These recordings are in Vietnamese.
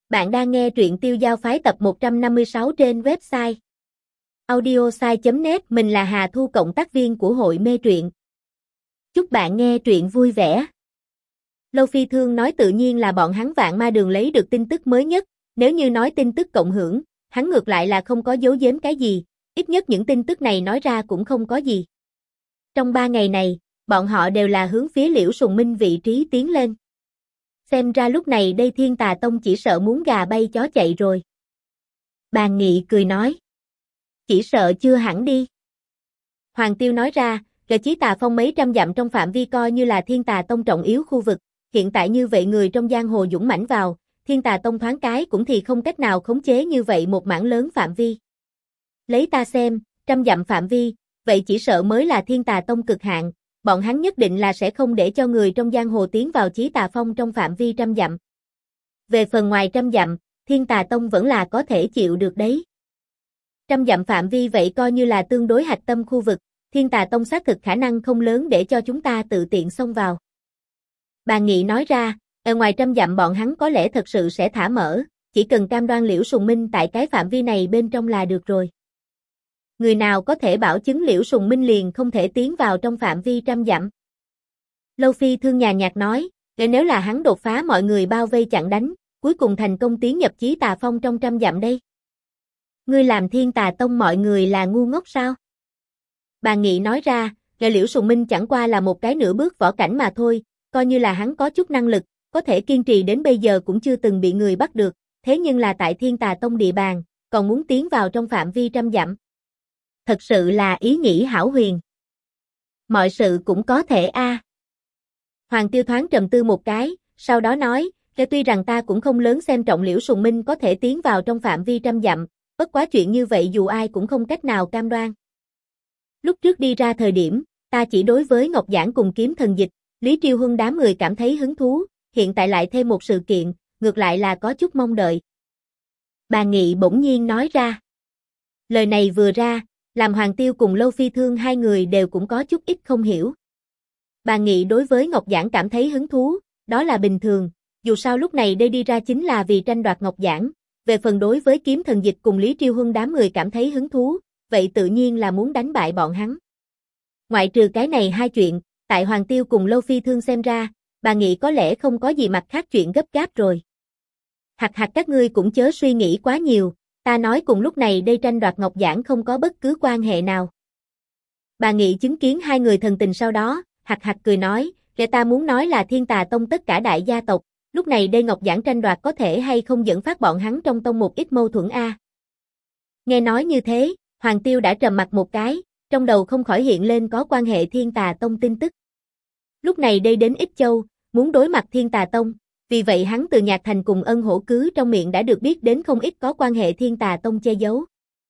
Bạn đang nghe truyện Tiêu Giao Phái tập 156 trên website audiosai.net. Mình là Hà Thu, cộng tác viên của hội mê truyện. Chúc bạn nghe truyện vui vẻ. Lâu Phi Thương nói tự nhiên là bọn hắn Vạn Ma Đường lấy được tin tức mới nhất, nếu như nói tin tức cộng hưởng, hắn ngược lại là không có giấu giếm cái gì, ít nhất những tin tức này nói ra cũng không có gì. Trong 3 ngày này, bọn họ đều là hướng phía Liễu Sùng Minh vị trí tiến lên. Xem ra lúc này đây Thiên Tà Tông chỉ sợ muốn gà bay chó chạy rồi. Bàn Nghị cười nói. Chỉ sợ chưa hẳn đi. Hoàng Tiêu nói ra, Gà Chí Tà Phong mấy trăm dặm trong phạm vi coi như là Thiên Tà Tông trọng yếu khu vực, hiện tại như vậy người trong giang hồ dũng mãnh vào, Thiên Tà Tông thoáng cái cũng thì không cách nào khống chế như vậy một mảng lớn phạm vi. Lấy ta xem, 100 dặm phạm vi, vậy chỉ sợ mới là Thiên Tà Tông cực hạn. Bọn hắn nhất định là sẽ không để cho người trong giang hồ tiến vào Chí Tà Phong trong phạm vi 100 dặm. Về phần ngoài 100 dặm, Thiên Tà Tông vẫn là có thể chịu được đấy. 100 dặm phạm vi vậy coi như là tương đối hạch tâm khu vực, Thiên Tà Tông xác thực khả năng không lớn để cho chúng ta tự tiện xông vào. Bàn Nghị nói ra, ở ngoài 100 dặm bọn hắn có lẽ thật sự sẽ thả mở, chỉ cần cam đoan Liễu Sùng Minh tại cái phạm vi này bên trong là được rồi. Người nào có thể bảo chứng Liễu Sùng Minh liền không thể tiến vào trong phạm vi 100 dặm? Lâu Phi Thương nhàn nhạt nói, nếu là hắn đột phá mọi người bao vây chặn đánh, cuối cùng thành công tiến nhập Chí Tà Phong trong 100 dặm đây. Ngươi làm Thiên Tà Tông mọi người là ngu ngốc sao? Bàn Nghị nói ra, Liễu Sùng Minh chẳng qua là một cái nửa bước võ cảnh mà thôi, coi như là hắn có chút năng lực, có thể kiên trì đến bây giờ cũng chưa từng bị người bắt được, thế nhưng là tại Thiên Tà Tông địa bàn, còn muốn tiến vào trong phạm vi 100 dặm. Thật sự là ý nghĩ hão huyền. Mọi sự cũng có thể a. Hoàng Tiêu thoáng trầm tư một cái, sau đó nói, tuy rằng ta cũng không lớn xem trọng Liễu Sùng Minh có thể tiến vào trong phạm vi 100 dặm, bất quá chuyện như vậy dù ai cũng không cách nào cam đoan. Lúc trước đi ra thời điểm, ta chỉ đối với Ngọc Giản cùng Kiếm Thần Dịch, Lý Triêu Huân đám người cảm thấy hứng thú, hiện tại lại thêm một sự kiện, ngược lại là có chút mong đợi. Bàn Nghị bỗng nhiên nói ra. Lời này vừa ra, làm Hoàng Tiêu cùng Lâu Phi Thương hai người đều cũng có chút ít không hiểu. Bàn Nghị đối với Ngọc Giản cảm thấy hứng thú, đó là bình thường, dù sao lúc này đây đi ra chính là vì tranh đoạt Ngọc Giản, về phần đối với Kiếm Thần Dịch cùng Lý Triêu Huân đám người cảm thấy hứng thú, vậy tự nhiên là muốn đánh bại bọn hắn. Ngoại trừ cái này hai chuyện, tại Hoàng Tiêu cùng Lâu Phi Thương xem ra, Bàn Nghị có lẽ không có gì mặt khác chuyện gấp gáp rồi. Hặc các ngươi cũng chớ suy nghĩ quá nhiều. Ta nói cùng lúc này đây tranh đoạt Ngọc Giản không có bất cứ quan hệ nào. Bàn Nghị chứng kiến hai người thần tình sau đó, hặc cười nói, để ta muốn nói là Thiên Tà Tông tất cả đại gia tộc, lúc này đây Ngọc Giản tranh đoạt có thể hay không dẫn phát bọn hắn trong tông một ít mâu thuẫn a. Nghe nói như thế, Hoàng Tiêu đã trầm mặt một cái, trong đầu không khỏi hiện lên có quan hệ Thiên Tà Tông tin tức. Lúc này đây đến Ích Châu, muốn đối mặt Thiên Tà Tông. Vì vậy hắn từ Nhạc Thành cùng Ân Hổ Cứ trong miệng đã được biết đến không ít có quan hệ Thiên Tà Tông che giấu.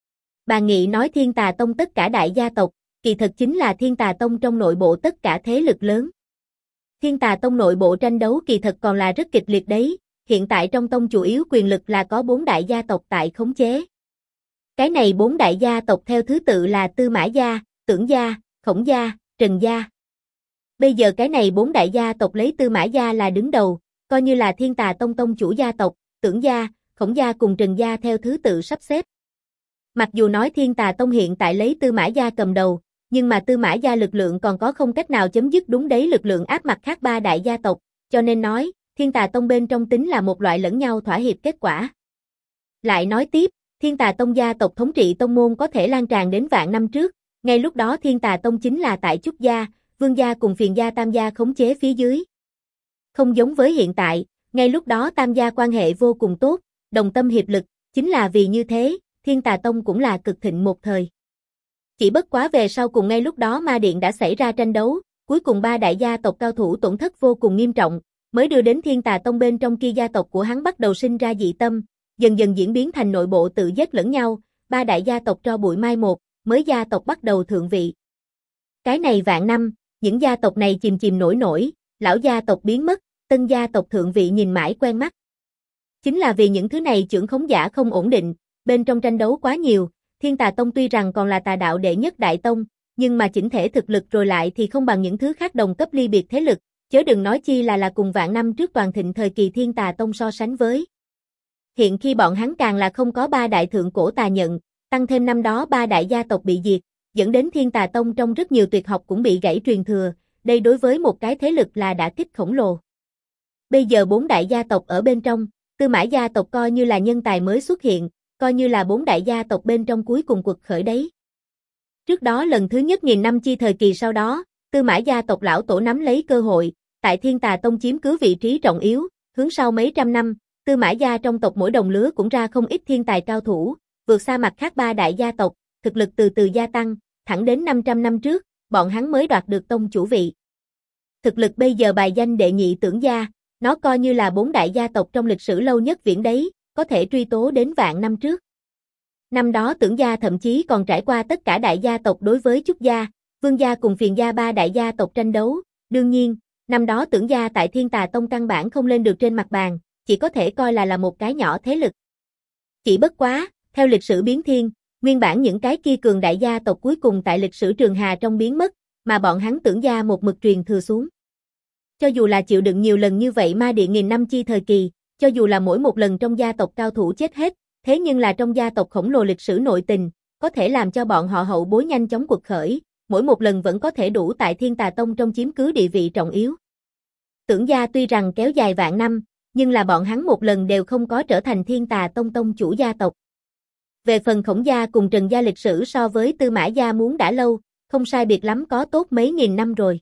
Bàn Nghị nói Thiên Tà Tông tất cả đại gia tộc, kỳ thật chính là Thiên Tà Tông trong nội bộ tất cả thế lực lớn. Thiên Tà Tông nội bộ tranh đấu kỳ thật còn là rất kịch liệt đấy, hiện tại trong tông chủ yếu quyền lực là có 4 đại gia tộc tại khống chế. Cái này 4 đại gia tộc theo thứ tự là Tư Mã Gia, Tưởng Gia, Khổng Gia, Trần Gia. Bây giờ cái này 4 đại gia tộc lấy Tư Mã Gia là đứng đầu, coi như là Thiên Tà Tông tông chủ gia tộc, Tưởng Gia, Khổng Gia cùng Trần Gia theo thứ tự sắp xếp. Mặc dù nói Thiên Tà Tông hiện tại lấy Tư Mã Gia cầm đầu, nhưng mà Tư Mã Gia lực lượng còn có không cách nào chấm dứt đúng đấy lực lượng áp mặt khác 3 đại gia tộc, cho nên nói, Thiên Tà Tông bên trong tính là một loại lẫn nhau thỏa hiệp kết quả. Lại nói tiếp, Thiên Tà Tông gia tộc thống trị tông môn có thể lan tràn đến vạn năm trước, ngay lúc đó Thiên Tà Tông chính là tại Trúc Gia, Vương Gia cùng Phiền Gia Tam Gia khống chế phía dưới. Không giống với hiện tại, ngay lúc đó Tam gia quan hệ vô cùng tốt, đồng tâm hiệp lực, chính là vì như thế, Thiên Tà Tông cũng là cực thịnh một thời. Chỉ bất quá về sau cùng ngay lúc đó Ma Điện đã xảy ra tranh đấu, cuối cùng 3 đại gia tộc cao thủ tổn thất vô cùng nghiêm trọng, mới đưa đến Thiên Tà Tông bên trong kia gia tộc của hắn bắt đầu sinh ra dị tâm, dần dần diễn biến thành nội bộ tự giết lẫn nhau, 3 đại gia tộc tro bụi mai một, mới gia tộc bắt đầu thượng vị. Cái này vạn năm, những gia tộc này chìm nổi, lão gia tộc biến mất, tân gia tộc thượng vị nhìn mãi quen mắt. Chính là vì những thứ này trưởng khống giả không ổn định, bên trong tranh đấu quá nhiều, Thiên Tà Tông tuy rằng còn là tà đạo đệ nhất đại tông, nhưng mà chỉnh thể thực lực rồi lại thì không bằng những thứ khác đồng cấp ly biệt thế lực, chớ đừng nói chi là cùng vạn năm trước toàn thịnh thời kỳ Thiên Tà Tông so sánh với. Hiện khi bọn hắn càng là không có ba đại thượng cổ tà nhận, tăng thêm năm đó ba đại gia tộc bị diệt, dẫn đến Thiên Tà Tông trong rất nhiều tuyệt học cũng bị gãy truyền thừa, đây đối với một cái thế lực là đả kích khổng lồ. Bây giờ bốn đại gia tộc ở bên trong, Tư Mã gia tộc coi như là nhân tài mới xuất hiện, coi như là bốn đại gia tộc bên trong cuối cùng quật khởi đấy. Trước đó lần thứ nhất nghìn năm chi thời kỳ sau đó, Tư Mã gia tộc lão tổ nắm lấy cơ hội, tại Thiên Tà Tông chiếm cứ vị trí trọng yếu, hướng sau mấy trăm năm, Tư Mã gia trong tộc mỗi đồng lứa cũng ra không ít thiên tài cao thủ, vượt xa mặt khác ba đại gia tộc, thực lực từ từ gia tăng, thẳng đến 500 năm trước, bọn hắn mới đoạt được tông chủ vị. Thực lực bây giờ bài danh đệ nhị Tưởng gia, nó coi như là bốn đại gia tộc trong lịch sử lâu nhất viễn đấy, có thể truy tố đến vạn năm trước. Năm đó Tưởng gia thậm chí còn trải qua tất cả đại gia tộc đối với Chúc gia, Vương gia cùng Phiền gia ba đại gia tộc tranh đấu, đương nhiên, năm đó Tưởng gia tại Thiên Tà Tông căn bản không lên được trên mặt bàn, chỉ có thể coi là một cái nhỏ thế lực. Chỉ bất quá, theo lịch sử biến thiên, nguyên bản những cái kia cường đại gia tộc cuối cùng tại lịch sử Trường Hà trong biến mất, mà bọn hắn Tưởng gia một mực truyền thừa xuống. Cho dù là chịu đựng nhiều lần như vậy ma điện nghìn năm chi thời kỳ, cho dù là mỗi một lần trong gia tộc cao thủ chết hết, thế nhưng là trong gia tộc khổng lồ lịch sử nội tình, có thể làm cho bọn họ hậu bối nhanh chóng quật khởi, mỗi một lần vẫn có thể đủ tại Thiên Tà Tông trong chiếm cứ địa vị trọng yếu. Tưởng gia tuy rằng kéo dài vạn năm, nhưng là bọn hắn một lần đều không có trở thành Thiên Tà Tông tông chủ gia tộc. Về phần Khổng gia cùng Trần gia lịch sử so với Tư Mã gia muốn đã lâu, không sai biệt lắm có tốt mấy nghìn năm rồi.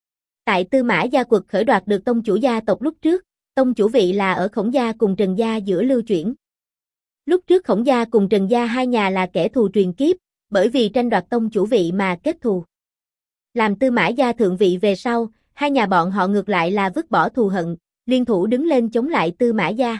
Tại Tư Mã gia quật khởi đoạt được tông chủ gia tộc lúc trước, tông chủ vị là ở Khổng gia cùng Trần gia giữa lưu chuyển. Lúc trước Khổng gia cùng Trần gia hai nhà là kẻ thù truyền kiếp, bởi vì tranh đoạt tông chủ vị mà kết thù. Làm Tư Mã gia thượng vị về sau, hai nhà bọn họ ngược lại là vứt bỏ thù hận, liên thủ đứng lên chống lại Tư Mã gia.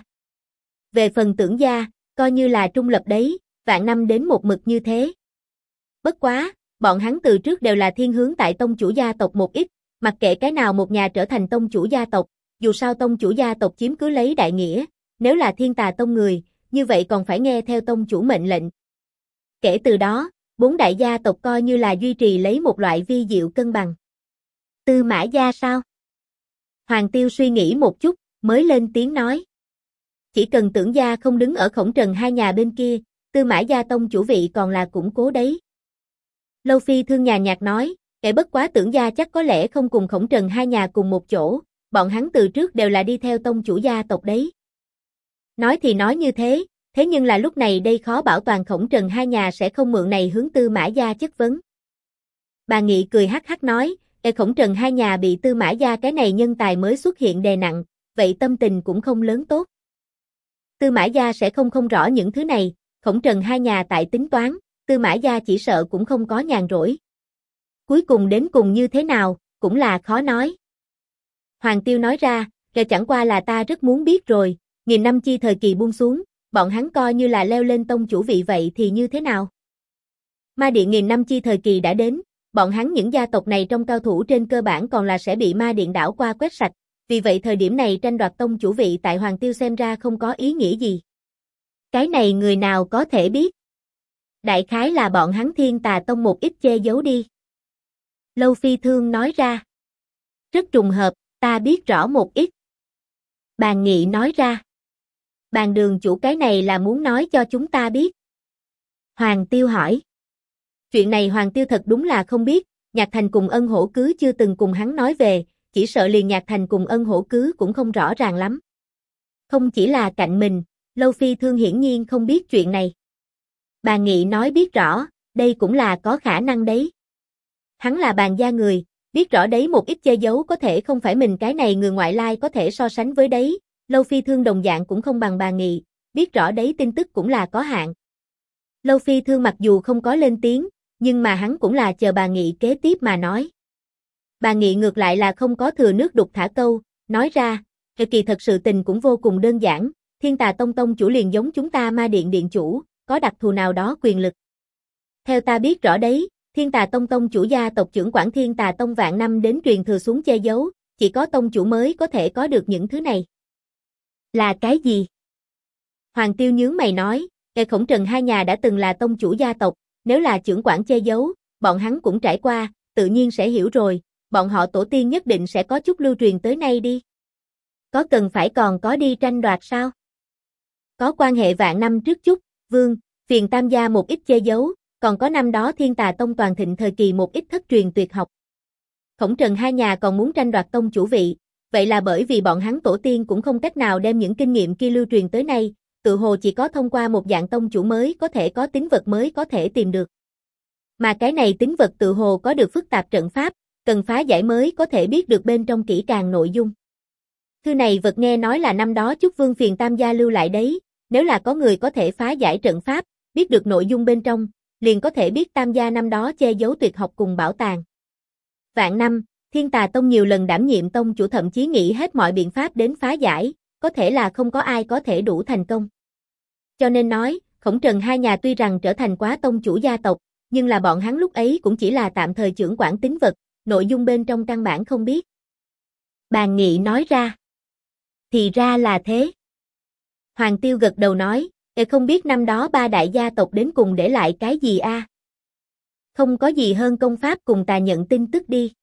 Về phần Tưởng gia, coi như là trung lập đấy, vạn năm đến một mực như thế. Bất quá, bọn hắn từ trước đều là thiên hướng tại tông chủ gia tộc một ít, mặc kệ cái nào một nhà trở thành tông chủ gia tộc, dù sao tông chủ gia tộc chiếm cứ lấy đại nghĩa, nếu là Thiên Tà Tông người, như vậy còn phải nghe theo tông chủ mệnh lệnh. Kể từ đó, bốn đại gia tộc coi như là duy trì lấy một loại vi diệu cân bằng. Tư Mã gia sao? Hoàng Tiêu suy nghĩ một chút, mới lên tiếng nói. Chỉ cần Tưởng gia không đứng ở Khổng Trần hai nhà bên kia, Tư Mã gia tông chủ vị còn là củng cố đấy. Lâu Phi Thương nhàn nhạt nói, kể bất quá Tưởng gia chắc có lẽ không cùng Khổng Trần hai nhà cùng một chỗ, bọn hắn từ trước đều là đi theo tông chủ gia tộc đấy. Nói thì nói như thế, thế nhưng là lúc này đây khó bảo toàn Khổng Trần hai nhà sẽ không mượn này hướng Tư Mã gia chất vấn. Bà Nghị cười hắc hắc nói, Khổng Trần hai nhà bị Tư Mã gia cái này nhân tài mới xuất hiện đè nặng, vậy tâm tình cũng không lớn tốt. Tư Mã gia sẽ không rõ những thứ này, Khổng Trần hai nhà tại tính toán, Tư Mã gia chỉ sợ cũng không có nhàn rỗi. Cuối cùng đến cùng như thế nào, cũng là khó nói. Hoàng Tiêu nói ra, chẳng qua là ta rất muốn biết rồi, nghìn năm chi thời kỳ buông xuống, bọn hắn coi như là leo lên tông chủ vị vậy thì như thế nào? Ma điện nghìn năm chi thời kỳ đã đến, bọn hắn những gia tộc này trong cao thủ trên cơ bản còn là sẽ bị ma điện đảo qua quét sạch, vì vậy thời điểm này tranh đoạt tông chủ vị tại Hoàng Tiêu xem ra không có ý nghĩa gì. Cái này người nào có thể biết? Đại khái là bọn hắn Thiên Tà Tông một ít che giấu đi. Lâu Phi Thương nói ra. Rất trùng hợp, ta biết rõ một ít. Bàn Nghị nói ra. Bàn đường chủ cái này là muốn nói cho chúng ta biết. Hoàng Tiêu hỏi. Chuyện này Hoàng Tiêu thật đúng là không biết, Nhạc Thành cùng Ân Hổ Cứ chưa từng cùng hắn nói về, chỉ sợ liền Nhạc Thành cùng Ân Hổ Cứ cũng không rõ ràng lắm. Không chỉ là cạnh mình, Lâu Phi Thương hiển nhiên không biết chuyện này. Bàn Nghị nói biết rõ, đây cũng là có khả năng đấy. Hắn là Bàn gia người, biết rõ đấy một ít che giấu có thể không phải mình cái này người ngoại lai có thể so sánh với đấy, Lâu Phi Thương đồng dạng cũng không bằng Bàn Nghị, biết rõ đấy tin tức cũng là có hạn. Lâu Phi Thương mặc dù không có lên tiếng, nhưng mà hắn cũng là chờ Bàn Nghị kế tiếp mà nói. Bàn Nghị ngược lại là không có thừa nước đục thả câu, nói ra, kỳ thật sự tình cũng vô cùng đơn giản, Thiên Tà Tông tông chủ liền giống chúng ta Ma Điện điện chủ, có đặc thù nào đó quyền lực. Theo ta biết rõ đấy, Thiên Tà Tông tông chủ gia tộc trưởng quản Thiên Tà Tông vạn năm đến truyền thừa xuống che giấu, chỉ có tông chủ mới có thể có được những thứ này. Là cái gì? Hoàng Tiêu nhướng mày nói, Khổng Trần hai nhà đã từng là tông chủ gia tộc, nếu là trưởng quản che giấu, bọn hắn cũng trải qua, tự nhiên sẽ hiểu rồi, bọn họ tổ tiên nhất định sẽ có chút lưu truyền tới nay đi. Có cần phải còn có đi tranh đoạt sao? Có quan hệ vạn năm trước chút, Vương, phiền Tam gia một ít che giấu, còn có năm đó Thiên Tà Tông toàn thịnh thời kỳ một ít thất truyền tuyệt học. Khổng Trần hai nhà còn muốn tranh đoạt tông chủ vị, vậy là bởi vì bọn hắn tổ tiên cũng không cách nào đem những kinh nghiệm kia lưu truyền tới nay, tự hồ chỉ có thông qua một dạng tông chủ mới có thể có tín vật mới có thể tìm được. Mà cái này tín vật tự hồ có được phức tạp trận pháp, cần phá giải mới có thể biết được bên trong kỹ càng nội dung. Thư này vật nghe nói là năm đó Chúc Vương phiền Tam gia lưu lại đấy, nếu là có người có thể phá giải trận pháp, biết được nội dung bên trong, liền có thể biết Tam gia năm đó che giấu tuyệt học cùng bảo tàng. Vạn năm, Thiên Tà Tông nhiều lần đảm nhiệm tông chủ thậm chí nghĩ hết mọi biện pháp đến phá giải, có thể là không có ai có thể đủ thành công. Cho nên nói, Khổng Trần hai nhà tuy rằng trở thành quá tông chủ gia tộc, nhưng là bọn hắn lúc ấy cũng chỉ là tạm thời chưởng quản tín vật, nội dung bên trong căn bản không biết. Bàn Nghị nói ra. Thì ra là thế. Hoàng Tiêu gật đầu nói, không biết năm đó ba đại gia tộc đến cùng để lại cái gì a? Không có gì hơn công pháp cùng tà nhận tin tức đi.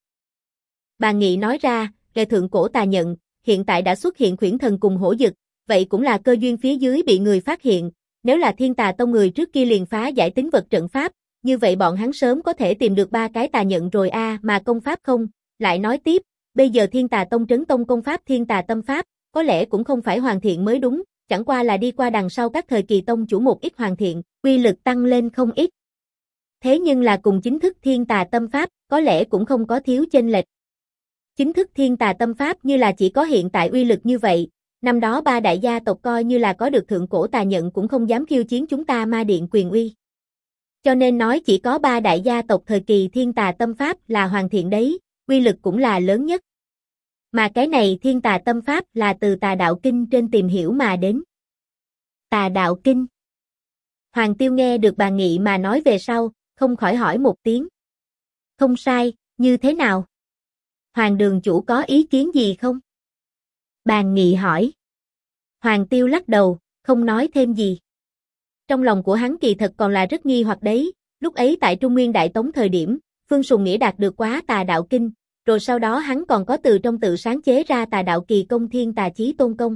Bàn Nghị nói ra, thượng cổ tà nhận, hiện tại đã xuất hiện khuyển thần cùng hổ dực, vậy cũng là cơ duyên phía dưới bị người phát hiện, nếu là Thiên Tà Tông người trước kia liền phá giải tín vật trận pháp, như vậy bọn hắn sớm có thể tìm được ba cái tà nhận rồi mà công pháp không, lại nói tiếp, bây giờ Thiên Tà Tông trấn tông công pháp Thiên Tà Tâm Pháp, có lẽ cũng không phải hoàn thiện mới đúng, chẳng qua là đi qua đằng sau các thời kỳ tông chủ một ít hoàn thiện, uy lực tăng lên không ít. Thế nhưng là cùng chính thức Thiên Tà Tâm Pháp, có lẽ cũng không có thiếu chênh lệch. Chính thức Thiên Tà Tâm Pháp như là chỉ có hiện tại uy lực như vậy, năm đó ba đại gia tộc coi như là có được thượng cổ tà nhận cũng không dám khiêu chiến chúng ta Ma Điện quyền uy. Cho nên nói chỉ có ba đại gia tộc thời kỳ Thiên Tà Tâm Pháp là hoàn thiện đấy, uy lực cũng là lớn nhất. Mà cái này Thiên Tà Tâm Pháp là từ Tà Đạo Kinh trên tìm hiểu mà đến. Tà Đạo Kinh. Hoàng Tiêu nghe được Bàn Nghị mà nói về sau, không khỏi hỏi một tiếng. Không sai, như thế nào? Hoàng đường chủ có ý kiến gì không? Bàn Nghị hỏi. Hoàng Tiêu lắc đầu, không nói thêm gì. Trong lòng của hắn kỳ thật còn là rất nghi hoặc đấy, lúc ấy tại Trung Nguyên Đại Tống thời điểm, Phương Sùng Nghĩa đạt được quá Tà Đạo Kinh, rồi sau đó hắn còn có từ trong tự sáng chế ra Tà Đạo Kỳ Công Thiên Tà Chí Tôn Công.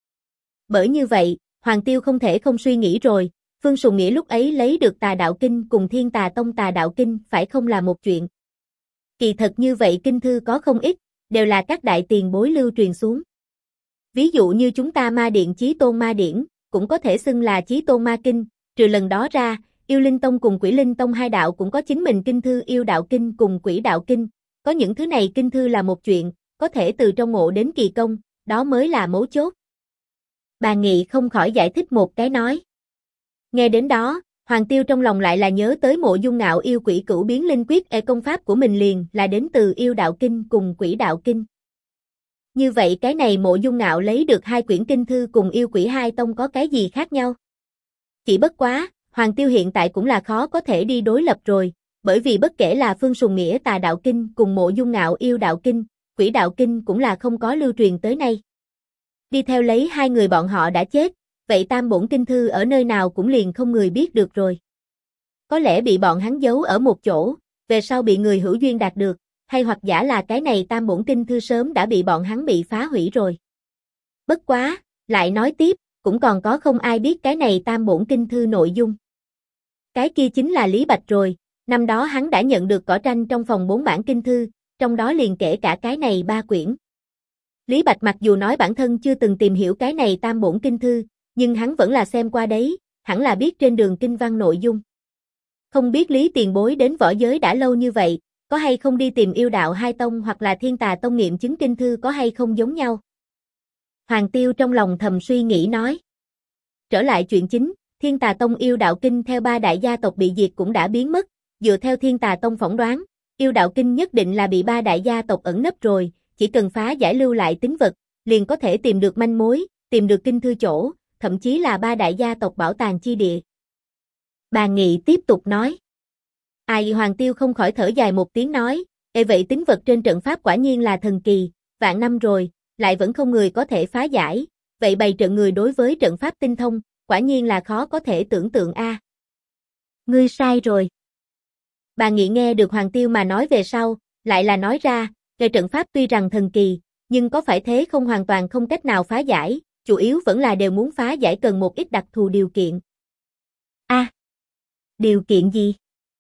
Bởi như vậy, Hoàng Tiêu không thể không suy nghĩ rồi, Phương Sùng Nghĩa lúc ấy lấy được Tà Đạo Kinh cùng Thiên Tà Tông Tà Đạo Kinh phải không là một chuyện. Kỳ thật như vậy kinh thư có không ít, đều là các đại tiền bối lưu truyền xuống. Ví dụ như chúng ta Ma Điện Chí Tôn Ma Điển, cũng có thể xưng là Chí Tôn Ma Kinh, trừ lần đó ra, Yêu Linh Tông cùng Quỷ Linh Tông hai đạo cũng có chính mình kinh thư Yêu Đạo Kinh cùng Quỷ Đạo Kinh, có những thứ này kinh thư là một chuyện, có thể từ trong ngộ đến kỳ công, đó mới là mấu chốt. Bàn Nghị không khỏi giải thích một cái nói. Nghe đến đó, Hoàng Tiêu trong lòng lại là nhớ tới Mộ Dung Ngạo yêu quỷ cửu biến linh quyết công pháp của mình liền là đến từ Yêu Đạo Kinh cùng Quỷ Đạo Kinh. Như vậy cái này Mộ Dung Ngạo lấy được hai quyển kinh thư cùng yêu quỷ hai tông có cái gì khác nhau? Chỉ bất quá, Hoàng Tiêu hiện tại cũng là khó có thể đi đối lập rồi, bởi vì bất kể là Phương Sùng Nghĩa Tà Đạo Kinh cùng Mộ Dung Ngạo Yêu Đạo Kinh, Quỷ Đạo Kinh cũng là không có lưu truyền tới nay. Đi theo lấy hai người bọn họ đã chết, vậy tam bổn kinh thư ở nơi nào cũng liền không người biết được rồi. Có lẽ bị bọn hắn giấu ở một chỗ, về sau bị người hữu duyên đạt được, hay hoặc giả là cái này tam bổn kinh thư sớm đã bị bọn hắn bị phá hủy rồi. Bất quá, lại nói tiếp, cũng còn có không ai biết cái này tam bổn kinh thư nội dung. Cái kia chính là Lý Bạch rồi, năm đó hắn đã nhận được cỏ tranh trong phòng 4 bản kinh thư, trong đó liền kể cả cái này 3 quyển. Lý Bạch mặc dù nói bản thân chưa từng tìm hiểu cái này tam bổn kinh thư, nhưng hắn vẫn là xem qua đấy, hẳn là biết trên đường kinh văn nội dung. Không biết Lý tiền bối đến võ giới đã lâu như vậy, có hay không đi tìm Yêu Đạo hai tông hoặc là Thiên Tà Tông nghiệm chứng kinh thư có hay không giống nhau? Hoàng Tiêu trong lòng thầm suy nghĩ nói. Trở lại chuyện chính, Thiên Tà Tông Yêu Đạo Kinh theo ba đại gia tộc bị diệt cũng đã biến mất, dựa theo Thiên Tà Tông phỏng đoán, Yêu Đạo Kinh nhất định là bị ba đại gia tộc ẩn nấp rồi, chỉ cần phá giải lưu lại tín vật, liền có thể tìm được manh mối, tìm được kinh thư chỗ, thậm chí là ba đại gia tộc bảo tàng chi địa. Bàn Nghị tiếp tục nói. Hoàng Tiêu không khỏi thở dài một tiếng nói, vậy tín vật trên trận pháp quả nhiên là thần kỳ, vạn năm rồi, lại vẫn không người có thể phá giải, vậy bày trận người đối với trận pháp tinh thông, quả nhiên là khó có thể tưởng tượng Ngươi sai rồi. Bàn Nghị nghe được Hoàng Tiêu mà nói về sau, lại là nói ra, trận pháp tuy rằng thần kỳ, nhưng có phải thế không hoàn toàn không cách nào phá giải, chủ yếu vẫn là đều muốn phá giải cần một ít đặc thù điều kiện. Điều kiện gì?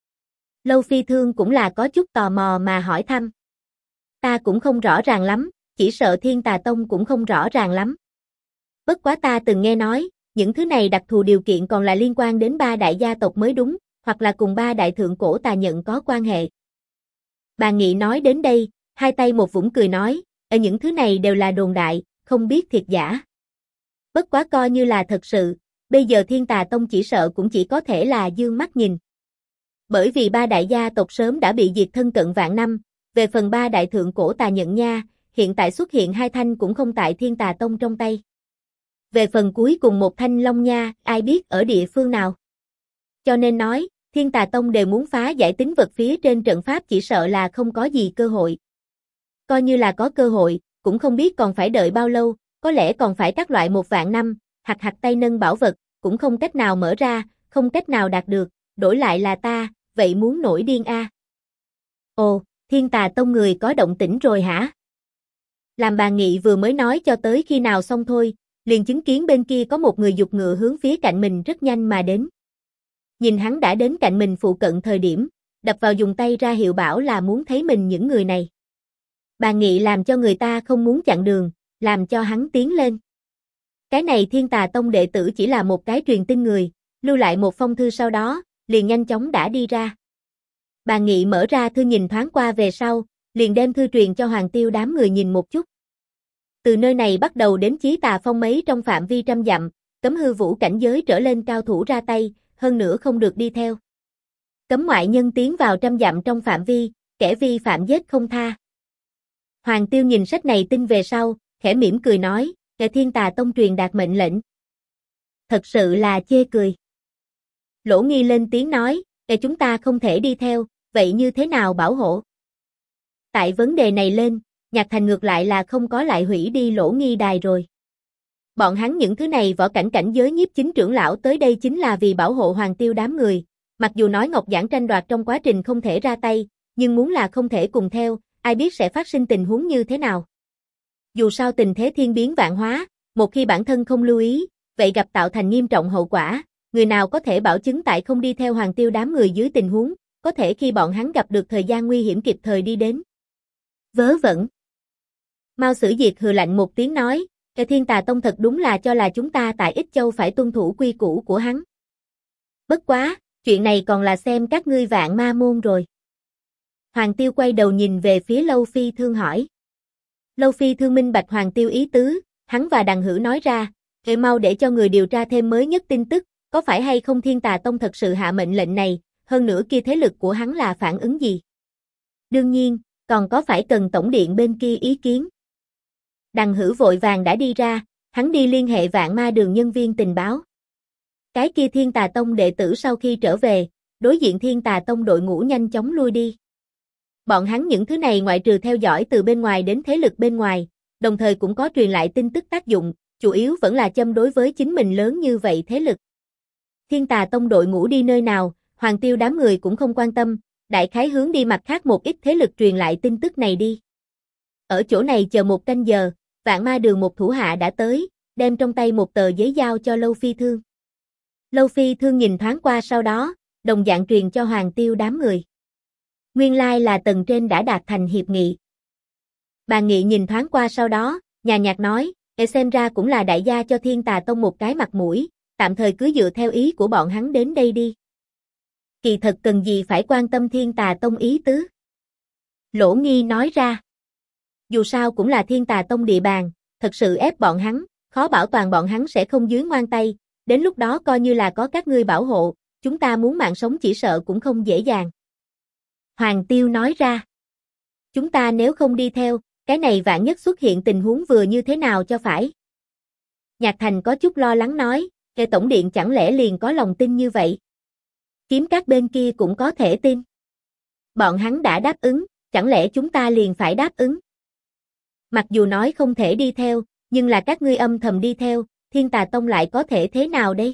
Lâu Phi Thương cũng là có chút tò mò mà hỏi thăm. Ta cũng không rõ ràng lắm, chỉ sợ Thiên Tà Tông cũng không rõ ràng lắm. Bất quá ta từng nghe nói, những thứ này đặc thù điều kiện còn là liên quan đến 3 đại gia tộc mới đúng, hoặc là cùng 3 đại thượng cổ tà nhận có quan hệ. Bà Nghị nói đến đây, hai tay một vũng cười nói, ở những thứ này đều là đồn đại, không biết thiệt giả. Bất quá coi như là thật sự, bây giờ Thiên Tà Tông chỉ sợ cũng chỉ có thể là dương mắt nhìn. Bởi vì 3 đại gia tộc sớm đã bị diệt thân cận vạn năm, về phần 3 đại thượng cổ tà nhận nha, hiện tại xuất hiện 2 thanh cũng không tại Thiên Tà Tông trong tay. Về phần cuối cùng một thanh long nha, ai biết ở địa phương nào. Cho nên nói, Thiên Tà Tông đều muốn phá giải tính vật phía trên trận pháp chỉ sợ là không có gì cơ hội. Coi như là có cơ hội, cũng không biết còn phải đợi bao lâu, có lẽ còn phải các loại 1 vạn năm, hạt tay nâng bảo vật, cũng không cách nào mở ra, không cách nào đạt được, đổi lại là ta, vậy muốn nổi điên a. Ồ, Thiên Tà Tông người có động tĩnh rồi hả? Làm bà Nghị vừa mới nói cho tới khi nào xong thôi, liền chứng kiến bên kia có một người giục ngựa hướng phía cạnh mình rất nhanh mà đến. Nhìn hắn đã đến cạnh mình phụ cận thời điểm, đập vào dùng tay ra hiệu bảo là muốn thấy mình những người này. Bà Nghị làm cho người ta không muốn chặn đường, làm cho hắn tiến lên. Cái này Thiên Tà Tông đệ tử chỉ là một cái truyền tin người, lưu lại một phong thư sau đó, liền nhanh chóng đã đi ra. Bà Nghị mở ra thư nhìn thoáng qua về sau, liền đem thư truyền cho Hoàng Tiêu đám người nhìn một chút. Từ nơi này bắt đầu đến Chí Tà Phong mấy trong phạm vi 100 dặm, cấm hư vũ cảnh giới trở lên cao thủ ra tay, hơn nữa không được đi theo. Cấm ngoại nhân tiến vào 100 dặm trong phạm vi, kẻ vi phạm giết không tha. Hoàng Tiêu nhìn sách này tin về sau, khẽ mỉm cười nói, kẻ Thiên Tà Tông truyền đạt mệnh lệnh. Thật sự là chê cười. Lỗ Nghi lên tiếng nói, kẻ chúng ta không thể đi theo, vậy như thế nào bảo hộ? Tại vấn đề này lên, Nhạc Thành ngược lại là không có lại hủy đi Lỗ Nghi đài rồi. Bọn hắn những thứ này võ cảnh cảnh giới nhiếp chính trưởng lão tới đây chính là vì bảo hộ Hoàng Tiêu đám người, mặc dù nói Ngọc Giảng tranh đoạt trong quá trình không thể ra tay, nhưng muốn là không thể cùng theo, ai biết sẽ phát sinh tình huống như thế nào. Dù sao tình thế thiên biến vạn hóa, một khi bản thân không lưu ý, vậy gặp tạo thành nghiêm trọng hậu quả, người nào có thể bảo chứng tại không đi theo Hoàng Tiêu đám người dưới tình huống, có thể khi bọn hắn gặp được thời gian nguy hiểm kịp thời đi đến. Vớ vẩn. Mao Sử Diệt hừ lạnh một tiếng nói, cái Thiên Tà Tông thật đúng là cho là chúng ta tại Ích Châu phải tuân thủ quy củ của hắn. Bất quá, chuyện này còn là xem các ngươi Vạn Ma môn rồi. Hoàng Tiêu quay đầu nhìn về phía Lâu Phi Thương hỏi. Lâu Phi Thương minh bạch Hoàng Tiêu ý tứ, hắn và Đằng Hữu nói ra, mau để cho người điều tra thêm mới nhất tin tức, có phải hay không Thiên Tà Tông thật sự hạ mệnh lệnh này, hơn nữa kia thế lực của hắn là phản ứng gì. Đương nhiên, còn có phải cần tổng điện bên kia ý kiến. Đằng Hữu vội vàng đã đi ra, hắn đi liên hệ Vạn Ma Đường nhân viên tình báo. Cái kia Thiên Tà Tông đệ tử sau khi trở về, đối diện Thiên Tà Tông đội ngũ nhanh chóng lui đi. Bọn hắn những thứ này ngoại trừ theo dõi từ bên ngoài đến thế lực bên ngoài, đồng thời cũng có truyền lại tin tức tác dụng, chủ yếu vẫn là châm đối với chính mình lớn như vậy thế lực. Thiên Tà Tông đội ngũ đi nơi nào, Hoàng Tiêu đám người cũng không quan tâm, đại khái hướng đi mặt khác một ít thế lực truyền lại tin tức này đi. Ở chỗ này chờ 1 canh giờ, Vạn Ma Đường một thủ hạ đã tới, đem trong tay một tờ giấy giao cho Lâu Phi Thương. Lâu Phi Thương nhìn thoáng qua sau đó, đồng dạng truyền cho Hoàng Tiêu đám người. Nguyên lai là tầng trên đã đạt thành hiệp nghị. Bà Nghị nhìn thoáng qua sau đó, nhàn nhạt nói, xem ra cũng là đại gia cho Thiên Tà Tông một cái mặt mũi, tạm thời cứ dựa theo ý của bọn hắn đến đây đi. Kỳ thật cần gì phải quan tâm Thiên Tà Tông ý tứ? Lỗ Nghi nói ra. Dù sao cũng là Thiên Tà Tông địa bàn, thật sự ép bọn hắn, khó bảo toàn bọn hắn sẽ không dưới ngoan tay, đến lúc đó coi như là có các ngươi bảo hộ, chúng ta muốn mạng sống chỉ sợ cũng không dễ dàng. Hoàng Tiêu nói ra. Chúng ta nếu không đi theo, cái này vạn nhất xuất hiện tình huống vừa như thế nào cho phải. Nhạc Thành có chút lo lắng nói, cái tổng điện chẳng lẽ liền có lòng tin như vậy? Kiếm Các bên kia cũng có thể tin. Bọn hắn đã đáp ứng, chẳng lẽ chúng ta liền phải đáp ứng? Mặc dù nói không thể đi theo, nhưng là các ngươi âm thầm đi theo, Thiên Tà Tông lại có thể thế nào đây?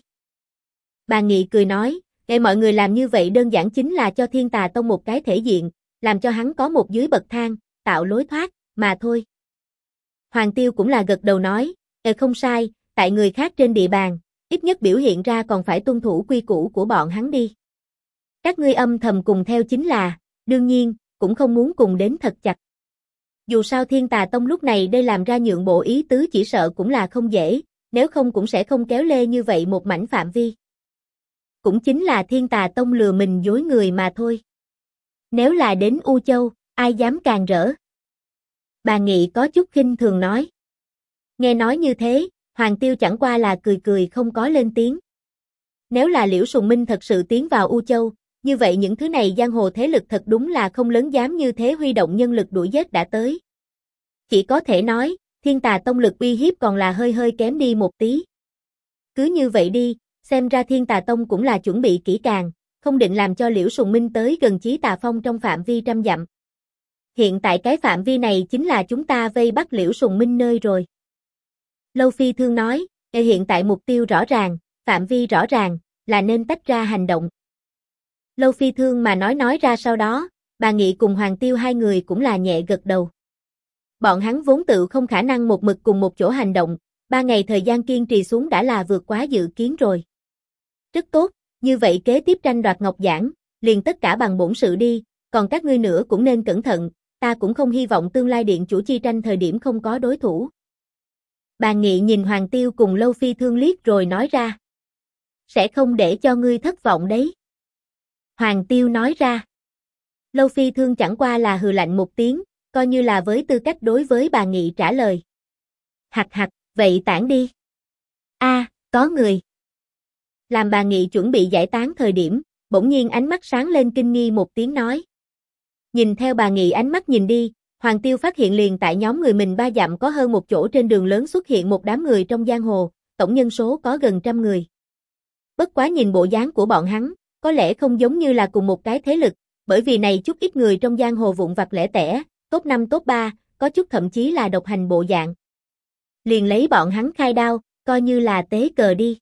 Bà Nghị cười nói, mọi người làm như vậy đơn giản chính là cho Thiên Tà Tông một cái thể diện, làm cho hắn có một dưới bậc thang, tạo lối thoát, mà thôi. Hoàng Tiêu cũng là gật đầu nói, không sai, tại người khác trên địa bàn, ít nhất biểu hiện ra còn phải tuân thủ quy củ của bọn hắn đi. Các ngươi âm thầm cùng theo chính là, đương nhiên, cũng không muốn cùng đến thật chặt. Dù sao Thiên Tà Tông lúc này đây làm ra nhượng bộ ý tứ chỉ sợ cũng là không dễ, nếu không cũng sẽ không kéo lê như vậy một mảnh phạm vi. Cũng chính là Thiên Tà Tông lừa mình dối người mà thôi. Nếu là đến U Châu, ai dám càng rỡ? Bà Nghị có chút khinh thường nói. Nghe nói như thế, Hoàng Tiêu chẳng qua là cười cười không có lên tiếng. Nếu là Liễu Sùng Minh thật sự tiến vào U Châu, như vậy những thứ này giang hồ thế lực thật đúng là không lớn dám như thế huy động nhân lực đuổi giết đã tới. Chỉ có thể nói, Thiên Tà Tông lực uy hiếp còn là hơi kém đi một tí. Cứ như vậy đi, xem ra Thiên Tà Tông cũng là chuẩn bị kỹ càng, không định làm cho Liễu Sùng Minh tới gần Chí Tà Phong trong phạm vi trăm dặm. Hiện tại cái phạm vi này chính là chúng ta vây bắt Liễu Sùng Minh nơi rồi. Lâu Phi Thương nói, hiện tại mục tiêu rõ ràng, phạm vi rõ ràng, là nên tách ra hành động. Lâu Phi Thương mà nói ra sau đó, bà Nghị cùng Hoàng Tiêu hai người cũng là nhẹ gật đầu. Bọn hắn vốn tự không khả năng một mực cùng một chỗ hành động, 3 ngày thời gian kiên trì xuống đã là vượt quá dự kiến rồi. Rất tốt, như vậy kế tiếp tranh đoạt ngọc giản, liền tất cả bằng bổn sự đi, còn các ngươi nữa cũng nên cẩn thận, ta cũng không hy vọng tương lai điện chủ chi tranh thời điểm không có đối thủ. Bà Nghị nhìn Hoàng Tiêu cùng Lâu Phi Thương liếc rồi nói ra. Sẽ không để cho ngươi thất vọng đấy. Hoàng Tiêu nói ra. Lâu Phi Thương chẳng qua là hừ lạnh một tiếng, coi như là với tư cách đối với bà Nghị trả lời. Hặc hặc, vậy tản đi. Có người. Làm bà Nghị chuẩn bị giải tán thời điểm, bỗng nhiên ánh mắt sáng lên kinh nghi một tiếng nói. Nhìn theo bà Nghị ánh mắt nhìn đi, Hoàng Tiêu phát hiện liền tại nhóm người mình 3 dặm có hơn một chỗ trên đường lớn xuất hiện một đám người trong giang hồ, tổng nhân số có gần 100 người. Bất quá nhìn bộ dáng của bọn hắn, có lẽ không giống như là cùng một cái thế lực, bởi vì này chút ít người trong giang hồ vụn vặt lẻ tẻ, top 5 top 3, có chút thậm chí là độc hành bộ dạng. Liền lấy bọn hắn khai đao, coi như là tế cờ đi.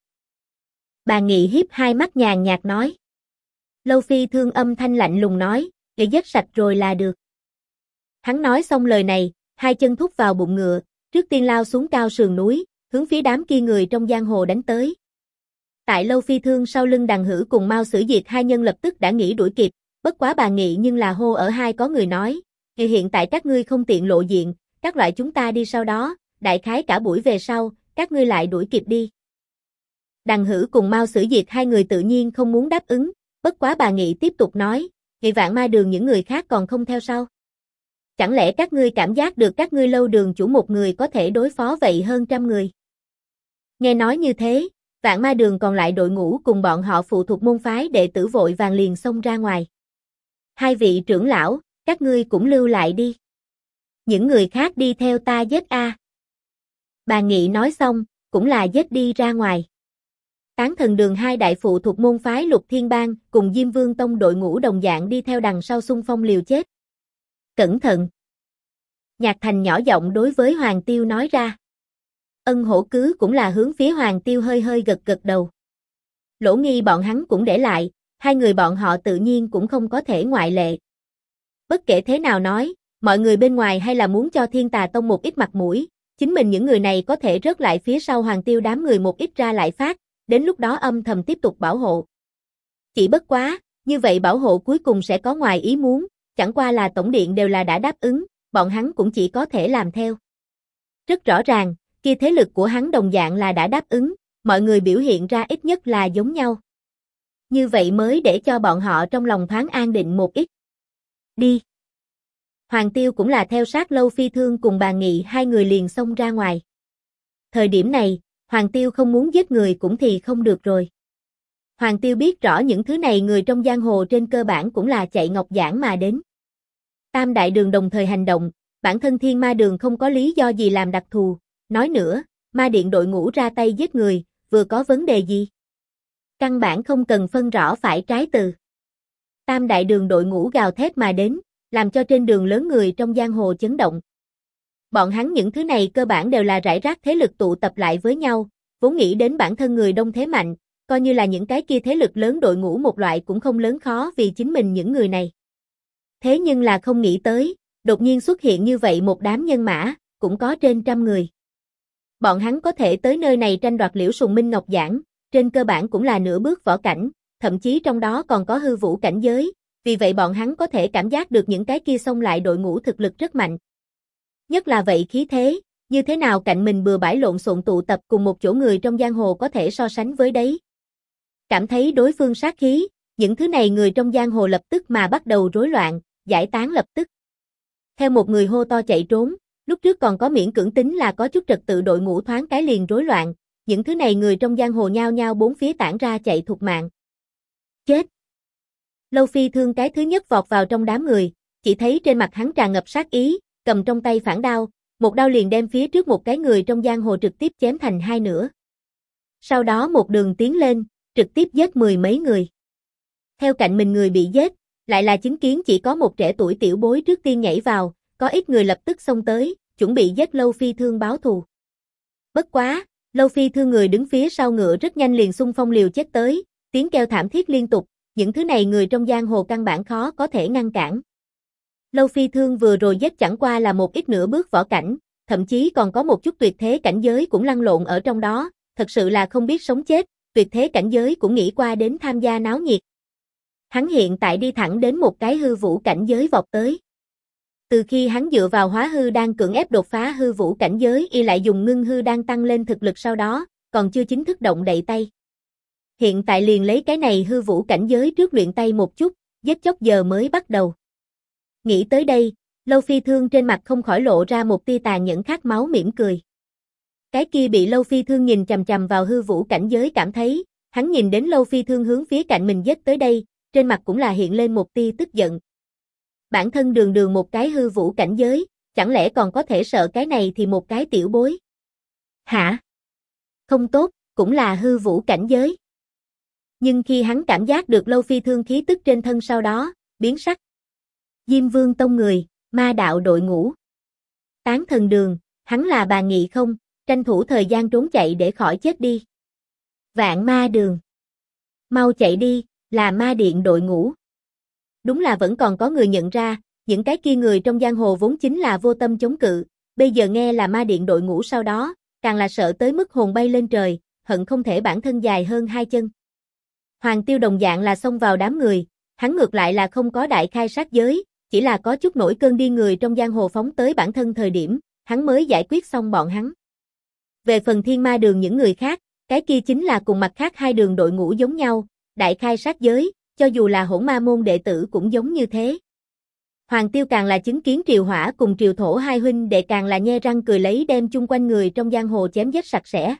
Bà Nghị hiếp hai mắt nhàn nhạt nói. Lâu Phi Thương âm thanh lạnh lùng nói, để giết sạch rồi là được. Hắn nói xong lời này, hai chân thúc vào bụng ngựa, trước tiên lao xuống cao sườn núi, hướng phía đám kia người trong giang hồ đánh tới. Tại Lâu Phi Thương sau lưng Đằng Hử cùng Mao Sử Diệt hai nhân lập tức đã nghĩ đuổi kịp, bất quá bà Nghị nhưng là hô ở hai có người nói, hiện tại các ngươi không tiện lộ diện, các loại chúng ta đi sau đó, đại khái cả buổi về sau, các ngươi lại đuổi kịp đi. Đằng Hử cùng Mao Sử Diệt hai người tự nhiên không muốn đáp ứng, bất quá bà Nghị tiếp tục nói, Nghị Vạn Ma Đường những người khác còn không theo sao? Chẳng lẽ các ngươi cảm giác được các ngươi Lâu Đường chủ một người có thể đối phó vậy hơn 100 người? Nghe nói như thế, Vạn Ma Đường còn lại đội ngũ cùng bọn họ phụ thuộc môn phái đệ tử vội vàng liền xông ra ngoài. Hai vị trưởng lão, các ngươi cũng lưu lại đi. Những người khác đi theo ta giết a. Bà Nghị nói xong, cũng là giết đi ra ngoài. Tán Thần Đường hai đại phụ thuộc môn phái Lục Thiên Bang cùng Diêm Vương Tông đội ngũ đồng dạng đi theo đằng sau xung phong liều chết. Cẩn thận! Nhạc Thành nhỏ giọng đối với Hoàng Tiêu nói ra. Ân Hổ cứ cũng là hướng phía Hoàng Tiêu hơi gật đầu. Lỗ Nghi bọn hắn cũng để lại, hai người bọn họ tự nhiên cũng không có thể ngoại lệ. Bất kể thế nào nói, mọi người bên ngoài hay là muốn cho Thiên Tà Tông một ít mặt mũi, chính mình những người này có thể rớt lại phía sau Hoàng Tiêu đám người một ít ra lại phát, đến lúc đó âm thầm tiếp tục bảo hộ. Chỉ bất quá, như vậy bảo hộ cuối cùng sẽ có ngoài ý muốn, chẳng qua là tổng điện đều là đã đáp ứng, bọn hắn cũng chỉ có thể làm theo. Rất rõ ràng, kia thế lực của hắn đồng dạng là đã đáp ứng, mọi người biểu hiện ra ít nhất là giống nhau. Như vậy mới để cho bọn họ trong lòng thoáng an định một ít. Đi. Hoàng Tiêu cũng là theo sát Lâu Phi Thương cùng bà Nghị hai người liền xông ra ngoài. Thời điểm này, Hoàng Tiêu không muốn giết người cũng thì không được rồi. Hoàng Tiêu biết rõ những thứ này người trong giang hồ trên cơ bản cũng là chạy ngọc giản mà đến. Tam đại đường đồng thời hành động, bản thân Thiên Ma Đường không có lý do gì làm đặc thù. Nói nữa, Ma Điện đội ngũ ra tay giết người, vừa có vấn đề gì? Căn bản không cần phân rõ phải trái từ. Tam đại đường đội ngũ gào thét mà đến, làm cho trên đường lớn người trong giang hồ chấn động. Bọn hắn những thứ này cơ bản đều là rải rác thế lực tụ tập lại với nhau, vốn nghĩ đến bản thân người đông thế mạnh, coi như là những cái kia thế lực lớn đội ngũ một loại cũng không lớn khó vì chính mình những người này. Thế nhưng là không nghĩ tới, đột nhiên xuất hiện như vậy một đám nhân mã, cũng có trên 100 người. Bọn hắn có thể tới nơi này tranh đoạt Liễu Sùng Minh Ngọc Giản, trên cơ bản cũng là nửa bước võ cảnh, thậm chí trong đó còn có hư vũ cảnh giới, vì vậy bọn hắn có thể cảm giác được những cái kia xông lại đội ngũ thực lực rất mạnh. Nhất là vậy khí thế, như thế nào cạnh mình bừa bãi lộn xộn tụ tập cùng một chỗ người trong giang hồ có thể so sánh với đấy. Cảm thấy đối phương sát khí, những thứ này người trong giang hồ lập tức mà bắt đầu rối loạn, giải tán lập tức. Theo một người hô to chạy trốn, lúc trước còn có miễn cưỡng tính là có chút trật tự đội ngũ thoáng cái liền rối loạn, những thứ này người trong giang hồ nhao nhao bốn phía tản ra chạy thục mạng. Chết! Lâu Phi Thương cái thứ nhất vọt vào trong đám người, chỉ thấy trên mặt hắn tràn ngập sát ý, cầm trong tay phản đao, một đao liền đem phía trước một cái người trong giang hồ trực tiếp chém thành hai nửa. Sau đó một đường tiến lên, trực tiếp giết mười mấy người. Theo cạnh mình người bị giết, lại là chứng kiến chỉ có một trẻ tuổi tiểu bối trước tiên nhảy vào, có ít người lập tức xông tới, chuẩn bị giết Lâu Phi Thương báo thù. Bất quá, Lâu Phi Thương người đứng phía sau ngựa rất nhanh liền xung phong liều chết tới, tiếng kêu thảm thiết liên tục, những thứ này người trong giang hồ căn bản khó có thể ngăn cản. Lâu Phi Thương vừa rồi giết chẳng qua là một ít nửa bước võ cảnh, thậm chí còn có một chút tuyệt thế cảnh giới cũng lăn lộn ở trong đó, thật sự là không biết sống chết, tuyệt thế cảnh giới cũng nghĩ qua đến tham gia náo nhiệt. Hắn hiện tại đi thẳng đến một cái hư vũ cảnh giới vọt tới. Từ khi hắn dựa vào hóa hư đan cưỡng ép đột phá hư vũ cảnh giới y lại dùng ngưng hư đan tăng lên thực lực sau đó, còn chưa chính thức động đậy tay. Hiện tại liền lấy cái này hư vũ cảnh giới trước luyện tay một chút, giết chóc giờ mới bắt đầu. Nghĩ tới đây, Lâu Phi Thương trên mặt không khỏi lộ ra một tia tàn nhẫn khát máu mỉm cười. Cái kia bị Lâu Phi Thương nhìn chằm chằm vào hư vũ cảnh giới cảm thấy, hắn nhìn đến Lâu Phi Thương hướng phía cạnh mình giết tới đây, trên mặt cũng là hiện lên một tia tức giận. Bản thân đường đường một cái hư vũ cảnh giới, chẳng lẽ còn có thể sợ cái này thì một cái tiểu bối? Hả? Không tốt, cũng là hư vũ cảnh giới. Nhưng khi hắn cảm giác được Lâu Phi Thương khí tức trên thân sau đó, biến sắc. Diêm Vương Tông người, ma đạo đội ngũ. Tán Thần Đường, hắn là bà nghị không, tranh thủ thời gian trốn chạy để khỏi chết đi. Vạn Ma Đường. Mau chạy đi, là ma điện đội ngũ. Đúng là vẫn còn có người nhận ra, những cái kia người trong giang hồ vốn chính là vô tâm chống cự, bây giờ nghe là ma điện đội ngũ sau đó, càng là sợ tới mức hồn bay lên trời, hận không thể bản thân dài hơn hai chân. Hoàng Tiêu đồng dạng là xông vào đám người, hắn ngược lại là không có đại khai sát giới, chỉ là có chút nổi cơn điên người trong giang hồ phóng tới bản thân thời điểm, hắn mới giải quyết xong bọn hắn. Về phần Thiên Ma Đường những người khác, cái kia chính là cùng mặt khác hai đường đội ngũ giống nhau, đại khai sát giới, cho dù là Hỗn Ma môn đệ tử cũng giống như thế. Hoàng Tiêu càng là chứng kiến Triều Hỏa cùng Triều Thổ hai huynh đệ càng là nhe răng cười lấy đem chung quanh người trong giang hồ chém giết sạch sẽ.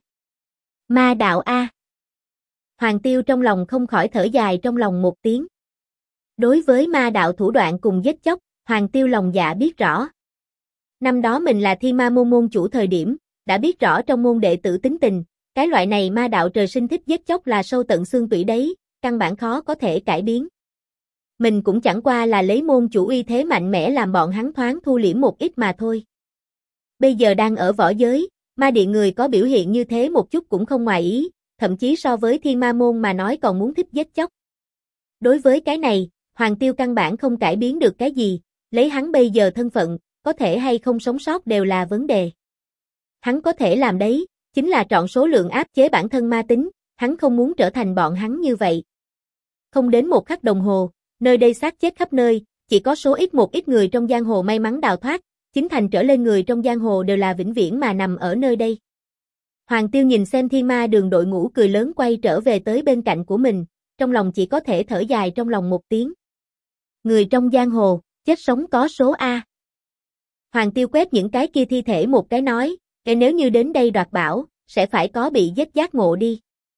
Ma đạo a. Hoàng Tiêu trong lòng không khỏi thở dài trong lòng một tiếng. Đối với ma đạo thủ đoạn cùng giết chóc, Hoàng Tiêu lòng dạ biết rõ. Năm đó mình là Thiên Ma môn môn chủ thời điểm, đã biết rõ trong môn đệ tử tính tình, cái loại này ma đạo trời sinh thích giết chóc là sâu tận xương tủy đấy, căn bản khó có thể cải biến. Mình cũng chẳng qua là lấy môn chủ uy thế mạnh mẽ làm bọn hắn thoáng thu liễm một ít mà thôi. Bây giờ đang ở võ giới, ma điện người có biểu hiện như thế một chút cũng không ngoài ý, thậm chí so với Thiên Ma môn mà nói còn muốn thích giết chóc. Đối với cái này, Hoàng Tiêu căn bản không cải biến được cái gì, lấy hắn bây giờ thân phận, có thể hay không sống sót đều là vấn đề. Hắn có thể làm đấy, chính là trọn số lượng áp chế bản thân ma tính, hắn không muốn trở thành bọn hắn như vậy. Không đến một khắc đồng hồ, nơi đây xác chết khắp nơi, chỉ có số ít một ít người trong giang hồ may mắn đào thoát, chính thành trở lên người trong giang hồ đều là vĩnh viễn mà nằm ở nơi đây. Hoàng Tiêu nhìn xem Thiên Ma Đường đội ngũ cười lớn quay trở về tới bên cạnh của mình, trong lòng chỉ có thể thở dài trong lòng một tiếng. Người trong giang hồ, chết sống có số A. Hoàng Tiêu quét những cái kia thi thể một cái nói, nếu như đến đây đoạt bảo, sẽ phải có bị giết giác ngộ đi.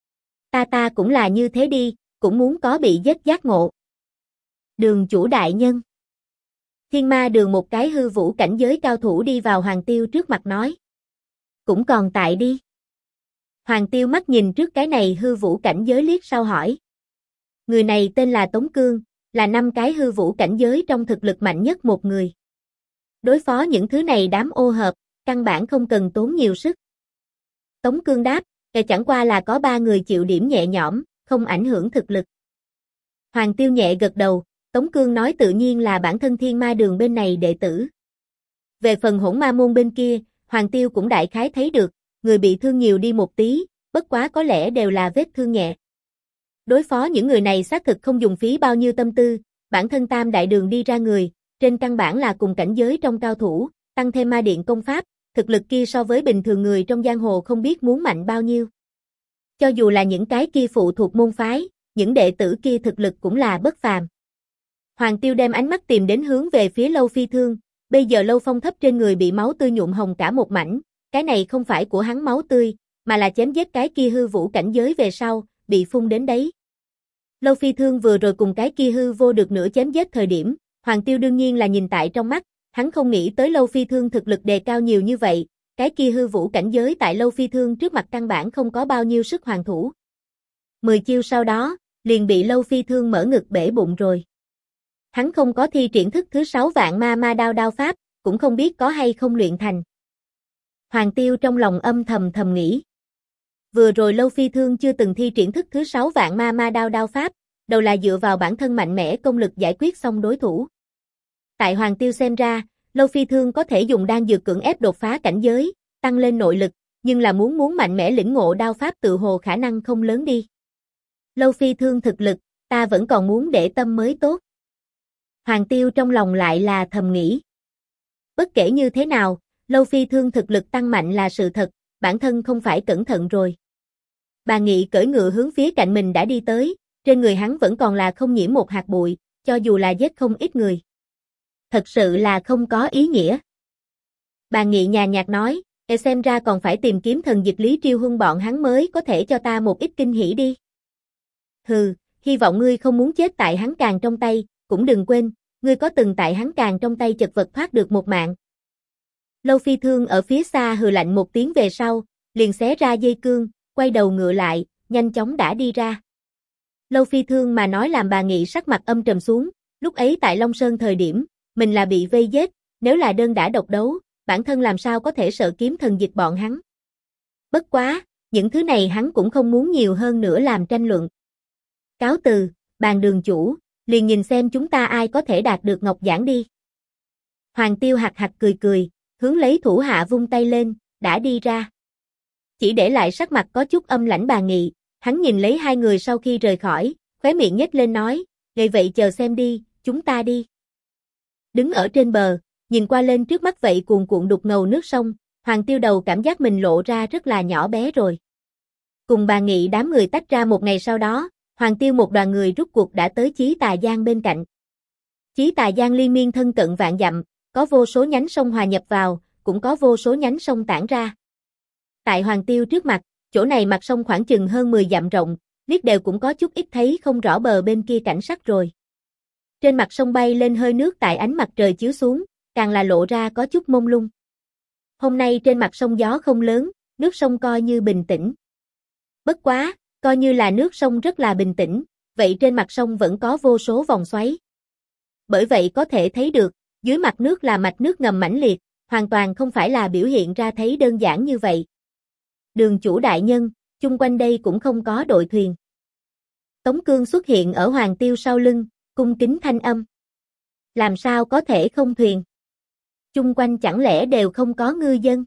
Ta cũng là như thế đi, cũng muốn có bị giết giác ngộ. Đường chủ đại nhân. Thiên Ma Đường một cái hư vũ cảnh giới cao thủ đi vào Hoàng Tiêu trước mặt nói. Cũng còn tại đi. Hoàng Tiêu mắt nhìn trước cái này hư vũ cảnh giới liếc sau hỏi. Người này tên là Tống Cương, là 5 cái hư vũ cảnh giới trong thực lực mạnh nhất một người. Đối phó những thứ này đám ô hợp, căn bản không cần tốn nhiều sức. Tống Cương đáp, chẳng qua là có 3 người chịu điểm nhẹ nhõm, không ảnh hưởng thực lực. Hoàng Tiêu nhẹ gật đầu, Tống Cương nói tự nhiên là bản thân Thiên Ma Đường bên này đệ tử. Về phần Hỗn Ma môn bên kia, Hoàng Tiêu cũng đại khái thấy được, người bị thương nhiều đi một tí, bất quá có lẽ đều là vết thương nhẹ. Đối phó những người này xác thực không dùng phí bao nhiêu tâm tư, bản thân Tam Đại Đường đi ra người, trên căn bản là cùng cảnh giới trong cao thủ, tăng thêm ma điện công pháp, thực lực kia so với bình thường người trong giang hồ không biết muốn mạnh bao nhiêu. Cho dù là những cái kia phụ thuộc môn phái, những đệ tử kia thực lực cũng là bất phàm. Hoàng Tiêu đem ánh mắt tìm đến hướng về phía Lâu Phi Thương, bây giờ Lâu Phong Thấp trên người bị máu tươi nhuộm hồng cả một mảnh, cái này không phải của hắn máu tươi, mà là chém giết cái kia hư vũ cảnh giới về sau, bị phun đến đấy. Lâu Phi Thương vừa rồi cùng cái kia hư vô được nửa chém giết thời điểm, Hoàng Tiêu đương nhiên là nhìn tại trong mắt, hắn không nghĩ tới Lâu Phi Thương thực lực đề cao nhiều như vậy, cái kia hư vũ cảnh giới tại Lâu Phi Thương trước mặt căn bản không có bao nhiêu sức hoàn thủ. 10 chiêu sau đó, liền bị Lâu Phi Thương mở ngực bể bụng rồi. Hắn không có thi triển thức thứ 6 vạn ma đao pháp, cũng không biết có hay không luyện thành. Hoàng Tiêu trong lòng âm thầm nghĩ. Vừa rồi Lâu Phi Thương chưa từng thi triển thức thứ 6 vạn ma đao pháp, đầu là dựa vào bản thân mạnh mẽ công lực giải quyết xong đối thủ. Tại Hoàng Tiêu xem ra, Lâu Phi Thương có thể dùng đan dược cưỡng ép đột phá cảnh giới, tăng lên nội lực, nhưng là muốn mạnh mẽ lĩnh ngộ đao pháp tự hồ khả năng không lớn đi. Lâu Phi Thương thực lực, ta vẫn còn muốn để tâm mới tốt. Hoàng Tiêu trong lòng lại là thầm nghĩ. Bất kể như thế nào, Lâu Phi Thương thực lực tăng mạnh là sự thật, bản thân không phải cẩn thận rồi. Bà Nghị cưỡi ngựa hướng phía cạnh mình đã đi tới, trên người hắn vẫn còn là không nhiễm một hạt bụi, cho dù là giết không ít người. Thật sự là không có ý nghĩa. Bà Nghị nhàn nhạt nói, xem ra còn phải tìm kiếm thần dịch Lý Triêu Huân bọn hắn mới có thể cho ta một ít kinh hỉ đi. Hừ, hy vọng ngươi không muốn chết tại hắn Càn trong tay, cũng đừng quên, ngươi có từng tại hắn Càn trong tay chật vật thoát được một mạng. Lâu Phi Thương ở phía xa hừ lạnh một tiếng về sau, liền xé ra dây cương, quay đầu ngựa lại, nhanh chóng đã đi ra. Lâu Phi Thương mà nói làm bà Nghị sắc mặt âm trầm xuống, lúc ấy tại Long Sơn thời điểm, mình là bị vây giết, nếu là đơn đả độc đấu, bản thân làm sao có thể sợ kiếm thần dịch bọn hắn. Bất quá, những thứ này hắn cũng không muốn nhiều hơn nữa làm tranh luận. Cáo từ, bàn đường chủ, liền nhìn xem chúng ta ai có thể đạt được ngọc giản đi. Hoàng Tiêu hạc hạc cười, hướng lấy thủ hạ vung tay lên, đã đi ra. Chỉ để lại sắc mặt có chút âm lãnh bà Nghị, hắn nhìn lấy hai người sau khi rời khỏi, khóe miệng nhếch lên nói, vậy chờ xem đi, chúng ta đi. Đứng ở trên bờ, nhìn qua lên trước mắt vậy cuồn cuộn đục ngầu nước sông, Hoàng Tiêu đầu cảm giác mình lộ ra rất là nhỏ bé rồi. Cùng bà Nghị đám người tách ra một ngày sau đó, Hoàng Tiêu một đoàn người rút cuộc đã tới Chí Tà Giang bên cạnh. Chí Tà Giang liên miên thân cận vạn dặm, có vô số nhánh sông hòa nhập vào, cũng có vô số nhánh sông tản ra. Tại Hoàng Tiêu trước mặt, chỗ này mặt sông khoảng chừng hơn 10 dặm rộng, liếc đều cũng có chút ít thấy không rõ bờ bên kia cảnh sắc rồi. Trên mặt sông bay lên hơi nước tại ánh mặt trời chiếu xuống, càng là lộ ra có chút mông lung. Hôm nay trên mặt sông gió không lớn, nước sông coi như bình tĩnh. Bất quá, coi như là nước sông rất là bình tĩnh, vậy trên mặt sông vẫn có vô số vòng xoáy. Bởi vậy có thể thấy được, dưới mặt nước là mạch nước ngầm mãnh liệt, hoàn toàn không phải là biểu hiện ra thấy đơn giản như vậy. Đường chủ đại nhân, chung quanh đây cũng không có đội thuyền. Tống Cương xuất hiện ở Hoàng Tiêu sau lưng, cung kính thanh âm. Làm sao có thể không thuyền? Chung quanh chẳng lẽ đều không có ngư dân?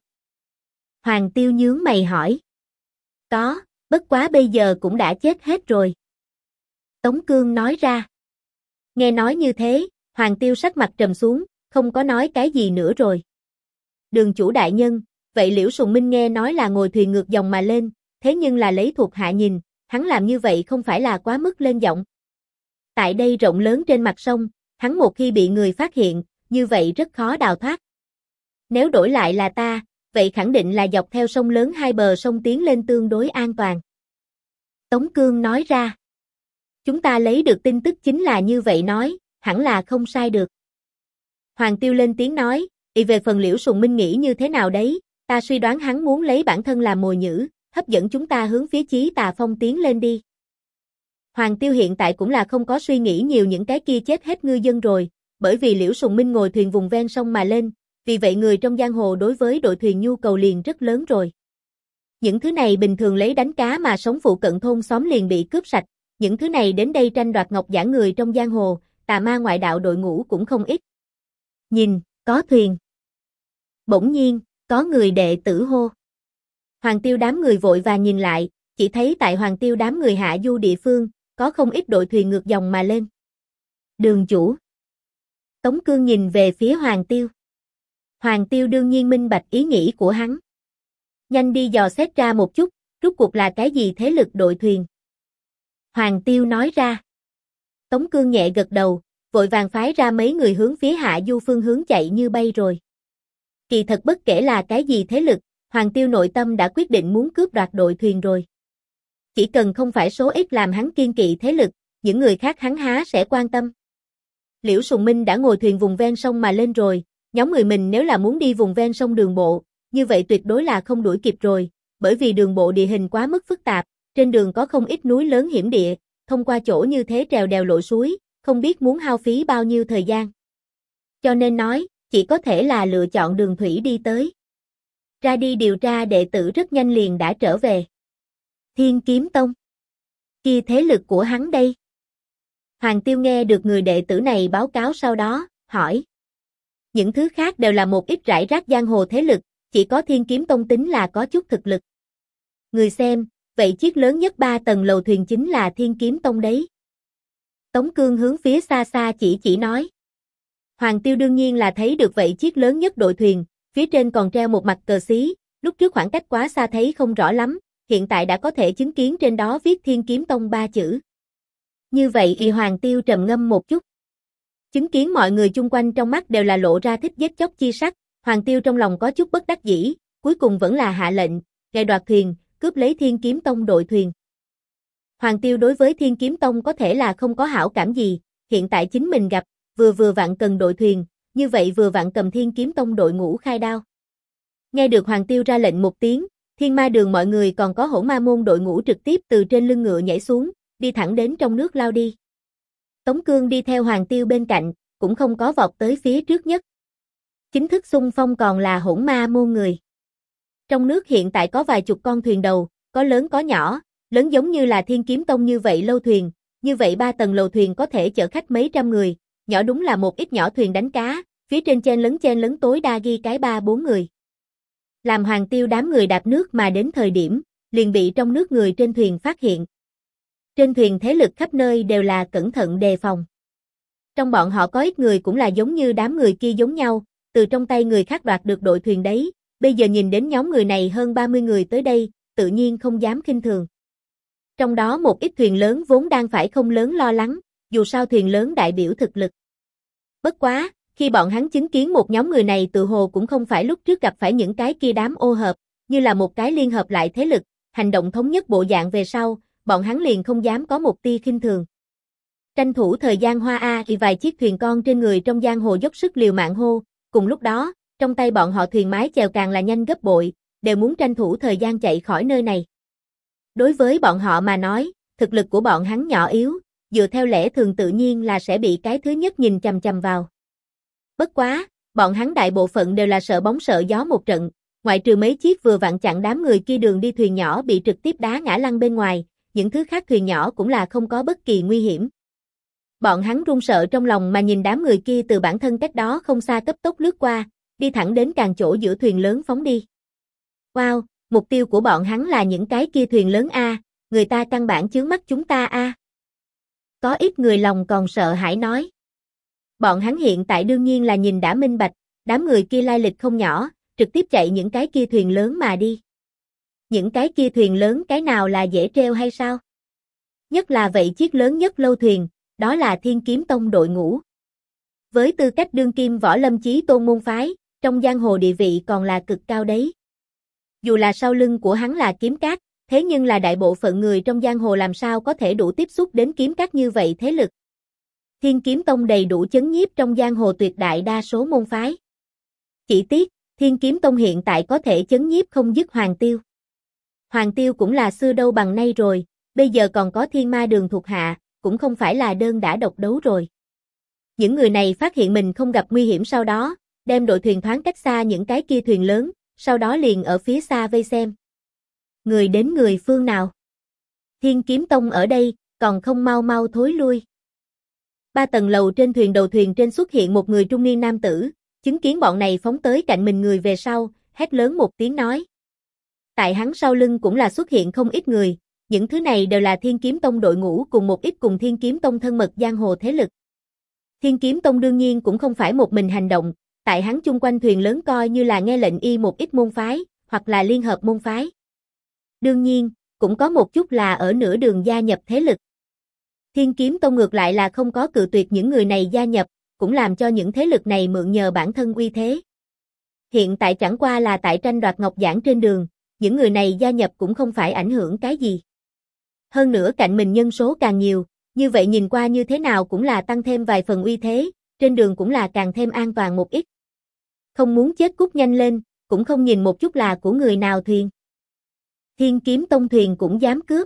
Hoàng Tiêu nhướng mày hỏi. Có, bất quá bây giờ cũng đã chết hết rồi. Tống Cương nói ra. Nghe nói như thế, Hoàng Tiêu sắc mặt trầm xuống, không có nói cái gì nữa rồi. Đường chủ đại nhân, vậy Liễu Sùng Minh nghe nói là ngồi thuyền ngược dòng mà lên, thế nhưng là lấy thuộc hạ nhìn, hắn làm như vậy không phải là quá mức lên giọng. Tại đây rộng lớn trên mặt sông, hắn một khi bị người phát hiện, như vậy rất khó đào thoát. Nếu đổi lại là ta, vậy khẳng định là dọc theo sông lớn hai bờ sông tiến lên tương đối an toàn. Tống Cương nói ra. Chúng ta lấy được tin tức chính là như vậy nói, hẳn là không sai được. Hoàng Tiêu lên tiếng nói, về phần Liễu Sùng Minh nghĩ như thế nào đấy, ta suy đoán hắn muốn lấy bản thân làm mồi nhử, hấp dẫn chúng ta hướng phía Chí Tà Phong tiến lên đi. Hoàng Tiêu hiện tại cũng là không có suy nghĩ nhiều những cái kia chết hết ngư dân rồi, bởi vì Liễu Sùng Minh ngồi thuyền vùng ven sông mà lên, vì vậy người trong giang hồ đối với đội thuyền nhu cầu liền rất lớn rồi. Những thứ này bình thường lấy đánh cá mà sống phụ cận thôn xóm liền bị cướp sạch, những thứ này đến đây tranh đoạt ngọc giản người trong giang hồ, tà ma ngoại đạo đội ngũ cũng không ít. Nhìn, có thuyền. Bỗng nhiên, có người đệ tử hô. Hoàng Tiêu đám người vội và nhìn lại, chỉ thấy tại Hoàng Tiêu đám người hạ du địa phương, có không ít đội thuyền ngược dòng mà lên. Đường chủ. Tống Cương nhìn về phía Hoàng Tiêu. Hoàng Tiêu đương nhiên minh bạch ý nghĩ của hắn. Nhanh đi dò xét ra một chút, rốt cuộc là cái gì thế lực đội thuyền. Hoàng Tiêu nói ra. Tống Cương nhẹ gật đầu, vội vàng phái ra mấy người hướng phía hạ du phương hướng chạy như bay rồi. Kỳ thật bất kể là cái gì thế lực, Hoàng Tiêu nội tâm đã quyết định muốn cướp đoạt đội thuyền rồi. Chỉ cần không phải số ít làm hắn kiên kỵ thế lực, những người khác hắn há sẽ quan tâm. Liễu Sùng Minh đã ngồi thuyền vùng ven sông mà lên rồi, nhóm người mình nếu là muốn đi vùng ven sông đường bộ, như vậy tuyệt đối là không đuổi kịp rồi, bởi vì đường bộ địa hình quá mức phức tạp, trên đường có không ít núi lớn hiểm địa, thông qua chỗ như thế trèo đèo lội suối, không biết muốn hao phí bao nhiêu thời gian. Cho nên nói, chỉ có thể là lựa chọn đường thủy đi tới. Ra đi điều tra đệ tử rất nhanh liền đã trở về. Thiên Kiếm Tông. Kia thế lực của hắn đây. Hoàng Tiêu nghe được người đệ tử này báo cáo sau đó, hỏi. Những thứ khác đều là một ít rải rác giang hồ thế lực, chỉ có Thiên Kiếm Tông tính là có chút thực lực. Người xem, vậy chiếc lớn nhất 3 tầng lầu thuyền chính là Thiên Kiếm Tông đấy. Tống Cương hướng phía xa xa chỉ nói. Hoàng Tiêu đương nhiên là thấy được vậy chiếc lớn nhất đội thuyền, phía trên còn treo một mặt cờ xí, lúc trước khoảng cách quá xa thấy không rõ lắm, hiện tại đã có thể chứng kiến trên đó viết Thiên Kiếm Tông 3 chữ. Như vậy thì Hoàng Tiêu trầm ngâm một chút. Chứng kiến mọi người chung quanh trong mắt đều là lộ ra thích giết chóc chi sắc, Hoàng Tiêu trong lòng có chút bất đắc dĩ, cuối cùng vẫn là hạ lệnh, gài đoạt thuyền, cướp lấy Thiên Kiếm Tông đội thuyền. Hoàng Tiêu đối với Thiên Kiếm Tông có thể là không có hảo cảm gì, hiện tại chính mình gặp, vừa vặn cần đội thuyền, như vậy vừa vặn cầm Thiên Kiếm Tông đội ngũ khai đao. Nghe được Hoàng Tiêu ra lệnh một tiếng, Thiên Ma Đường mọi người còn có Hỗn Ma Môn đội ngũ trực tiếp từ trên lưng ngựa nhảy xuống, đi thẳng đến trong nước lao đi. Tống Cương đi theo Hoàng Tiêu bên cạnh, cũng không có vọt tới phía trước nhất. Chính thức xung phong còn là Hỗn Ma Môn người. Trong nước hiện tại có vài chục con thuyền đầu, có lớn có nhỏ, lớn giống như là Thiên Kiếm Tông như vậy lâu thuyền, như vậy 3 tầng lầu thuyền có thể chở khách mấy trăm người, nhỏ đúng là một ít nhỏ thuyền đánh cá, phía trên chen lấn tối đa ghi cái 3-4 người. Làm Hoàng Tiêu đám người đạp nước mà đến thời điểm, liền bị trong nước người trên thuyền phát hiện. Trên thuyền thế lực khắp nơi đều là cẩn thận đề phòng. Trong bọn họ có ít người cũng là giống như đám người kia giống nhau, từ trong tay người khác đoạt được đội thuyền đấy, bây giờ nhìn đến nhóm người này hơn 30 người tới đây, tự nhiên không dám khinh thường. Trong đó một ít thuyền lớn vốn đang phải không lớn lo lắng, dù sao thuyền lớn đại biểu thực lực. Bất quá, khi bọn hắn chứng kiến một nhóm người này tự hồ cũng không phải lúc trước gặp phải những cái kia đám ô hợp, như là một cái liên hợp lại thế lực, hành động thống nhất bộ dạng về sau, bọn hắn liền không dám có một tia khinh thường. Tranh thủ thời gian hoa thì vài chiếc thuyền con trên người trong giang hồ dốc sức liều mạng hô, cùng lúc đó, trong tay bọn họ thuyền mái chèo càng là nhanh gấp bội, đều muốn tranh thủ thời gian chạy khỏi nơi này. Đối với bọn họ mà nói, thực lực của bọn hắn nhỏ yếu, dựa theo lẽ thường tự nhiên là sẽ bị cái thứ nhất nhìn chằm chằm vào. Bất quá, bọn hắn đại bộ phận đều là sợ bóng sợ gió một trận, ngoại trừ mấy chiếc vừa vặn chặn đám người kia đường đi thuyền nhỏ bị trực tiếp đá ngã lăn bên ngoài, những thứ khác thuyền nhỏ cũng là không có bất kỳ nguy hiểm. Bọn hắn run sợ trong lòng mà nhìn đám người kia từ bản thân cách đó không xa cấp tốc lướt qua, đi thẳng đến càng chỗ giữa thuyền lớn phóng đi. Wow, mục tiêu của bọn hắn là những cái kia thuyền lớn a, người ta căn bản chướng mắt chúng ta a. Có ít người lòng còn sợ hãi nói. Bọn hắn hiện tại đương nhiên là nhìn đã minh bạch, đám người kia lai lịch không nhỏ, trực tiếp chạy những cái kia thuyền lớn mà đi. Những cái kia thuyền lớn cái nào là dễ treo hay sao? Nhất là vậy chiếc lớn nhất lâu thuyền, đó là Thiên Kiếm Tông đội ngũ. Với tư cách đương kim võ lâm chí tôn môn phái, trong giang hồ địa vị còn là cực cao đấy. Dù là sau lưng của hắn là kiếm cát, thế nhưng là đại bộ phận người trong giang hồ làm sao có thể đủ tiếp xúc đến kiếm cát như vậy thế lực. Thiên Kiếm Tông đầy đủ chấn nhiếp trong giang hồ tuyệt đại đa số môn phái. Chỉ tiếc, Thiên Kiếm Tông hiện tại có thể chấn nhiếp không dứt Hoàng Tiêu. Hoàng Tiêu cũng là xưa đâu bằng nay rồi, bây giờ còn có Thiên Ma Đường thuộc hạ, cũng không phải là đơn đả độc đấu rồi. Những người này phát hiện mình không gặp nguy hiểm sau đó, đem đội thuyền thoáng cách xa những cái kia thuyền lớn, sau đó liền ở phía xa vây xem. Người đến người phương nào? Thiên Kiếm Tông ở đây, còn không mau mau thối lui. 3 tầng lầu trên thuyền đầu thuyền trên xuất hiện một người trung niên nam tử, chứng kiến bọn này phóng tới cạnh mình người về sau, hét lớn một tiếng nói. Tại hắn sau lưng cũng là xuất hiện không ít người, những thứ này đều là Thiên Kiếm Tông đội ngũ cùng một ít cùng Thiên Kiếm Tông thân mật giang hồ thế lực. Thiên Kiếm Tông đương nhiên cũng không phải một mình hành động, tại hắn chung quanh thuyền lớn coi như là nghe lệnh y một ít môn phái, hoặc là liên hợp môn phái. Đương nhiên, cũng có một chút là ở nửa đường gia nhập thế lực. Thiên Kiếm Tông ngược lại là không có cự tuyệt những người này gia nhập, cũng làm cho những thế lực này mượn nhờ bản thân uy thế. Hiện tại chẳng qua là tại tranh đoạt ngọc giản trên đường, những người này gia nhập cũng không phải ảnh hưởng cái gì. Hơn nữa cạnh mình nhân số càng nhiều, như vậy nhìn qua như thế nào cũng là tăng thêm vài phần uy thế, trên đường cũng là càng thêm an toàn một ít. Không muốn chết cút nhanh lên, cũng không nhìn một chút là của người nào thuyền. Thiên Kiếm Tông thuyền cũng dám cướp.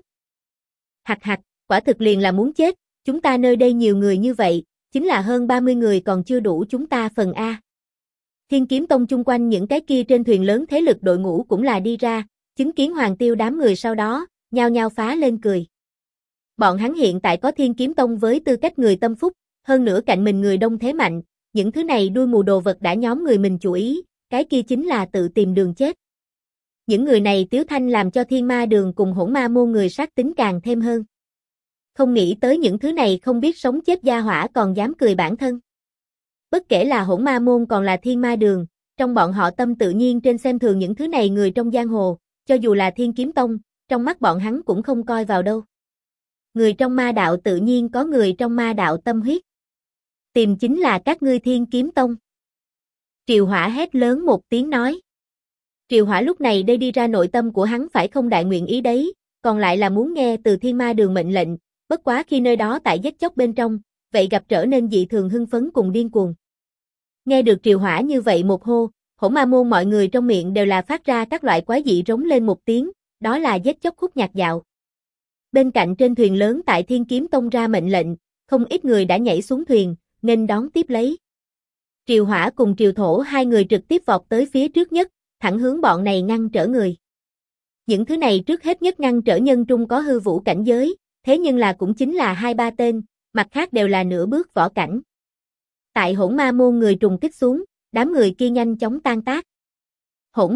Hặc hặc, quả thực liền là muốn chết, chúng ta nơi đây nhiều người như vậy, chính là hơn 30 người còn chưa đủ chúng ta phần A. Thiên Kiếm Tông chung quanh những cái kia trên thuyền lớn thế lực đội ngũ cũng là đi ra, chứng kiến Hoàng Tiêu đám người sau đó, nhao nhao phá lên cười. Bọn hắn hiện tại có Thiên Kiếm Tông với tư cách người tâm phúc, hơn nữa cạnh mình người đông thế mạnh, những thứ này đuôi mù đồ vật đã nhóm người mình chú ý, cái kia chính là tự tìm đường chết. Những người này tiếu thanh làm cho Thiên Ma Đường cùng Hỗn Ma môn người sát tính càng thêm hơn. Không nghĩ tới những thứ này không biết sống chết gia hỏa còn dám cười bản thân. Bất kể là Hỗn Ma môn còn là Thiên Ma Đường, trong bọn họ tâm tự nhiên trên xem thường những thứ này người trong giang hồ, cho dù là Thiên Kiếm Tông, trong mắt bọn hắn cũng không coi vào đâu. Người trong ma đạo tự nhiên có người trong ma đạo tâm huyết. Tìm chính là các ngươi Thiên Kiếm Tông. Triều Hỏa hét lớn một tiếng nói. Triều Hỏa lúc này đây đi ra nội tâm của hắn phải không đại nguyện ý đấy, còn lại là muốn nghe từ Thiên Ma Đường mệnh lệnh, bất quá khi nơi đó tại giết chóc bên trong, vậy gặp trở nên dị thường hưng phấn cùng điên cuồng. Nghe được Triều Hỏa như vậy một hô, Hỗn Ma môn mọi người trong miệng đều là phát ra các loại quái dị rống lên một tiếng, đó là giết chóc khúc nhạc dạo. Bên cạnh trên thuyền lớn tại Thiên Kiếm Tông ra mệnh lệnh, không ít người đã nhảy xuống thuyền, nên đón tiếp lấy. Triều Hỏa cùng Triều Thổ hai người trực tiếp vọt tới phía trước nhất, thẳng hướng bọn này ngăn trở người. Những thứ này trước hết nhất ngăn trở nhân trung có hư vũ cảnh giới, thế nhưng là cũng chính là 2-3 tên, mặt khác đều là nửa bước võ cảnh. Tại Hỗn Ma môn người trùng kích xuống, đám người kia nhanh chóng tan tác. Hỗn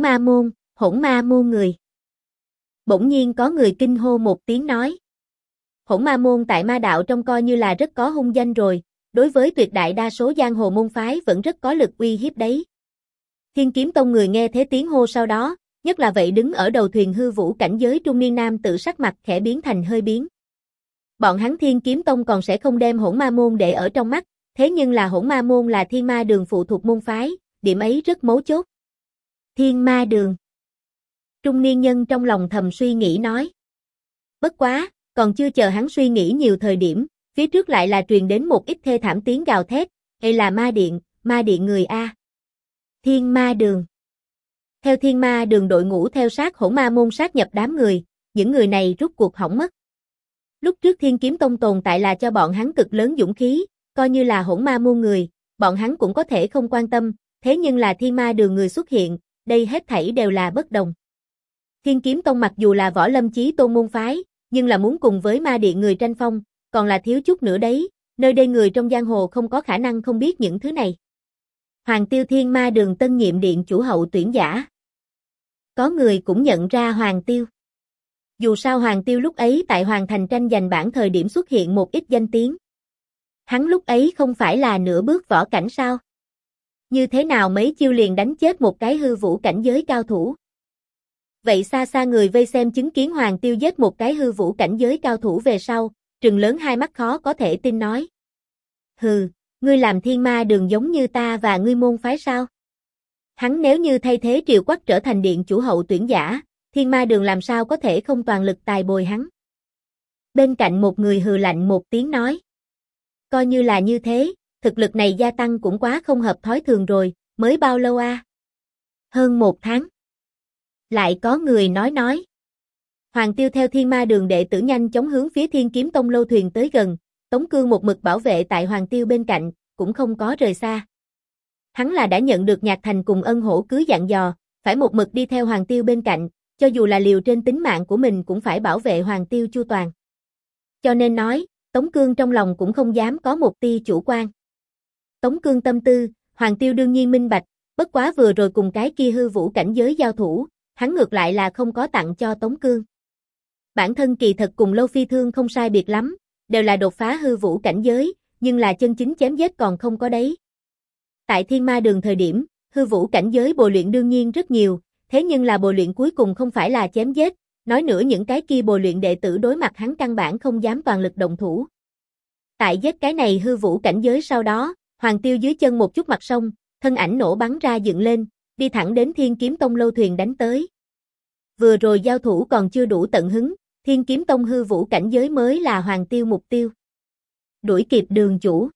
Ma môn người. Bỗng nhiên có người kinh hô một tiếng nói. Hỗn Ma môn tại ma đạo trong coi như là rất có hung danh rồi, đối với tuyệt đại đa số giang hồ môn phái vẫn rất có lực uy hiếp đấy. Thiên Kiếm Tông người nghe thế tiếng hô sau đó, nhất là vậy đứng ở đầu thuyền hư vũ cảnh giới trung niên nam tự sắc mặt khẽ biến thành hơi biến. Bọn hắn Thiên Kiếm Tông còn sẽ không đem Hỗn Ma môn để ở trong mắt, thế nhưng là Hỗn Ma môn là Thiên Ma Đường phụ thuộc môn phái, điểm ấy rất mấu chốt. Thiên Ma Đường. Trung niên nhân trong lòng thầm suy nghĩ nói. Bất quá, còn chưa chờ hắn suy nghĩ nhiều thời điểm, phía trước lại là truyền đến một ít thê thảm tiếng gào thét, hay là ma điện người A. Thiên Ma Đường. Theo Thiên Ma Đường đội ngũ theo sát Hỗn Ma môn sát nhập đám người, những người này rút cuộc hỏng mất. Lúc trước Thiên Kiếm Tông tồn tại là cho bọn hắn cực lớn dũng khí, coi như là Hỗn Ma môn người, bọn hắn cũng có thể không quan tâm, thế nhưng là Thiên Ma Đường người xuất hiện, đây hết thảy đều là bất đồng. Thiên Kiếm Tông mặc dù là võ lâm chí tôn môn phái, nhưng là muốn cùng với ma điện người tranh phong, còn là thiếu chút nữa đấy, nơi đây người trong giang hồ không có khả năng không biết những thứ này. Hoàng Tiêu Thiên Ma Đường tân nhiệm điện chủ hậu tuyển giả. Có người cũng nhận ra Hoàng Tiêu. Dù sao Hoàng Tiêu lúc ấy tại Hoàng Thành tranh giành bảng thời điểm xuất hiện một ít danh tiếng. Hắn lúc ấy không phải là nửa bước võ cảnh sao? Như thế nào mấy chiêu liền đánh chết một cái hư vũ cảnh giới cao thủ? Vậy xa xa người vây xem chứng kiến Hoàng Tiêu giết một cái hư vũ cảnh giới cao thủ về sau, trừng lớn hai mắt khó có thể tin nói. Hừ, ngươi làm Thiên Ma Đường giống như ta và ngươi môn phái sao? Hắn nếu như thay thế Triều Quách trở thành điện chủ hậu tuyển giả, Thiên Ma Đường làm sao có thể không toàn lực tài bồi hắn? Bên cạnh một người hừ lạnh một tiếng nói. Coi như là như thế, thực lực này gia tăng cũng quá không hợp thói thường rồi, mới bao lâu a? Hơn 1 tháng. Lại có người nói. Hoàng Tiêu theo Thiên Ma Đường đệ tử nhanh chóng hướng phía Thiên Kiếm Tông lâu thuyền tới gần, Tống Cương một mực bảo vệ tại Hoàng Tiêu bên cạnh, cũng không có rời xa. Hắn là đã nhận được Nhạc Thành cùng Ân Hổ cứ dặn dò, phải một mực đi theo Hoàng Tiêu bên cạnh, cho dù là liều trên tính mạng của mình cũng phải bảo vệ Hoàng Tiêu chu toàn. Cho nên nói, Tống Cương trong lòng cũng không dám có một tia chủ quan. Tống Cương tâm tư, Hoàng Tiêu đương nhiên minh bạch, bất quá vừa rồi cùng cái kia hư vũ cảnh giới giao thủ, hắn ngược lại là không có tặng cho Tống Cương. Bản thân kỳ thật cùng Lâu Phi Thương không sai biệt lắm, đều là đột phá hư vũ cảnh giới, nhưng là chân chính chém giết còn không có đấy. Tại Thiên Ma Đường thời điểm, hư vũ cảnh giới bồi luyện đương nhiên rất nhiều, thế nhưng là bồi luyện cuối cùng không phải là chém giết, nói nữa những cái kia bồi luyện đệ tử đối mặt hắn căn bản không dám toàn lực động thủ. Tại giết cái này hư vũ cảnh giới sau đó, Hoàng Tiêu dưới chân một chút mặt sông, thân ảnh nổ bắn ra dựng lên, đi thẳng đến Thiên Kiếm Tông lâu thuyền đánh tới. Vừa rồi giao thủ còn chưa đủ tận hứng, Thiên Kiếm Tông hư vũ cảnh giới mới là Hoàng Tiêu mục tiêu. Đuổi kịp đường chủ.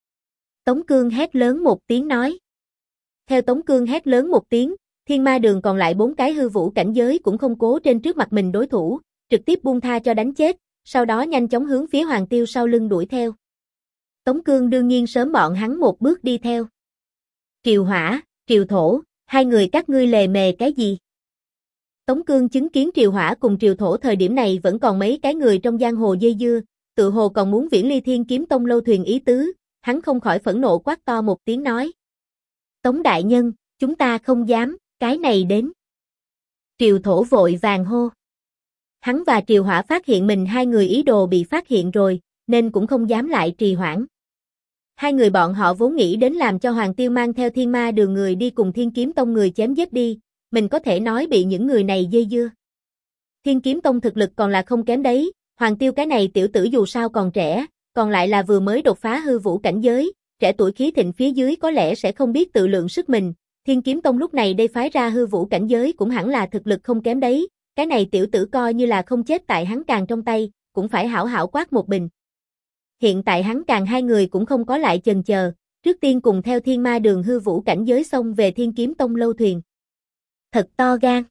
Tống Cương hét lớn một tiếng nói. Theo Tống Cương hét lớn một tiếng, Thiên Ma Đường còn lại 4 cái hư vũ cảnh giới cũng không cố trên trước mặt mình đối thủ, trực tiếp buông tha cho đánh chết, sau đó nhanh chóng hướng phía Hoàng Tiêu sau lưng đuổi theo. Tống Cương đương nhiên sớm bọn hắn một bước đi theo. Triều Hỏa, Triều Thổ, hai người các ngươi lề mề cái gì? Tống Cương chứng kiến Triều Hỏa cùng Triều Thổ thời điểm này vẫn còn mấy cái người trong giang hồ dây dưa, tự hồ còn muốn viễn ly Thiên Kiếm Tông lâu thuyền ý tứ, hắn không khỏi phẫn nộ quát to một tiếng nói. Tống đại nhân, chúng ta không dám, cái này đến. Triều Thổ vội vàng hô. Hắn và Triều Hỏa phát hiện mình hai người ý đồ bị phát hiện rồi, nên cũng không dám lại trì hoãn. Hai người bọn họ vốn nghĩ đến làm cho Hoàng Tiêu mang theo Thiên Ma Đường người đi cùng Thiên Kiếm Tông người chém giết đi, mình có thể nói bị những người này dây dưa. Thiên Kiếm Tông thực lực còn là không kém đấy, Hoàng Tiêu cái này tiểu tử dù sao còn trẻ, còn lại là vừa mới đột phá hư vũ cảnh giới, trẻ tuổi khí thịnh phía dưới có lẽ sẽ không biết tự lượng sức mình. Thiên Kiếm Tông lúc này đây phái ra hư vũ cảnh giới cũng hẳn là thực lực không kém đấy, cái này tiểu tử coi như là không chết tại hắn Càng trong tay, cũng phải hảo hảo quát một bình. Hiện tại hắn Càng hai người cũng không có lại chần chờ, trước tiên cùng theo Thiên Ma Đường hư vũ cảnh giới xông về Thiên Kiếm Tông lâu thuyền. Thật to gan.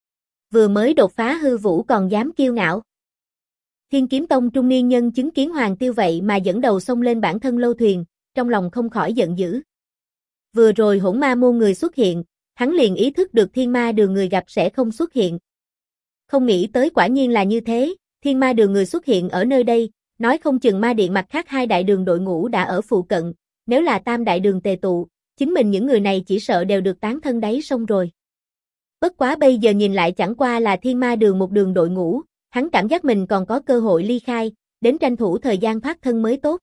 Vừa mới đột phá hư vũ còn dám kiêu ngạo. Thiên Kiếm Tông trung niên nhân chứng kiến Hoàng Tiêu vậy mà dẫn đầu xông lên bản thân lâu thuyền, trong lòng không khỏi giận dữ. Vừa rồi Hỗn Ma môn người xuất hiện, hắn liền ý thức được Thiên Ma Đường người gặp sẽ không xuất hiện. Không nghĩ tới quả nhiên là như thế, Thiên Ma Đường người xuất hiện ở nơi đây, nói không chừng Ma Điện mặt khác hai đại đường đội ngũ đã ở phụ cận, nếu là tam đại đường tề tụ, chính mình những người này chỉ sợ đều được tán thân đáy sông rồi. Bất quá bây giờ nhìn lại chẳng qua là Thiên Ma Đường một đường đội ngũ, hắn cảm giác mình còn có cơ hội ly khai, đến tranh thủ thời gian thoát thân mới tốt.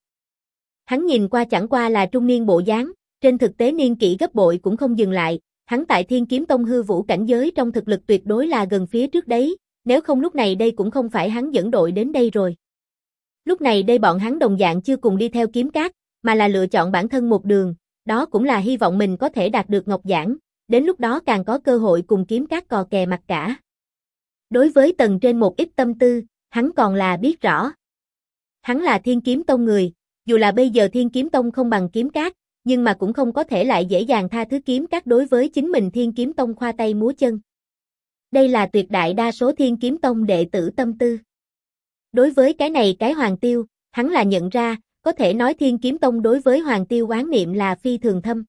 Hắn nhìn qua chẳng qua là trung niên bộ dáng, trên thực tế niên kỷ gấp bội cũng không dừng lại, hắn tại Thiên Kiếm Tông hư vũ cảnh giới trong thực lực tuyệt đối là gần phía trước đấy, nếu không lúc này đây cũng không phải hắn dẫn đội đến đây rồi. Lúc này đây bọn hắn đồng dạng chưa cùng đi theo Kiếm Cát, mà là lựa chọn bản thân một đường, đó cũng là hy vọng mình có thể đạt được ngọc giản, đến lúc đó càng có cơ hội cùng Kiếm Cát cò kè mặt cả. Đối với tầng trên một ít tâm tư, hắn còn là biết rõ. Hắn là Thiên Kiếm Tông người, dù là bây giờ Thiên Kiếm Tông không bằng Kiếm Cát, nhưng mà cũng không có thể lại dễ dàng tha thứ Kiếm Cát đối với chính mình Thiên Kiếm Tông khoa tay múa chân. Đây là tuyệt đại đa số Thiên Kiếm Tông đệ tử tâm tư. Đối với cái này cái Hoàng Tiêu, hắn là nhận ra, có thể nói Thiên Kiếm Tông đối với Hoàng Tiêu oán niệm là phi thường thâm.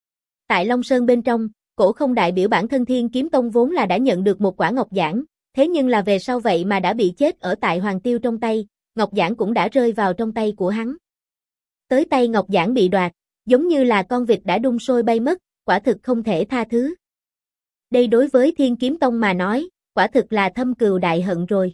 Tại Long Sơn bên trong, cổ không đại biểu bản thân Thiên Kiếm Tông vốn là đã nhận được một quả ngọc giản, thế nhưng là về sau vậy mà đã bị chết ở tại Hoàng Tiêu trong tay, ngọc giản cũng đã rơi vào trong tay của hắn. Tới tay ngọc giản bị đoạt, giống như là con vịt đã đun sôi bay mất, quả thực không thể tha thứ. Đây đối với Thiên Kiếm Tông mà nói, quả thực là thâm cừu đại hận rồi.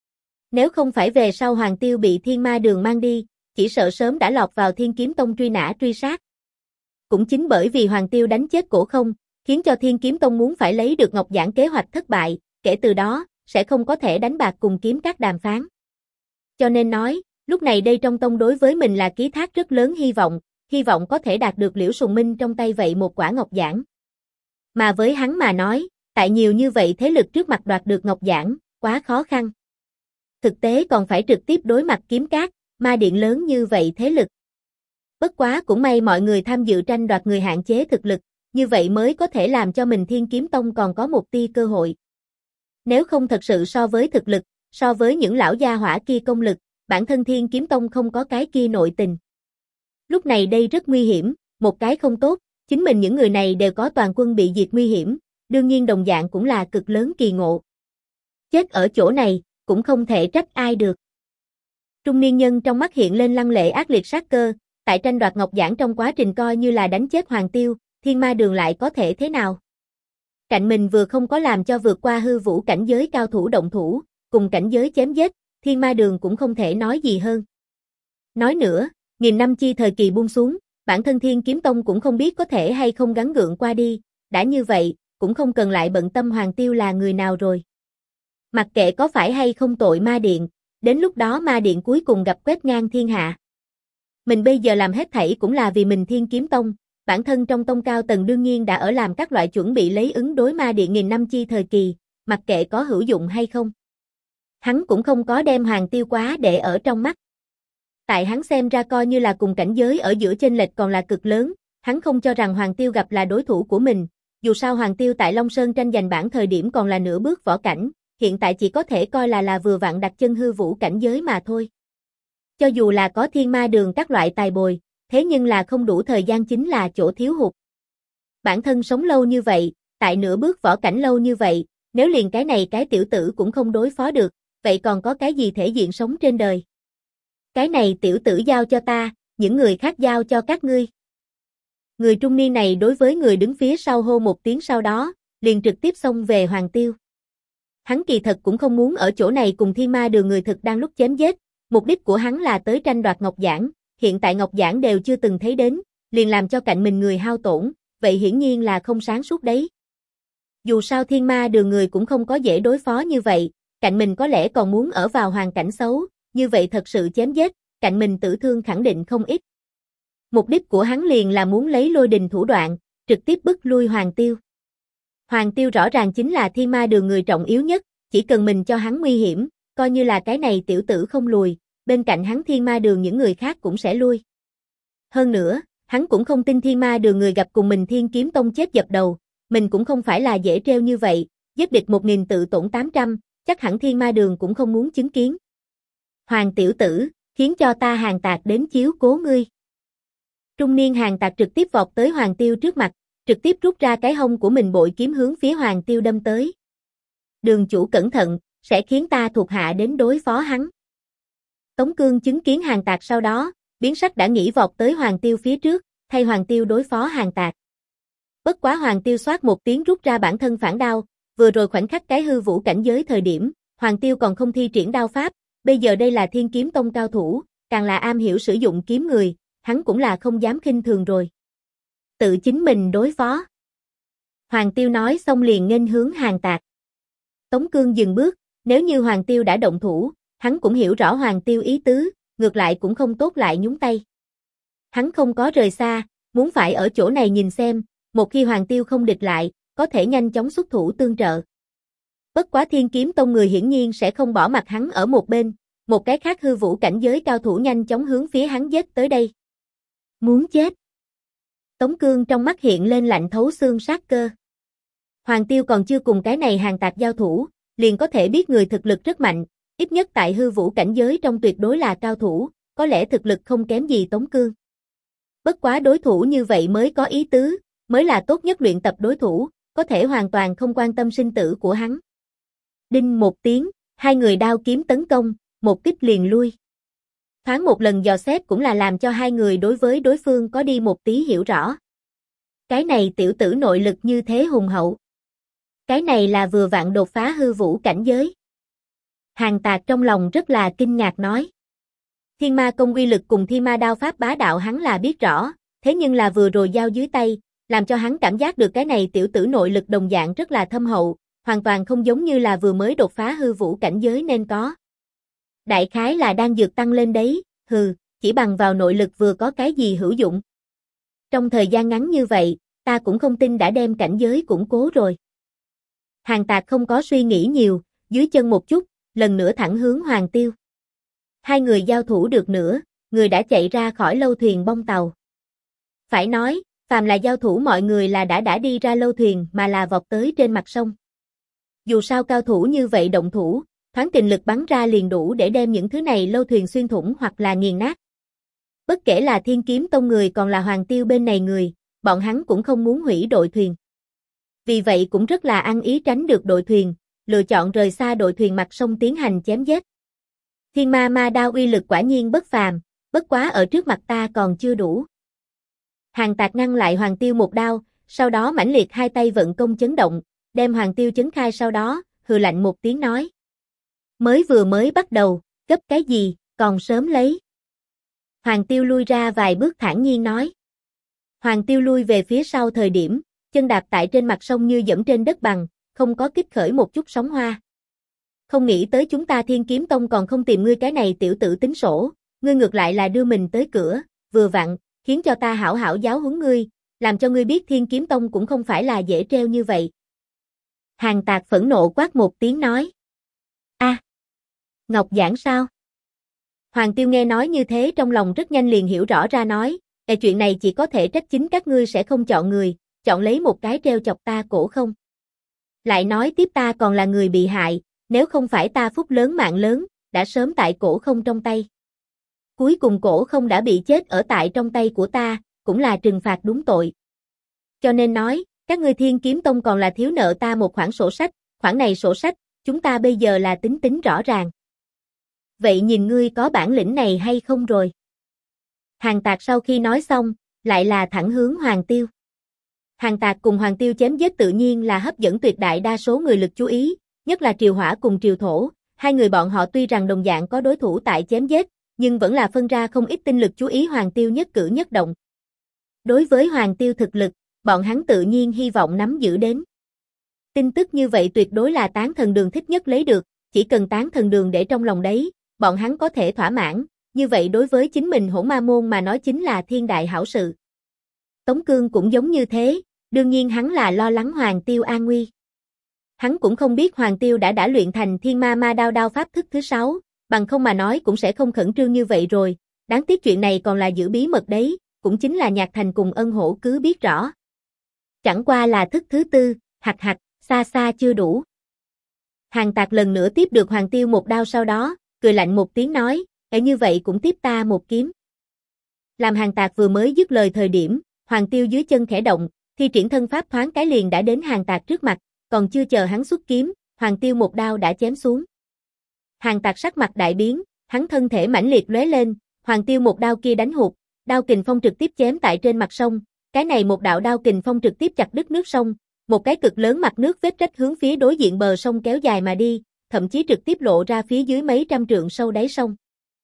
Nếu không phải về sau Hoàng Tiêu bị Thiên Ma Đường mang đi, chỉ sợ sớm đã lọt vào Thiên Kiếm Tông truy nã truy sát. Cũng chính bởi vì Hoàng Tiêu đánh chết cổ không, khiến cho Thiên Kiếm Tông muốn phải lấy được ngọc giản kế hoạch thất bại, kể từ đó, sẽ không có thể đánh bạc cùng Kiếm Cát đàm phán. Cho nên nói, lúc này đây trong tông đối với mình là ký thác rất lớn hy vọng có thể đạt được Liễu Sùng Minh trong tay vậy một quả ngọc giản. Mà với hắn mà nói, tại nhiều như vậy thế lực trước mặt đoạt được ngọc giản, quá khó khăn. Thực tế còn phải trực tiếp đối mặt Kiếm Cát, Ma Điện lớn như vậy thế lực. Bất quá cũng may mọi người tham dự tranh đoạt người hạn chế thực lực, như vậy mới có thể làm cho mình Thiên Kiếm Tông còn có một tia cơ hội. Nếu không thật sự so với thực lực, so với những lão gia hỏa kia công lực, bản thân Thiên Kiếm Tông không có cái kia nội tình. Lúc này đây rất nguy hiểm, một cái không tốt, chính mình những người này đều có toàn quân bị diệt nguy hiểm, đương nhiên đồng dạng cũng là cực lớn kỳ ngộ. Chết ở chỗ này, cũng không thể trách ai được. Trung niên nhân trong mắt hiện lên lăng lệ ác liệt sát cơ, tại tranh đoạt ngọc giản trong quá trình coi như là đánh chết Hoàng Tiêu, Thiên Ma Đường lại có thể thế nào? Cạnh mình vừa không có làm cho vượt qua hư vũ cảnh giới cao thủ động thủ, cùng cảnh giới chém giết, Thiên Ma Đường cũng không thể nói gì hơn. Nói nữa, nghìn năm chi thời kỳ buông xuống, bản thân Thiên Kiếm Tông cũng không biết có thể hay không gắng gượng qua đi, đã như vậy, cũng không cần lại bận tâm Hoàng Tiêu là người nào rồi. Mặc kệ có phải hay không tội Ma Điện, đến lúc đó Ma Điện cuối cùng gặp quét ngang thiên hạ. Mình bây giờ làm hết thảy cũng là vì mình Thiên Kiếm Tông, bản thân trong tông cao tầng đương nhiên đã ở làm các loại chuẩn bị lấy ứng đối Ma Điện nghìn năm chi thời kỳ, mặc kệ có hữu dụng hay không. Hắn cũng không có đem Hoàng Tiêu quá để ở trong mắt. Tại hắn xem ra coi như là cùng cảnh giới ở giữa chênh lệch còn là cực lớn, hắn không cho rằng Hoàng Tiêu gặp là đối thủ của mình, dù sao Hoàng Tiêu tại Long Sơn tranh giành bảng thời điểm còn là nửa bước võ cảnh, hiện tại chỉ có thể coi là vừa vặn đặt chân hư vũ cảnh giới mà thôi. Cho dù là có Thiên Ma Đường các loại tài bồi, thế nhưng là không đủ thời gian chính là chỗ thiếu hụt. Bản thân sống lâu như vậy, tại nửa bước võ cảnh lâu như vậy, nếu liền cái này cái tiểu tử cũng không đối phó được, vậy còn có cái gì thể diện sống trên đời? Cái này tiểu tử giao cho ta, những người khác giao cho các ngươi. Người trung niên này đối với người đứng phía sau hô một tiếng sau đó, liền trực tiếp xông về Hoàng Tiêu. Hắn kỳ thật cũng không muốn ở chỗ này cùng Thiên Ma Đường người thực đang lúc chém giết, mục đích của hắn là tới tranh đoạt Ngọc Giản, hiện tại Ngọc Giản đều chưa từng thấy đến, liền làm cho cạnh mình người hao tổn, vậy hiển nhiên là không sáng suốt đấy. Dù sao Thiên Ma Đường người cũng không có dễ đối phó như vậy, cạnh mình có lẽ còn muốn ở vào hoàn cảnh xấu, như vậy thật sự chém giết, cạnh mình tử thương khẳng định không ít. Mục đích của hắn liền là muốn lấy lôi đình thủ đoạn, trực tiếp bức lui Hoàng Tiêu. Hoàng Tiêu rõ ràng chính là Thiên Ma Đường người trọng yếu nhất, chỉ cần mình cho hắn nguy hiểm, coi như là cái này tiểu tử không lùi, bên cạnh hắn Thiên Ma Đường những người khác cũng sẽ lui. Hơn nữa, hắn cũng không tin Thiên Ma Đường người gặp cùng mình Thiên Kiếm Tông chết dập đầu, mình cũng không phải là dễ treo như vậy, giết địch 1000 tự tổn 800, chắc hẳn Thiên Ma Đường cũng không muốn chứng kiến. Hoàng tiểu tử, khiến cho ta Hàng Tạc đến chiếu cố ngươi. Trung niên Hàng Tạc trực tiếp vọt tới Hoàng Tiêu trước mặt, trực tiếp rút ra cái hông của mình bội kiếm hướng phía Hoàng Tiêu đâm tới. Đường chủ cẩn thận, sẽ khiến ta thuộc hạ đến đối phó hắn. Tống Cương chứng kiến Hàng Tạc sau đó, biến sắc đã nghĩ vọt tới Hoàng Tiêu phía trước, thay Hoàng Tiêu đối phó Hàng Tạc. Bất quá Hoàng Tiêu xoát một tiếng rút ra bản thân phản đao, vừa rồi khoảnh khắc cái hư vũ cảnh giới thời điểm, Hoàng Tiêu còn không thi triển đao pháp, bây giờ đây là Thiên Kiếm Tông cao thủ, càng là am hiểu sử dụng kiếm người, hắn cũng là không dám khinh thường rồi. Tự chính mình đối phó. Hoàng Tiêu nói xong liền nghênh hướng Hàng Tạc. Tống Cương dừng bước, nếu như Hoàng Tiêu đã động thủ, hắn cũng hiểu rõ Hoàng Tiêu ý tứ, ngược lại cũng không tốt lại nhúng tay. Hắn không có rời xa, muốn phải ở chỗ này nhìn xem, một khi Hoàng Tiêu không địch lại, có thể nhanh chóng xuất thủ tương trợ. Bất quá Thiên Kiếm Tông người hiển nhiên sẽ không bỏ mặc hắn ở một bên, một cái khác hư vũ cảnh giới cao thủ nhanh chóng hướng phía hắn giết tới đây. Muốn chết. Tống Cương trong mắt hiện lên lạnh thấu xương sát cơ. Hoàng Tiêu còn chưa cùng cái này Hàng Tạc giao thủ, liền có thể biết người thực lực rất mạnh, ít nhất tại hư vũ cảnh giới trong tuyệt đối là cao thủ, có lẽ thực lực không kém gì Tống Cương. Bất quá đối thủ như vậy mới có ý tứ, mới là tốt nhất luyện tập đối thủ, có thể hoàn toàn không quan tâm sinh tử của hắn. Đinh một tiếng, hai người đao kiếm tấn công, một kích liền lui. Thoáng một lần dò xét cũng là làm cho hai người đối với đối phương có đi một tí hiểu rõ. Cái này tiểu tử nội lực như thế hùng hậu. Cái này là vừa vặn đột phá hư vũ cảnh giới. Hàng Tạc trong lòng rất là kinh ngạc nói. Thiên Ma công uy lực cùng Thiên Ma đao pháp bá đạo hắn là biết rõ, thế nhưng là vừa rồi giao dưới tay, làm cho hắn cảm giác được cái này tiểu tử nội lực đồng dạng rất là thâm hậu, hoàn toàn không giống như là vừa mới đột phá hư vũ cảnh giới nên có. Đại khái là đang dược tăng lên đấy, chỉ bằng vào nội lực vừa có cái gì hữu dụng. Trong thời gian ngắn như vậy, ta cũng không tin đã đem cảnh giới củng cố rồi. Hàng Tạc không có suy nghĩ nhiều, dưới chân một chút, lần nữa thẳng hướng Hoàng Tiêu. Hai người giao thủ được nữa, người đã chạy ra khỏi lâu thuyền bong tàu. Phải nói, phàm là giao thủ mọi người là đã đi ra lâu thuyền mà là vọt tới trên mặt sông. Dù sao cao thủ như vậy động thủ, thoáng kình lực bắn ra liền đủ để đem những thứ này lâu thuyền xuyên thủng hoặc là nghiền nát. Bất kể là Thiên Kiếm Tông người còn là Hoàng Tiêu bên này người, bọn hắn cũng không muốn hủy đội thuyền. Vì vậy cũng rất là ăn ý tránh được đội thuyền, lựa chọn rời xa đội thuyền mặt sông tiến hành chém giết. Thiên Ma ma đao uy lực quả nhiên bất phàm, bất quá ở trước mặt ta còn chưa đủ. Hàng Tạc ngăn lại Hoàng Tiêu một đao, sau đó mãnh liệt hai tay vận công chấn động, đem Hoàng Tiêu chấn khai sau đó, hừ lạnh một tiếng nói. Mới bắt đầu, gấp cái gì, còn sớm lấy. Hoàng Tiêu lui ra vài bước thản nhiên nói. Hoàng Tiêu lui về phía sau thời điểm, chân đạp tại trên mặt sông như dẫm trên đất bằng, không có kích khởi một chút sóng hoa. Không nghĩ tới chúng ta Thiên Kiếm Tông còn không tìm ngươi cái này tiểu tử tính sổ, ngươi ngược lại là đưa mình tới cửa, vừa vặn, khiến cho ta hảo hảo giáo huấn ngươi, làm cho ngươi biết Thiên Kiếm Tông cũng không phải là dễ treo như vậy. Hàng Tạc phẫn nộ quát một tiếng nói. A, Ngọc Giảng sao? Hoàng Tiêu nghe nói như thế trong lòng rất nhanh liền hiểu rõ ra nói, chuyện này chỉ có thể trách chính các ngươi sẽ không chọn người, chọn lấy một cái treo chọc ta cổ không. Lại nói tiếp ta còn là người bị hại, nếu không phải ta phúc lớn mạng lớn, đã sớm tại cổ không trong tay. Cuối cùng cổ không đã bị chết ở tại trong tay của ta, cũng là trừng phạt đúng tội. Cho nên nói, các ngươi Thiên Kiếm Tông còn là thiếu nợ ta một khoản sổ sách, khoản này sổ sách, chúng ta bây giờ là tính rõ ràng. Vậy nhìn ngươi có bản lĩnh này hay không rồi? Hàng Tạc sau khi nói xong, lại là thẳng hướng Hoàng Tiêu. Hàng Tạc cùng Hoàng Tiêu chém giết tự nhiên là hấp dẫn tuyệt đại đa số người lực chú ý, nhất là Triều Hỏa cùng Triều Thổ, hai người bọn họ tuy rằng đồng dạng có đối thủ tại chém giết, nhưng vẫn là phân ra không ít tinh lực chú ý Hoàng Tiêu nhất cử nhất động. Đối với Hoàng Tiêu thực lực, bọn hắn tự nhiên hy vọng nắm giữ đến. Tin tức như vậy tuyệt đối là Tán Thần Đường thích nhất lấy được, chỉ cần Tán Thần Đường để trong lòng đấy, bọn hắn có thể thỏa mãn, như vậy đối với chính mình Hỗn Ma Môn mà nói chính là thiên đại hảo sự. Tống Cương cũng giống như thế, đương nhiên hắn là lo lắng Hoàng Tiêu an nguy. Hắn cũng không biết Hoàng Tiêu đã luyện thành Thiên Ma Ma Đao pháp thức thứ 6, bằng không mà nói cũng sẽ không khẩn trương như vậy rồi, đáng tiếc chuyện này còn là giữ bí mật đấy, cũng chính là Nhạc Thành cùng Ân Hổ cứ biết rõ. Chẳng qua là thức thứ 4, xa xa chưa đủ. Hàng Tạc lần nữa tiếp được Hoàng Tiêu một đao sau đó, cười lạnh một tiếng nói, như vậy cũng tiếp ta một kiếm. Làm Hàng Tạc vừa mới dứt lời thời điểm, Hoàng Tiêu dưới chân khẽ động, thi triển thân pháp thoáng cái liền đã đến Hàng Tạc trước mặt, còn chưa chờ hắn xuất kiếm, Hoàng Tiêu một đao đã chém xuống. Hàng Tạc sắc mặt đại biến, hắn thân thể mãnh liệt lóe lên, Hoàng Tiêu một đao kia đánh hụt, đao kình phong trực tiếp chém tại trên mặt sông, cái này một đạo đao kình phong trực tiếp chặt đứt nước sông, một cái cực lớn mặt nước vết rách hướng phía đối diện bờ sông kéo dài mà đi, thậm chí trực tiếp lộ ra phía dưới mấy trăm trượng sâu đáy sông.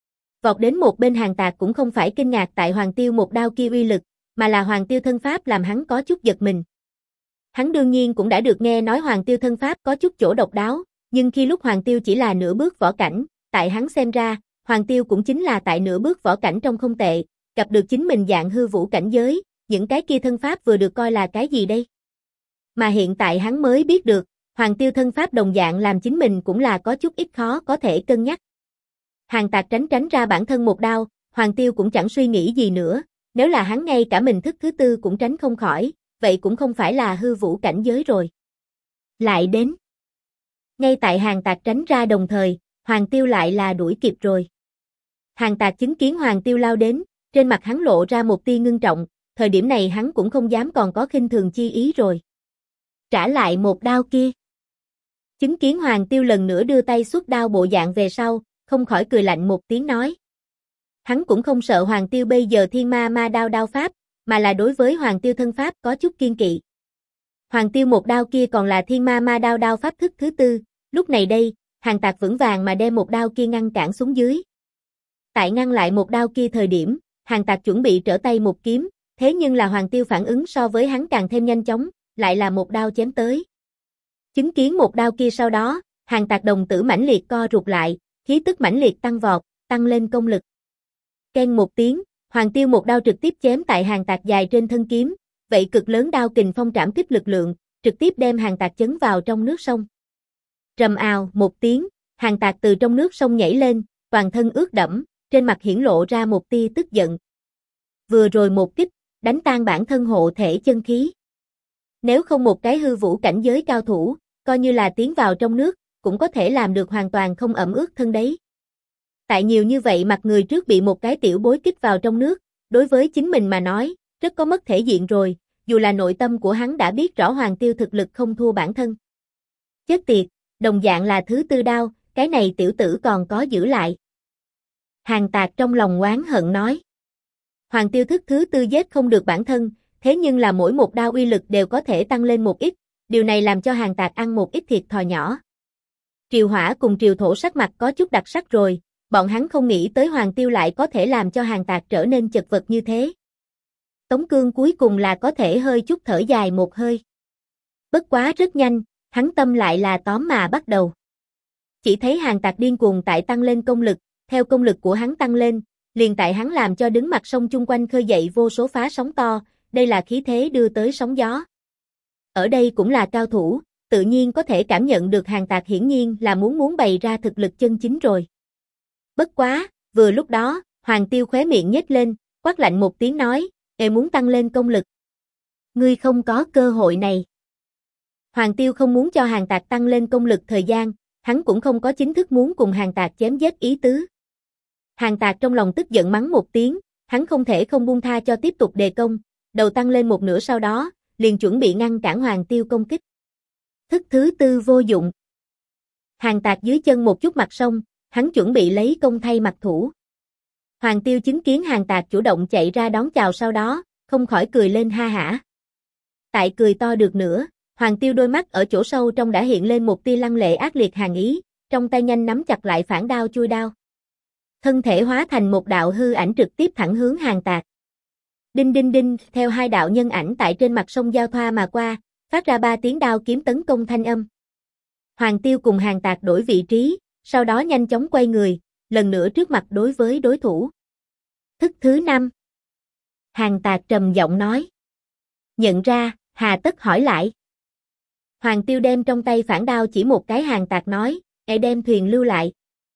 Vọt đến một bên Hàng Tạc cũng không phải kinh ngạc tại Hoàng Tiêu một đao kia uy lực, mà là Hoàng Tiêu thân pháp làm hắn có chút giật mình. Hắn đương nhiên cũng đã được nghe nói Hoàng Tiêu thân pháp có chút chỗ độc đáo, nhưng khi lúc Hoàng Tiêu chỉ là nửa bước võ cảnh, tại hắn xem ra, Hoàng Tiêu cũng chính là tại nửa bước võ cảnh trong không tệ, gặp được chính mình dạng hư vũ cảnh giới, những cái kia thân pháp vừa được coi là cái gì đây? Mà hiện tại hắn mới biết được, Hoàng Tiêu thân pháp đồng dạng làm chính mình cũng là có chút ít khó có thể cân nhắc. Hàng Tạc tránh ra bản thân một đao, Hoàng Tiêu cũng chẳng suy nghĩ gì nữa, nếu là hắn ngay cả mình thức thứ 4 cũng tránh không khỏi, vậy cũng không phải là hư vũ cảnh giới rồi. Lại đến. Ngay tại Hàng Tạc tránh ra đồng thời, Hoàng Tiêu lại là đuổi kịp rồi. Hàng Tạc chứng kiến Hoàng Tiêu lao đến, trên mặt hắn lộ ra một tia ngưng trọng, thời điểm này hắn cũng không dám còn có khinh thường chi ý rồi. Trả lại một đao kia. Chứng kiến Hoàng Tiêu lần nữa đưa tay xuất đao bộ dạng về sau, không khỏi cười lạnh một tiếng nói. Hắn cũng không sợ Hoàng Tiêu bây giờ Thiên Ma Ma đao pháp, mà là đối với Hoàng Tiêu thân pháp có chút kiên kỵ. Hoàng Tiêu một đao kia còn là Thiên Ma Ma đao pháp thức thứ 4, lúc này đây, Hàng Tạc vững vàng mà đem một đao kia ngăn cản xuống dưới. Tại ngăn lại một đao kia thời điểm, Hàng Tạc chuẩn bị trở tay một kiếm, thế nhưng là Hoàng Tiêu phản ứng so với hắn càng thêm nhanh chóng, lại là một đao chém tới. Chứng kiến một đao kia sau đó, Hàng Tạc đồng tử mãnh liệt co rụt lại, khí tức mãnh liệt tăng vọt, tăng lên công lực. Keng một tiếng, Hoàng Tiêu một đao trực tiếp chém tại Hàng Tạc dài trên thân kiếm, vậy cực lớn đao kình phong trảm kích lực lượng, trực tiếp đem Hàng Tạc chấn vào trong nước sông. Rầm ào một tiếng, Hàng Tạc từ trong nước sông nhảy lên, toàn thân ướt đẫm, trên mặt hiển lộ ra một tia tức giận. Vừa rồi một kích, đánh tan bản thân hộ thể chân khí. Nếu không một cái hư vũ cảnh giới cao thủ, coi như là tiến vào trong nước, cũng có thể làm được hoàn toàn không ẩm ướt thân đấy. Tại nhiều như vậy mặt người trước bị một cái tiểu bối kích vào trong nước, đối với chính mình mà nói, rất có mất thể diện rồi, dù là nội tâm của hắn đã biết rõ Hoàng Tiêu thực lực không thua bản thân. Chết tiệt, đồng dạng là thứ 4 đao, cái này tiểu tử còn có giữ lại. Hàng Tạc trong lòng oán hận nói. Hoàng Tiêu thức thứ 4 giết không được bản thân, thế nhưng là mỗi một đao uy lực đều có thể tăng lên một ít, Điều này làm cho Hàn Tạc ăn một ít thiệt thòi nhỏ. Triều Hỏa cùng Triều Thổ sắc mặt có chút đặc sắc rồi, bọn hắn không nghĩ tới Hoàng Tiêu lại có thể làm cho Hàn Tạc trở nên chật vật như thế. Tống Cương cuối cùng là có thể hơi chút thở dài một hơi. Bất quá rất nhanh, hắn tâm lại là tóm mà bắt đầu. Chỉ thấy Hàn Tạc điên cuồng tại tăng lên công lực, theo công lực của hắn tăng lên, liền tại hắn làm cho đứng mặt sông chung quanh khơi dậy vô số phá sóng to, đây là khí thế đưa tới sóng gió. Ở đây cũng là cao thủ, tự nhiên có thể cảm nhận được Hàn Tạc hiển nhiên là muốn bày ra thực lực chân chính rồi. Bất quá, vừa lúc đó, Hoàng Tiêu khóe miệng nhếch lên, quát lạnh một tiếng nói, muốn tăng lên công lực. Ngươi không có cơ hội này. Hoàng Tiêu không muốn cho Hàn Tạc tăng lên công lực thời gian, hắn cũng không có chính thức muốn cùng Hàn Tạc chém giết ý tứ. Hàn Tạc trong lòng tức giận mắng một tiếng, hắn không thể không buông tha cho tiếp tục đề công, đầu tăng lên một nửa sau đó, liền chuẩn bị ngăn cản Hoàng Tiêu công kích. Thức thứ tư vô dụng. Hàn Tạc dưới chân một chút mặt sông, hắn chuẩn bị lấy công thay mặt thủ. Hoàng Tiêu chứng kiến Hàn Tạc chủ động chạy ra đón chào sau đó, không khỏi cười lên ha hả. Tại cười to được nữa, Hoàng Tiêu đôi mắt ở chỗ sâu trong đã hiện lên một tia lăng lệ ác liệt hàn ý, trong tay nhanh nắm chặt lại phản đao chui đao. Thân thể hóa thành một đạo hư ảnh trực tiếp thẳng hướng Hàn Tạc. Đinh đinh đinh, theo hai đạo nhân ảnh tại trên mặt sông giao thoa mà qua, phát ra 3 tiếng đao kiếm tấn công thanh âm. Hoàng Tiêu cùng Hàn Tạc đổi vị trí, sau đó nhanh chóng quay người, lần nữa trước mặt đối với đối thủ. Thức thứ 5. Hàn Tạc trầm giọng nói. Nhận ra, hà tất hỏi lại. Hoàng Tiêu đem trong tay phản đao chỉ một cái Hàn Tạc nói, đem thuyền lưu lại.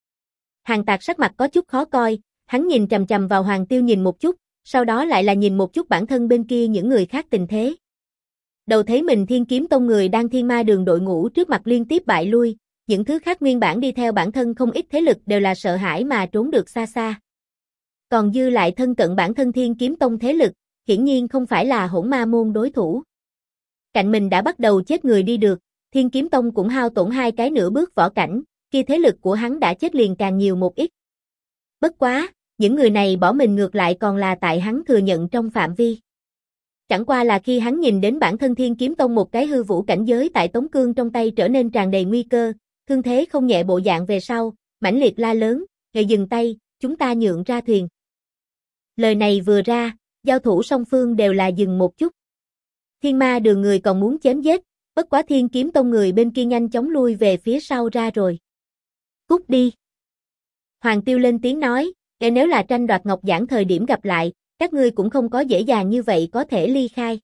Hàn Tạc sắc mặt có chút khó coi, hắn nhìn chằm chằm vào Hoàng Tiêu nhìn một chút, sau đó lại là nhìn một chút bản thân bên kia những người khác tình thế. Đầu thấy mình Thiên Kiếm Tông người đang Thiên Ma Đường đội ngũ trước mặt liên tiếp bại lui, những thứ khác nguyên bản đi theo bản thân không ít thế lực đều là sợ hãi mà trốn được xa xa. Còn dư lại thân cận bản thân Thiên Kiếm Tông thế lực, hiển nhiên không phải là Hỗn Ma môn đối thủ. Cạnh mình đã bắt đầu chết người đi được, Thiên Kiếm Tông cũng hao tổn 2 cái nửa bước võ cảnh, kia thế lực của hắn đã chết liền càng nhiều một ít. Bất quá, những người này bỏ mình ngược lại còn là tại hắn thừa nhận trong phạm vi. Chẳng qua là khi hắn nhìn đến bản thân Thiên Kiếm Tông một cái hư vũ cảnh giới tại Tống Cương trong tay trở nên tràn đầy nguy cơ, thương thế không nhẹ bộ dạng về sau, mãnh liệt la lớn, dừng tay, chúng ta nhượng ra thuyền. Lời này vừa ra, giao thủ song phương đều là dừng một chút. Thiên Ma Đường người còn muốn chém giết, bất quá Thiên Kiếm Tông người bên kia nhanh chóng lui về phía sau ra rồi. Cút đi. Hoàng Tiêu lên tiếng nói, nếu là tranh đoạt ngọc giản thời điểm gặp lại, các ngươi cũng không có dễ dàng như vậy có thể ly khai.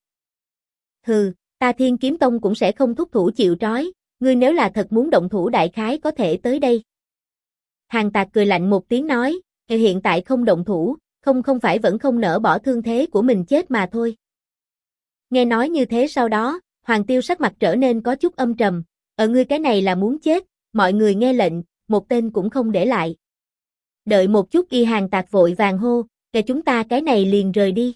Hừ, ta Thiên Kiếm Tông cũng sẽ không thúc thủ chịu trói, ngươi nếu là thật muốn động thủ đại khái có thể tới đây. Hàn Tạc cười lạnh một tiếng nói, hiện tại không động thủ, không phải vẫn không nỡ bỏ thương thế của mình chết mà thôi. Nghe nói như thế sau đó, Hoàng Tiêu sắc mặt trở nên có chút âm trầm, ngươi cái này là muốn chết, mọi người nghe lệnh, một tên cũng không để lại. Đợi một chút y Hàn Tạc vội vàng hô, chúng ta cái này liền rời đi.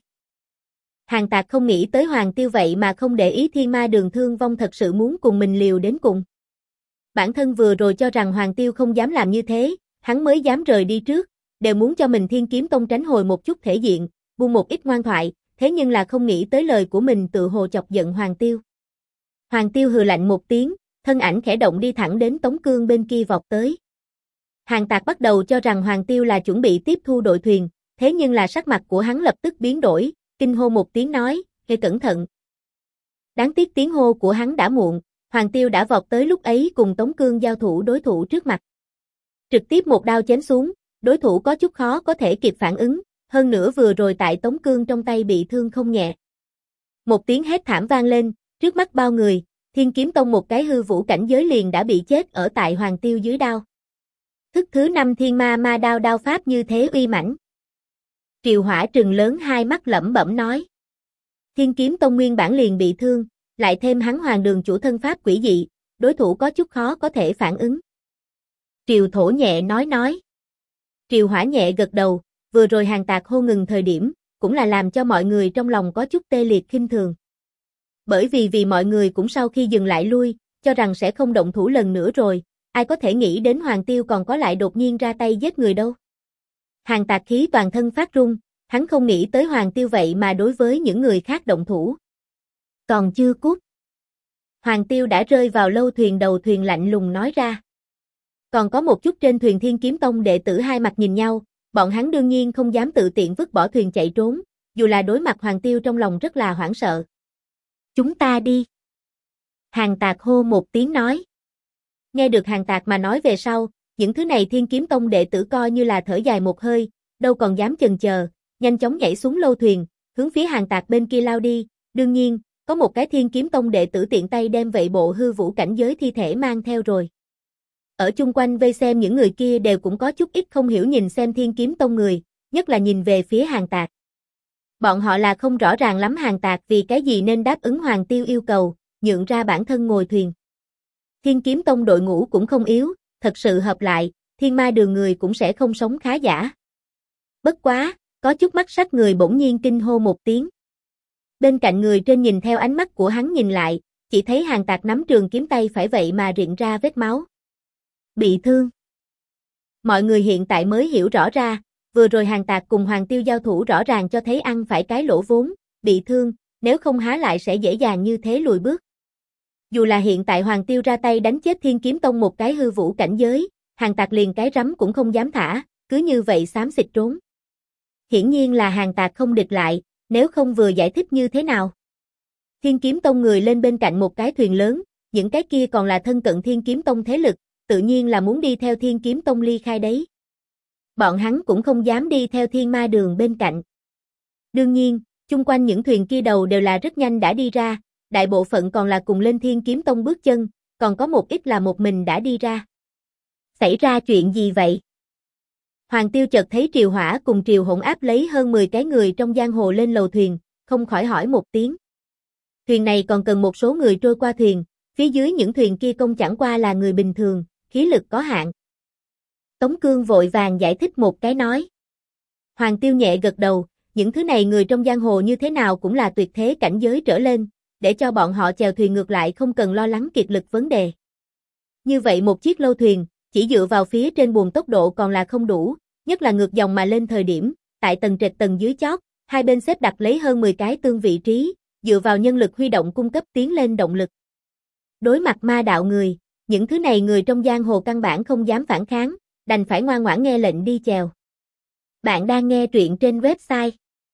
Hàn Tạc không nghĩ tới Hoàng Tiêu vậy mà không để ý Thiên Ma Đường thương vong thật sự muốn cùng mình liều đến cùng. Bản thân vừa rồi cho rằng Hoàng Tiêu không dám làm như thế, hắn mới dám rời đi trước, đều muốn cho mình Thiên Kiếm Tông tránh hồi một chút thể diện, buông một ít ngoan thoại, thế nhưng là không nghĩ tới lời của mình tự hồ chọc giận Hoàng Tiêu. Hoàng Tiêu hừ lạnh một tiếng, thân ảnh khẽ động đi thẳng đến Tống Cương bên kia vọt tới. Hàn Tạc bắt đầu cho rằng Hoàng Tiêu là chuẩn bị tiếp thu đội thuyền, thế nhưng là sắc mặt của hắn lập tức biến đổi, kinh hô một tiếng nói, cẩn thận. Đáng tiếc tiếng hô của hắn đã muộn, Hoàng Tiêu đã vọt tới lúc ấy cùng Tống Cương giao thủ đối thủ trước mặt. Trực tiếp một đao chém xuống, đối thủ có chút khó có thể kịp phản ứng, hơn nữa vừa rồi tại Tống Cương trong tay bị thương không nhẹ. Một tiếng hét thảm vang lên, trước mắt bao người, Thiên Kiếm Tông một cái hư vũ cảnh giới liền đã bị chết ở tại Hoàng Tiêu dưới đao. Thức thứ 5 Thiên Ma đao đao pháp như thế uy mãnh. Triều Hỏa trừng lớn hai mắt lẩm bẩm nói. Thiên Kiếm Tông nguyên bản liền bị thương, lại thêm hắn Hoàng Đường chủ thân pháp quỷ dị, đối thủ có chút khó có thể phản ứng. Triều Thổ nhẹ nói. Triều Hỏa nhẹ gật đầu, vừa rồi Hàn Tạc hô ngừng thời điểm, cũng là làm cho mọi người trong lòng có chút tê liệt khinh thường. Bởi vì mọi người cũng sau khi dừng lại lui, cho rằng sẽ không động thủ lần nữa rồi, ai có thể nghĩ đến Hoàng Tiêu còn có lại đột nhiên ra tay giết người đâu. Hàn Tạc khí toàn thân phát run, hắn không nghĩ tới Hoàng Tiêu vậy mà đối với những người khác động thủ. Còn chưa cút. Hoàng Tiêu đã rơi vào lâu thuyền đầu thuyền lạnh lùng nói ra. Còn có một chút trên thuyền Thiên Kiếm Tông đệ tử hai mặt nhìn nhau, bọn hắn đương nhiên không dám tự tiện vứt bỏ thuyền chạy trốn, dù là đối mặt Hoàng Tiêu trong lòng rất là hoảng sợ. Chúng ta đi. Hàng Tạc hô một tiếng nói. Nghe được Hàng Tạc mà nói về sau, những thứ này Thiên Kiếm Tông đệ tử coi như là thở dài một hơi, đâu còn dám chần chờ, nhanh chóng nhảy xuống lâu thuyền, hướng phía Hàng Tạc bên kia lao đi. Đương nhiên, có một cái Thiên Kiếm Tông đệ tử tiện tay đem vậy bộ hư vũ cảnh giới thi thể mang theo rồi. Ở chung quanh vây xem những người kia đều cũng có chút ít không hiểu nhìn xem Thiên Kiếm Tông người, nhất là nhìn về phía Hàng Tạc. Bọn họ là không rõ ràng lắm Hàng Tạc vì cái gì nên đáp ứng Hoàng Tiêu yêu cầu, nhượng ra bản thân ngồi thuyền. Thiên Kiếm Tông đội ngũ cũng không yếu, thật sự hợp lại, Thiên Ma Đường người cũng sẽ không sống khá giả. Bất quá, có chút mắt sắc người bỗng nhiên kinh hô một tiếng. Bên cạnh người trên nhìn theo ánh mắt của hắn nhìn lại, chỉ thấy Hàng Tạc nắm trường kiếm tay phải vậy mà rịn ra vết máu. Bị thương. Mọi người hiện tại mới hiểu rõ ra, vừa rồi Hàng Tạc cùng Hoàng Tiêu giao thủ rõ ràng cho thấy ăn phải cái lỗ vốn, bị thương, nếu không há lại sẽ dễ dàng như thế lùi bước. Dù là hiện tại Hoàng Tiêu ra tay đánh chết Thiên Kiếm Tông một cái hư vũ cảnh giới, Hàng Tạc liền cái rắm cũng không dám thả, cứ như vậy xám xịt trốn. Hiển nhiên là Hàng Tạc không địch lại, nếu không vừa giải thích như thế nào. Thiên Kiếm Tông người lên bên cạnh một cái thuyền lớn, những cái kia còn là thân cận Thiên Kiếm Tông thế lực, tự nhiên là muốn đi theo Thiên Kiếm Tông ly khai đấy. Bọn hắn cũng không dám đi theo Thiên Ma Đường bên cạnh. Đương nhiên, chung quanh những thuyền kia đầu đều là rất nhanh đã đi ra, đại bộ phận còn là cùng lên Thiên Kiếm Tông bước chân, còn có một ít là một mình đã đi ra. Xảy ra chuyện gì vậy? Hoàng Tiêu chợt thấy Triều Hỏa cùng Triều Hỗn áp lấy hơn 10 cái người trong giang hồ lên lầu thuyền, không khỏi hỏi một tiếng. Thuyền này còn cần một số người trôi qua thuyền, phía dưới những thuyền kia công chẳng qua là người bình thường, khí lực có hạn. Tống Cương vội vàng giải thích một cái nói. Hoàng Tiêu nhẹ gật đầu, những thứ này người trong giang hồ như thế nào cũng là tuyệt thế cảnh giới trở lên, để cho bọn họ chèo thuyền ngược lại không cần lo lắng kiệt lực vấn đề. Như vậy một chiếc lâu thuyền, chỉ dựa vào phía trên buồm tốc độ còn là không đủ, nhất là ngược dòng mà lên thời điểm, tại tầng trệt tầng dưới chót, hai bên xếp đặt lấy hơn 10 cái tương vị trí, dựa vào nhân lực huy động cung cấp tiến lên động lực. Đối mặt ma đạo người, những thứ này người trong giang hồ căn bản không dám phản kháng, đành phải ngoan ngoãn nghe lệnh đi chèo. Bạn đang nghe truyện trên website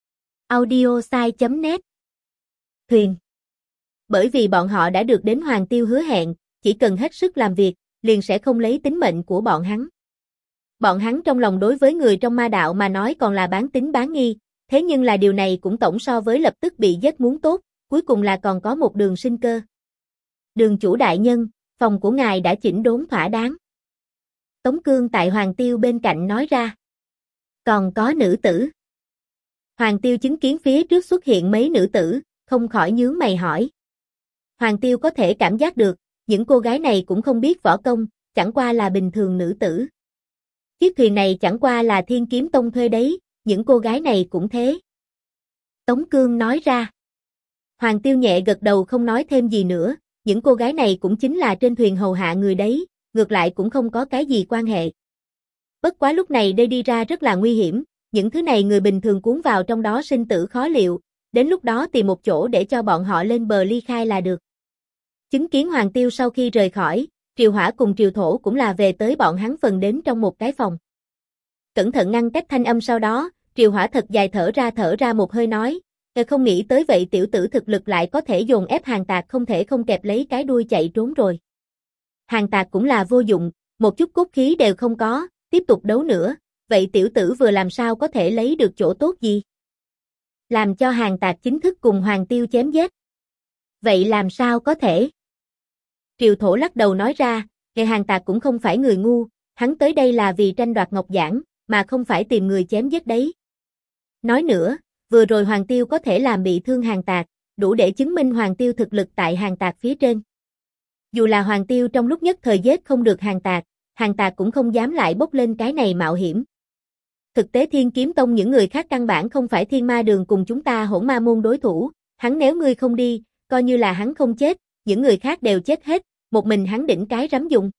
audiosai.net. Thuyền. Bởi vì bọn họ đã được đến Hoàng Tiêu hứa hẹn, chỉ cần hết sức làm việc, liền sẽ không lấy tính mệnh của bọn hắn. Bọn hắn trong lòng đối với người trong ma đạo mà nói còn là bán tín bán nghi, thế nhưng là điều này cũng tổng so với lập tức bị giết muốn tốt, cuối cùng là còn có một đường sinh cơ. Đường chủ đại nhân, phòng của ngài đã chỉnh đốn thỏa đáng. Tống Cương tại Hoàng Tiêu bên cạnh nói ra. Còn có nữ tử. Hoàng Tiêu chứng kiến phía trước xuất hiện mấy nữ tử, không khỏi nhướng mày hỏi. Hoàng Tiêu có thể cảm giác được, những cô gái này cũng không biết võ công, chẳng qua là bình thường nữ tử. Chiếc thuyền này chẳng qua là Thiên Kiếm Tông thuê đấy, những cô gái này cũng thế. Tống Cương nói ra. Hoàng Tiêu nhẹ gật đầu không nói thêm gì nữa, những cô gái này cũng chính là trên thuyền hầu hạ người đấy, ngược lại cũng không có cái gì quan hệ. Bất quá lúc này đây đi ra rất là nguy hiểm, những thứ này người bình thường cuốn vào trong đó sinh tử khó liệu, đến lúc đó tìm một chỗ để cho bọn họ lên bờ ly khai là được. Chứng kiến Hoàng Tiêu sau khi rời khỏi, Triều Hỏa cùng Triều Thổ cũng là về tới bọn hắn phần đến trong một cái phòng. Cẩn thận ngăn cách thanh âm sau đó, Triều Hỏa thật dài thở ra một hơi nói, không nghĩ tới vậy tiểu tử thực lực lại có thể dồn ép Hàng Tạc không thể không kẹp lấy cái đuôi chạy trốn rồi. Hàng Tạc cũng là vô dụng, một chút cốt khí đều không có, tiếp tục đấu nữa, vậy tiểu tử vừa làm sao có thể lấy được chỗ tốt gì? Làm cho Hàng Tạc chính thức cùng Hoàng Tiêu chém giết. Vậy làm sao có thể? Triều Thổ lắc đầu nói ra, Hàng Tạc cũng không phải người ngu, hắn tới đây là vì tranh đoạt ngọc giản, mà không phải tìm người chém giết đấy. Nói nữa, vừa rồi Hoàng Tiêu có thể làm bị thương Hàng Tạc, đủ để chứng minh Hoàng Tiêu thực lực tại Hàng Tạc phía trên. Dù là Hoàng Tiêu trong lúc nhất thời giết không được Hàng Tạc cũng không dám lại bốc lên cái này mạo hiểm. Thực tế Thiên Kiếm Tông những người khác căn bản không phải Thiên Ma Đường cùng chúng ta Hỗn Ma môn đối thủ, hắn nếu ngươi không đi, coi như là hắn không chết, những người khác đều chết hết, một mình hắn đỉnh cái rắm dùng.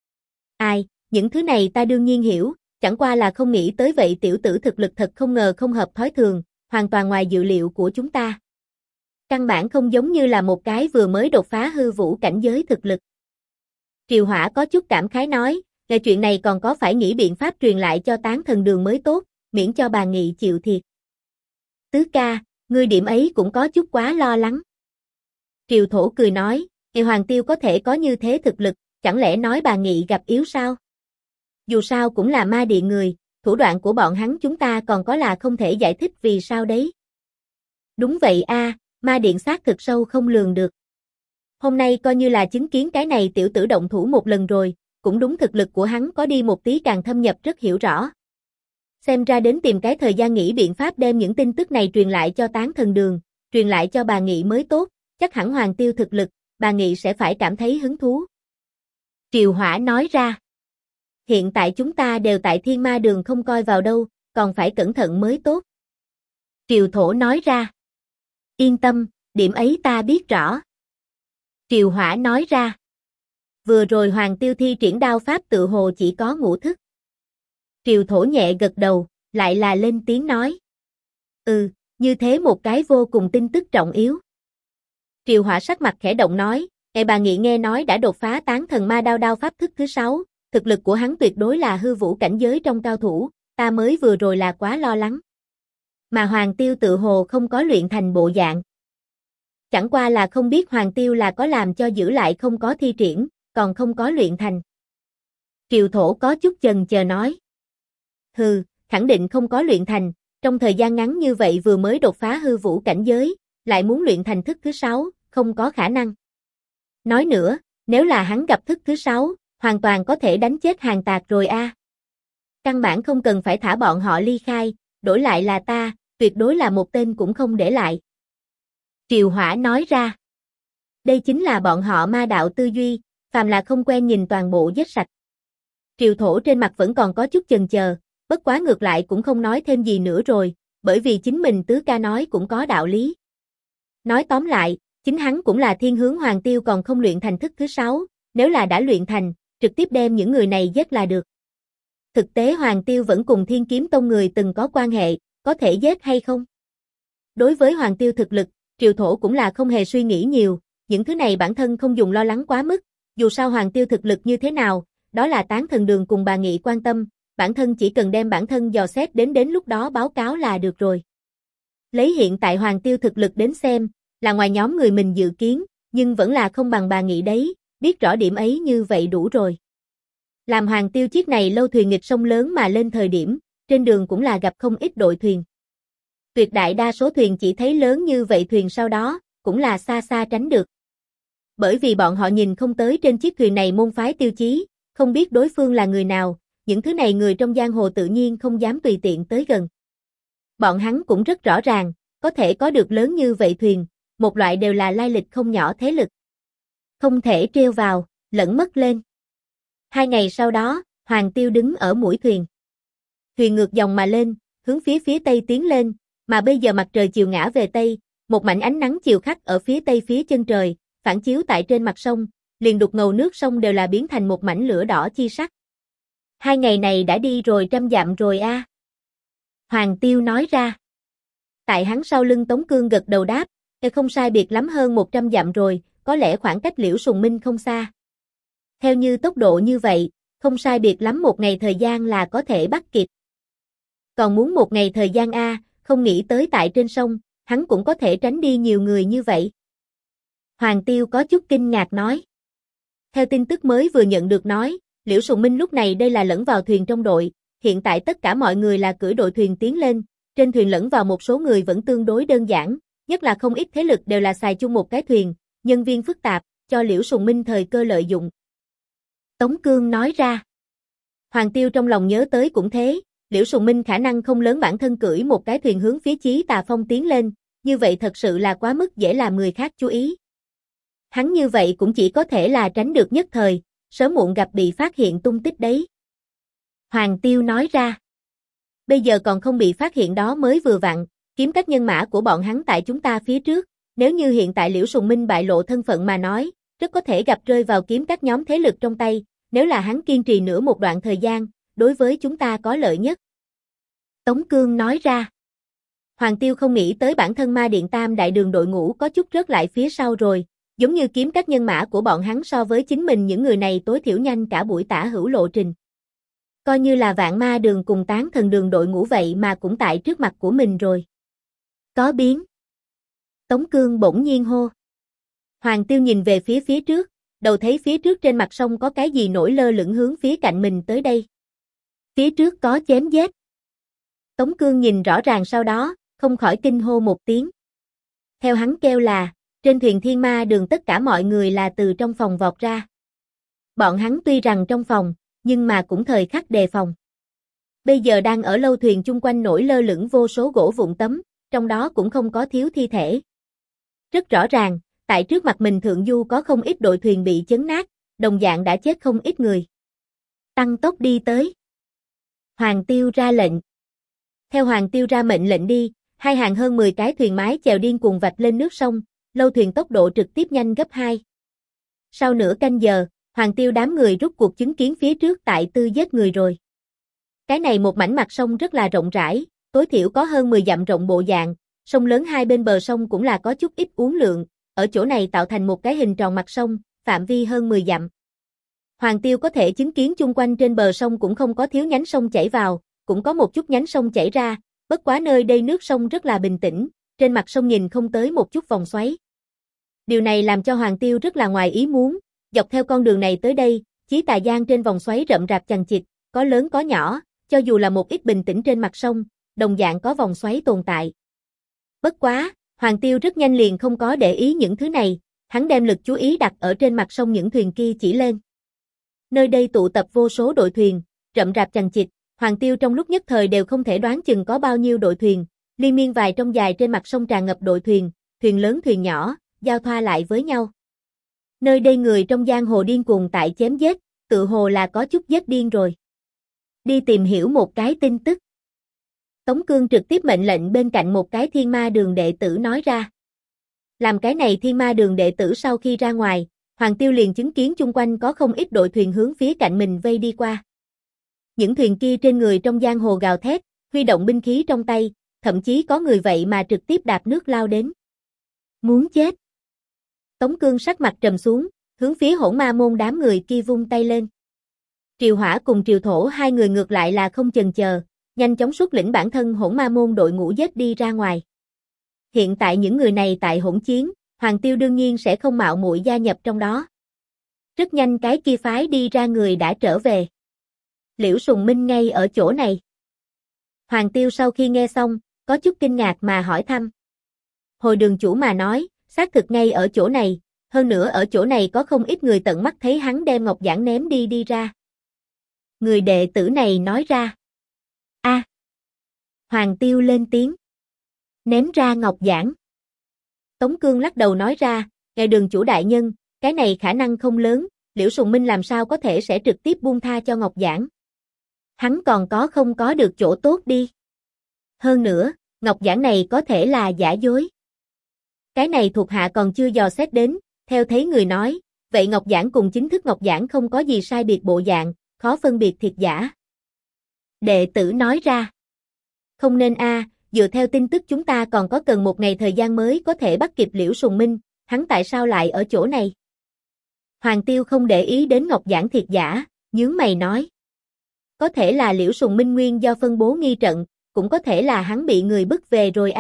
Ai, những thứ này ta đương nhiên hiểu, chẳng qua là không nghĩ tới vậy tiểu tử thực lực thật không ngờ không hợp thói thường, hoàn toàn ngoài dự liệu của chúng ta. Căn bản không giống như là một cái vừa mới đột phá hư vũ cảnh giới thực lực. Triều Hỏa có chút cảm khái nói, về chuyện này còn có phải nghĩ biện pháp truyền lại cho Tán Thần Đường mới tốt, miễn cho bà Nghị chịu thiệt. Tứ ca, ngươi điểm ấy cũng có chút quá lo lắng. Triều Thổ cười nói, Hoàng Tiêu có thể có như thế thực lực, chẳng lẽ nói bà Nghị gặp yếu sao? Dù sao cũng là ma điện người, thủ đoạn của bọn hắn chúng ta còn có là không thể giải thích vì sao đấy. Đúng vậy a, ma điện xác thực sâu không lường được. Hôm nay coi như là chứng kiến cái này tiểu tử động thủ một lần rồi, cũng đúng thực lực của hắn có đi một tí càng thâm nhập rất hiểu rõ. Xem ra đến tìm cái thời gian nghĩ biện pháp đem những tin tức này truyền lại cho Tán Thần Đường, truyền lại cho bà Nghị mới tốt, chắc hẳn Hoàng Tiêu thực lực, bà Nghị sẽ phải cảm thấy hứng thú. Triều Hỏa nói ra. Hiện tại chúng ta đều tại Thiên Ma Đường không coi vào đâu, còn phải cẩn thận mới tốt. Triều Thổ nói ra. Yên tâm, điểm ấy ta biết rõ. Triều Hỏa nói ra. Vừa rồi Hoàng Tiêu thi triển đao pháp tự hồ chỉ có ngũ thức. Triều Thổ nhẹ gật đầu, lại là lên tiếng nói. Như thế một cái vô cùng tin tức trọng yếu. Triều Hỏa sắc mặt khẽ động nói, bà Nghị nghe nói đã đột phá Tán Thần Ma Đao đao pháp thức thứ 6, thực lực của hắn tuyệt đối là hư vũ cảnh giới trong cao thủ, ta mới vừa rồi là quá lo lắng. Mà Hoàng Tiêu tự hồ không có luyện thành bộ dạng. Chẳng qua là không biết Hoàng Tiêu là có làm cho giữ lại không có thi triển, còn không có luyện thành. Triều Thổ có chút chần chờ nói. Khẳng định không có luyện thành, trong thời gian ngắn như vậy vừa mới đột phá hư vũ cảnh giới, lại muốn luyện thành thức thứ 6, không có khả năng. Nói nữa, nếu là hắn gặp thức thứ 6, hoàn toàn có thể đánh chết Hàn Tạc rồi a. Căn bản không cần phải thả bọn họ ly khai, đổi lại là ta, tuyệt đối là một tên cũng không để lại. Triều Hỏa nói ra. Đây chính là bọn họ ma đạo tư duy, phàm là không quen nhìn toàn bộ giết sạch. Triều Thổ trên mặt vẫn còn có chút chần chờ, bất quá ngược lại cũng không nói thêm gì nữa rồi, bởi vì chính mình tứ ca nói cũng có đạo lý. Nói tóm lại, chính hắn cũng là thiên hướng Hoàng Tiêu còn không luyện thành thức thứ 6, nếu là đã luyện thành, trực tiếp đem những người này giết là được. Thực tế Hoàng Tiêu vẫn cùng Thiên Kiếm Tông người từng có quan hệ, có thể giết hay không? Đối với Hoàng Tiêu thực lực, Triều Thổ cũng là không hề suy nghĩ nhiều, những thứ này bản thân không dùng lo lắng quá mức, dù sao Hoàng Tiêu thực lực như thế nào, đó là Tán Thần Đường cùng bà Nghị quan tâm, bản thân chỉ cần đem bản thân dò xét đến lúc đó báo cáo là được rồi. Lấy hiện tại Hoàng Tiêu thực lực đến xem, là ngoài nhóm người mình dự kiến, nhưng vẫn là không bằng bà Nghị đấy, biết rõ điểm ấy như vậy đủ rồi. Làm Hoàng Tiêu chiếc này lâu thuyền nghịch sông lớn mà lên thời điểm, trên đường cũng là gặp không ít đội thuyền. Tuyệt đại đa số thuyền chỉ thấy lớn như vậy thuyền sau đó, cũng là xa xa tránh được. Bởi vì bọn họ nhìn không tới trên chiếc thuyền này môn phái tiêu chí, không biết đối phương là người nào, những thứ này người trong giang hồ tự nhiên không dám tùy tiện tới gần. Bọn hắn cũng rất rõ ràng, có thể có được lớn như vậy thuyền, một loại đều là lai lịch không nhỏ thế lực. Không thể treo vào, lẫn mất lên. 2 ngày sau đó, Hoàng Tiêu đứng ở mũi thuyền. Thuyền ngược dòng mà lên, hướng phía tây tiến lên, mà bây giờ mặt trời chiều ngã về tây, một mảnh ánh nắng chiều khắc ở phía tây phía chân trời, phản chiếu tại trên mặt sông, liền đục ngầu nước sông đều là biến thành một mảnh lửa đỏ chi sắc. 2 ngày này đã đi rồi 100 dặm rồi a. Hoàng Tiêu nói ra. Tại hắn sau lưng Tống Cương gật đầu đáp, không sai biệt lắm hơn 100 dặm rồi, có lẽ khoảng cách Liễu Sùng Minh không xa. Theo như tốc độ như vậy, không sai biệt lắm 1 ngày thời gian là có thể bắt kịp. Còn muốn 1 ngày thời gian a, không nghĩ tới tại trên sông, hắn cũng có thể tránh đi nhiều người như vậy. Hoàng Tiêu có chút kinh ngạc nói. Theo tin tức mới vừa nhận được nói, Liễu Sùng Minh lúc này đây là lẫn vào thuyền trong đội, hiện tại tất cả mọi người là cưỡi đội thuyền tiến lên, trên thuyền lẫn vào một số người vẫn tương đối đơn giản, nhất là không ít thế lực đều là xài chung một cái thuyền, nhân viên phức tạp, cho Liễu Sùng Minh thời cơ lợi dụng. Tống Cương nói ra. Hoàng Tiêu trong lòng nhớ tới cũng thế, Liễu Sùng Minh khả năng không lớn bản thân cưỡi một cái thuyền hướng phía Chí Tà Phong tiến lên, như vậy thật sự là quá mức dễ làm người khác chú ý. Hắn như vậy cũng chỉ có thể là tránh được nhất thời, sớm muộn gặp bị phát hiện tung tích đấy. Hoàng Tiêu nói ra. Bây giờ còn không bị phát hiện đó mới vừa vặn, kiếm các nhân mã của bọn hắn tại chúng ta phía trước, nếu như hiện tại Liễu Sùng Minh bại lộ thân phận mà nói, rất có thể gặp rơi vào kiếm các nhóm thế lực trong tay, nếu là hắn kiên trì nữa một đoạn thời gian, đối với chúng ta có lợi nhất. Tống Cương nói ra. Hoàng Tiêu không nghĩ tới bản thân Ma Điện Tam Đại Đường đội ngũ có chút rớt lại phía sau rồi, giống như kiếm các nhân mã của bọn hắn so với chính mình những người này tối thiểu nhanh cả buổi tả hữu lộ trình. Coi như là Vạn Ma Đường cùng Tán Thần Đường đội ngũ vậy mà cũng tại trước mặt của mình rồi. Có biến. Tống Cương bỗng nhiên hô. Hoàng Tiêu nhìn về phía trước, đầu thấy phía trước trên mặt sông có cái gì nổi lơ lửng hướng phía cạnh mình tới đây. Phía trước có chém giết. Tống Cương nhìn rõ ràng sau đó, không khỏi kinh hô một tiếng. Theo hắn kêu là, trên thuyền Thiên Ma Đường tất cả mọi người là từ trong phòng vọt ra. Bọn hắn tuy rằng trong phòng, nhưng mà cũng thời khắc đề phòng. Bây giờ đang ở lâu thuyền chung quanh nổi lơ lửng vô số gỗ vụn tấm, trong đó cũng không có thiếu thi thể. Rất rõ ràng, tại trước mặt mình thượng du có không ít đội thuyền bị chấn nát, đồng dạng đã chết không ít người. Tăng tốc đi tới. Hoàng Tiêu ra lệnh. Theo Hoàng Tiêu ra mệnh lệnh đi, hai hàng hơn 10 cái thuyền mái chèo điên cuồng vạch lên nước sông, lâu thuyền tốc độ trực tiếp nhanh gấp 2. Sau nửa canh giờ, Hoàng Tiêu đám người rút cuộc chứng kiến phía trước tại tư giết người rồi. Cái này một mảnh mặt sông rất là rộng rãi, tối thiểu có hơn 10 dặm rộng bộ dạng, sông lớn hai bên bờ sông cũng là có chút ít uốn lượn, ở chỗ này tạo thành một cái hình tròn mặt sông, phạm vi hơn 10 dặm. Hoàng Tiêu có thể chứng kiến chung quanh trên bờ sông cũng không có thiếu nhánh sông chảy vào, cũng có một chút nhánh sông chảy ra, bất quá nơi đây nước sông rất là bình tĩnh, trên mặt sông nhìn không tới một chút vòng xoáy. Điều này làm cho Hoàng Tiêu rất là ngoài ý muốn, dọc theo con đường này tới đây, Chí Tà Giang trên vòng xoáy rậm rạp chằng chịt, có lớn có nhỏ, cho dù là một ít bình tĩnh trên mặt sông, đồng dạng có vòng xoáy tồn tại. Bất quá, Hoàng Tiêu rất nhanh liền không có để ý những thứ này, hắn đem lực chú ý đặt ở trên mặt sông những thuyền kia chỉ lên. Nơi đây tụ tập vô số đội thuyền, rậm rạp chằng chịt, Hoàng Tiêu trong lúc nhất thời đều không thể đoán chừng có bao nhiêu đội thuyền, liên miên vài trong dài trên mặt sông tràn ngập đội thuyền, thuyền lớn thuyền nhỏ, giao thoa lại với nhau. Nơi đây người trong giang hồ điên cuồng tại chém giết, tự hồ là có chút giết điên rồi. Đi tìm hiểu một cái tin tức. Tống Cương trực tiếp mệnh lệnh bên cạnh một cái Thiên Ma Đường đệ tử nói ra. Làm cái này Thiên Ma Đường đệ tử sau khi ra ngoài, Hoàng Tiêu liền chứng kiến chung quanh có không ít đội thuyền hướng phía cạnh mình vây đi qua. Những thuyền kia trên người trong giang hồ gào thét, huy động binh khí trong tay, thậm chí có người vậy mà trực tiếp đạp nước lao đến. Muốn chết. Tống Cương sắc mặt trầm xuống, hướng phía Hỗn Ma môn đám người kia vung tay lên. Triều Hỏa cùng Triều Thổ hai người ngược lại là không chần chờ, nhanh chóng xuất lĩnh bản thân Hỗn Ma môn đội ngũ giết đi ra ngoài. Hiện tại những người này tại hỗn chiến, Hoàng Tiêu đương nhiên sẽ không mạo muội gia nhập trong đó. Rất nhanh cái kia phái đi ra người đã trở về. Liễu Sùng Minh ngay ở chỗ này. Hoàng Tiêu sau khi nghe xong, có chút kinh ngạc mà hỏi thăm. Hồi đường chủ mà nói, xác thực ngay ở chỗ này, hơn nữa ở chỗ này có không ít người tận mắt thấy hắn đem ngọc giản ném đi ra. Người đệ tử này nói ra. A. Hoàng Tiêu lên tiếng. Ném ra ngọc giản. Tống Cương lắc đầu nói ra, ngài đường chủ đại nhân, cái này khả năng không lớn, Liễu Sùng Minh làm sao có thể sẽ trực tiếp buông tha cho ngọc giản. Hắn còn không có được chỗ tốt đi. Hơn nữa, ngọc giản này có thể là giả dối. Cái này thuộc hạ còn chưa dò xét đến, theo thấy người nói, vậy ngọc giản cùng chính thức ngọc giản không có gì sai biệt bộ dạng, khó phân biệt thiệt giả. Đệ tử nói ra. Không nên dựa theo tin tức chúng ta còn có cần một ngày thời gian mới có thể bắt kịp Liễu Sùng Minh, hắn tại sao lại ở chỗ này? Hoàng Tiêu không để ý đến ngọc giản thiệt giả, nhướng mày nói. Có thể là Liễu Sùng Minh nguyên do phân bố nghi trận, cũng có thể là hắn bị người bức về rồi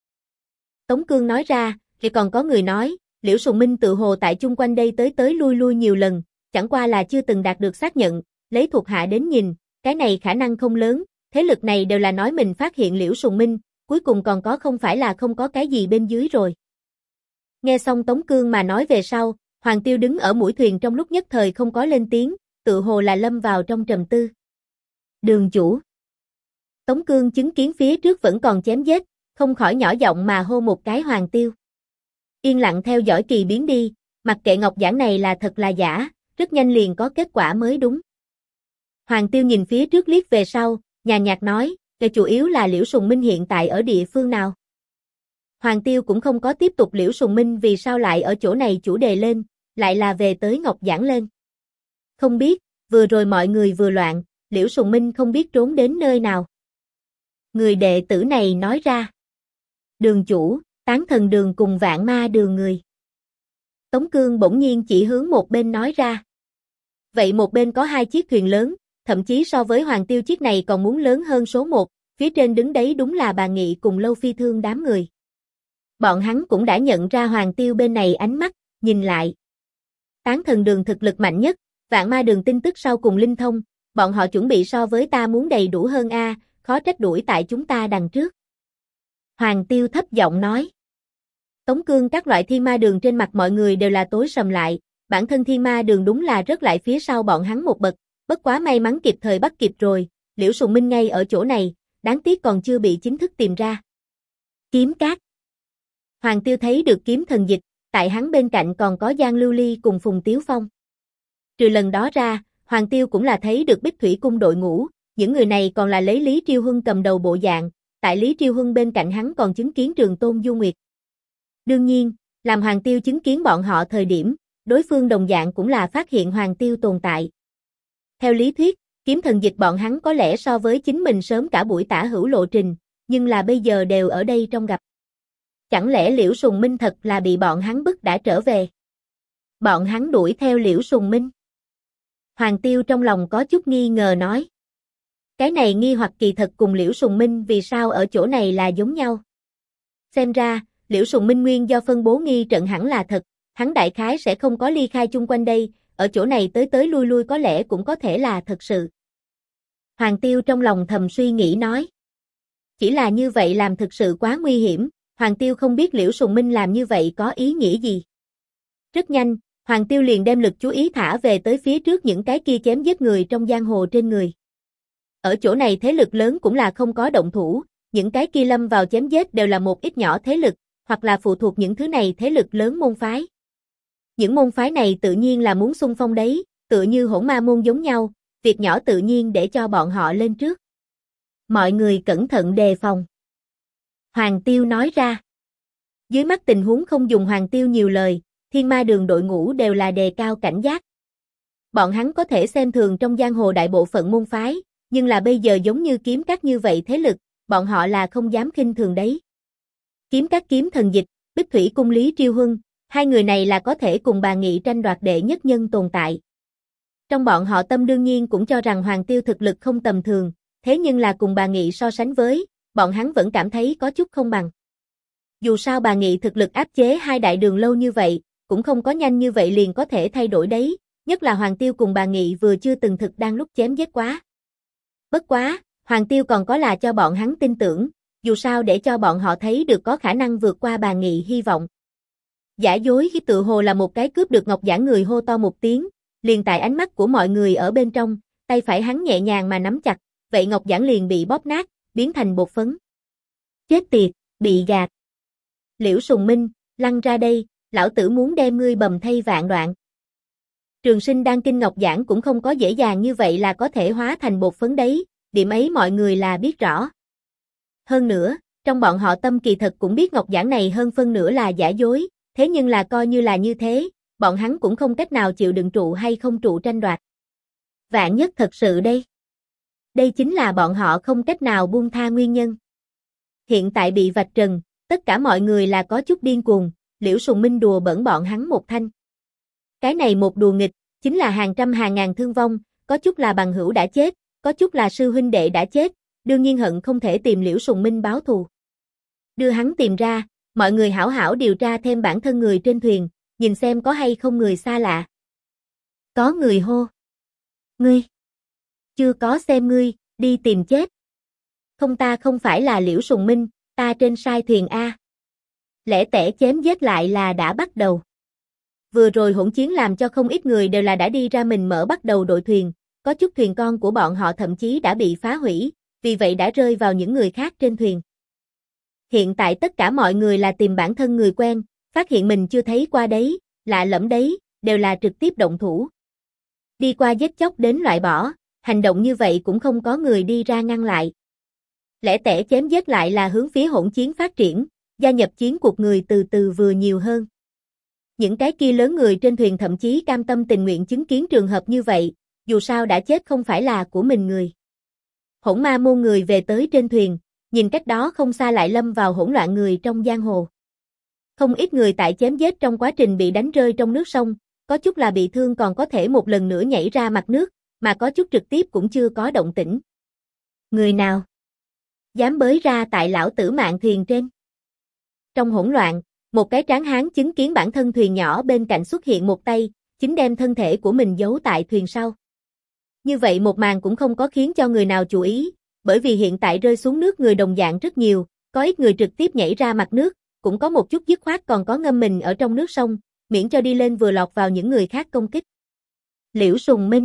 Tống Cương nói ra, thì còn có người nói, Liễu Sùng Minh tự hồ tại chung quanh đây tới lui lui nhiều lần, chẳng qua là chưa từng đạt được xác nhận, lấy thuộc hạ đến nhìn, cái này khả năng không lớn, thế lực này đều là nói mình phát hiện Liễu Sùng Minh, cuối cùng còn có không phải là không có cái gì bên dưới rồi. Nghe xong Tống Cương mà nói về sau, Hoàng Tiêu đứng ở mũi thuyền trong lúc nhất thời không có lên tiếng, tự hồ là lâm vào trong trầm tư. Đường chủ. Tống Cương chứng kiến phía trước vẫn còn chém giết, không khỏi nhỏ giọng mà hô một cái Hoàng Tiêu. Yên lặng theo dõi kỳ biến đi, mặc kệ ngọc giản này là thật là giả, rất nhanh liền có kết quả mới đúng. Hoàng Tiêu nhìn phía trước liếc về sau, nhàn nhạt nói, cái chủ yếu là Liễu Sùng Minh hiện tại ở địa phương nào. Hoàng Tiêu cũng không có tiếp tục Liễu Sùng Minh vì sao lại ở chỗ này chủ đề lên, lại là về tới ngọc giản lên. Không biết, vừa rồi mọi người vừa loạn, Liễu Sùng Minh không biết trốn đến nơi nào. Người đệ tử này nói ra. Đường chủ, Tán Thần Đường cùng Vạn Ma Đường người. Tống Cương bỗng nhiên chỉ hướng một bên nói ra. Vậy một bên có 2 chiếc thuyền lớn, thậm chí so với Hoàng Tiêu chiếc này còn muốn lớn hơn số 1, phía trên đứng đấy đúng là bà Nghị cùng Lâu Phi Thương đám người. Bọn hắn cũng đã nhận ra Hoàng Tiêu bên này ánh mắt, nhìn lại. Tán Thần Đường thực lực mạnh nhất, Vạn Ma Đường tin tức sau cùng linh thông, bọn họ chuẩn bị so với ta muốn đầy đủ hơn a, khó trách đuổi tại chúng ta đằng trước. Hoàng Tiêu thấp giọng nói. Tống Cương các loại Thiên Ma Đường trên mặt mọi người đều là tối sầm lại, bản thân Thiên Ma Đường đúng là rất lại phía sau bọn hắn một bậc, bất quá may mắn kịp thời bắt kịp rồi, Liễu Sùng Minh ngay ở chỗ này, đáng tiếc còn chưa bị chính thức tìm ra. Kiếm Cát. Hoàng Tiêu thấy được kiếm thần dịch, tại hắn bên cạnh còn có Giang Lưu Ly cùng Phùng Tiếu Phong. Trừ lần đó ra, Hoàng Tiêu cũng là thấy được Bích Thủy cung đội ngũ, những người này còn là lấy Lý Triêu Huân cầm đầu bộ dạng, tại Lý Triêu Huân bên cạnh hắn còn chứng kiến Trường Tôn Du Nguyệt. Đương nhiên, làm Hoàng Tiêu chứng kiến bọn họ thời điểm, đối phương đồng dạng cũng là phát hiện Hoàng Tiêu tồn tại. Theo lý thuyết, kiếm thần dịch bọn hắn có lẽ so với chính mình sớm cả buổi tả hữu lộ trình, nhưng là bây giờ đều ở đây trong gặp. Chẳng lẽ Liễu Sùng Minh thật là bị bọn hắn bức đã trở về? Bọn hắn đuổi theo Liễu Sùng Minh. Hoàng Tiêu trong lòng có chút nghi ngờ nói. Cái này nghi hoặc kỳ thật cùng Liễu Sùng Minh vì sao ở chỗ này là giống nhau. Xem ra, Liễu Sùng Minh nguyên do phân bố nghi trận hẳn là thật, hắn đại khái sẽ không có ly khai chung quanh đây, ở chỗ này tới tới lui lui có lẽ cũng có thể là thật sự. Hoàng Tiêu trong lòng thầm suy nghĩ nói. Chỉ là như vậy làm thực sự quá nguy hiểm, Hoàng Tiêu không biết Liễu Sùng Minh làm như vậy có ý nghĩa gì. Rất nhanh, Hoàng Tiêu liền đem lực chú ý thả về tới phía trước những cái kia chém giết người trong giang hồ trên người. Ở chỗ này thế lực lớn cũng là không có động thủ, những cái kia lâm vào chém giết đều là một ít nhỏ thế lực, hoặc là phụ thuộc những thứ này thế lực lớn môn phái. Những môn phái này tự nhiên là muốn xung phong đấy, tựa như Hỗn Ma môn giống nhau, việc nhỏ tự nhiên để cho bọn họ lên trước. Mọi người cẩn thận đề phòng. Hoàng Tiêu nói ra. Dưới mắt tình huống không dùng Hoàng Tiêu nhiều lời, Thiên Ma Đường đội ngũ đều là đề cao cảnh giác. Bọn hắn có thể xem thường trong giang hồ đại bộ phận môn phái, nhưng là bây giờ giống như Kiếm Cát như vậy thế lực, bọn họ là không dám khinh thường đấy. Kiếm Cát kiếm thần dịch, Bích Thủy cung Lý Triêu Huân, hai người này là có thể cùng bà Nghị tranh đoạt đệ nhất nhân tồn tại. Trong bọn họ tâm đương nhiên cũng cho rằng Hoàng Tiêu thực lực không tầm thường, thế nhưng là cùng bà Nghị so sánh với, bọn hắn vẫn cảm thấy có chút không bằng. Dù sao bà Nghị thực lực áp chế hai đại đường lâu như vậy, cũng không có nhanh như vậy liền có thể thay đổi đấy, nhất là Hoàng Tiêu cùng bà Nghị vừa chưa từng thực đang lúc chém giết quá. Bất quá, Hoàng Tiêu còn có là cho bọn hắn tin tưởng, dù sao để cho bọn họ thấy được có khả năng vượt qua bà Nghị hy vọng. Giả dối khi tự hồ là một cái cướp được ngọc giản người hô to một tiếng, liền tại ánh mắt của mọi người ở bên trong, tay phải hắn nhẹ nhàng mà nắm chặt, vậy ngọc giản liền bị bóp nát, biến thành bột phấn. Chết tiệt, bị gạt. Liễu Sùng Minh, lăn ra đây, lão tử muốn đem ngươi bầm thây vạn đoạn. Trường Sinh Đan Kinh ngọc giản cũng không có dễ dàng như vậy là có thể hóa thành bột phấn đấy, điểm ấy mọi người là biết rõ. Hơn nữa, trong bọn họ tâm kỳ thật cũng biết ngọc giản này hơn phân nửa là giả dối, thế nhưng là coi như là như thế, bọn hắn cũng không cách nào chịu đựng trụ hay không trụ tranh đoạt. Vạn nhất thật sự đây. Đây chính là bọn họ không cách nào buông tha nguyên nhân. Hiện tại bị vạch trần, tất cả mọi người là có chút điên cuồng, Liễu Sùng Minh đùa bỡn bọn hắn một thanh. Cái này một đùa nghịch, chính là hàng trăm hàng ngàn thương vong, có chút là bằng hữu đã chết, có chút là sư huynh đệ đã chết, đương nhiên hận không thể tìm Liễu Sùng Minh báo thù. Đưa hắn tìm ra, mọi người hảo hảo điều tra thêm bản thân người trên thuyền, nhìn xem có hay không người xa lạ. Có người hô. Ngươi. Chưa có xem ngươi, đi tìm chết. Không, ta không phải là Liễu Sùng Minh, ta trên sai thuyền A. Lẽ tẻ chém giết lại là đã bắt đầu. Vừa rồi hỗn chiến làm cho không ít người đều là đã đi ra mình mở bắt đầu đội thuyền, có chút thuyền con của bọn họ thậm chí đã bị phá hủy, vì vậy đã rơi vào những người khác trên thuyền. Hiện tại tất cả mọi người là tìm bản thân người quen, phát hiện mình chưa thấy qua đấy, lạ lẫm đấy, đều là trực tiếp động thủ. Đi qua giết chóc đến loại bỏ, hành động như vậy cũng không có người đi ra ngăn lại. Lẽ tẻ chém giết lại là hướng phía hỗn chiến phát triển, gia nhập chiến cuộc người từ từ vừa nhiều hơn. Những cái kia lớn người trên thuyền thậm chí cam tâm tình nguyện chứng kiến trường hợp như vậy, dù sao đã chết không phải là của mình người. Hỗn Ma môn người về tới trên thuyền, nhìn cách đó không xa lại lâm vào hỗn loạn người trong giang hồ. Không ít người tại chém giết trong quá trình bị đánh rơi trong nước sông, có chút là bị thương còn có thể một lần nữa nhảy ra mặt nước, mà có chút trực tiếp cũng chưa có động tĩnh. Người nào dám bới ra tại lão tử mạn thuyền trên? Trong hỗn loạn, một cái tráng hán chứng kiến bản thân thuyền nhỏ bên cạnh xuất hiện một tay, chính đem thân thể của mình giấu tại thuyền sau. Như vậy một màn cũng không có khiến cho người nào chú ý, bởi vì hiện tại rơi xuống nước người đồng dạng rất nhiều, có ít người trực tiếp nhảy ra mặt nước, cũng có một chút dứt khoát còn có ngâm mình ở trong nước sông, miễn cho đi lên vừa lọt vào những người khác công kích. Liễu Sùng Minh.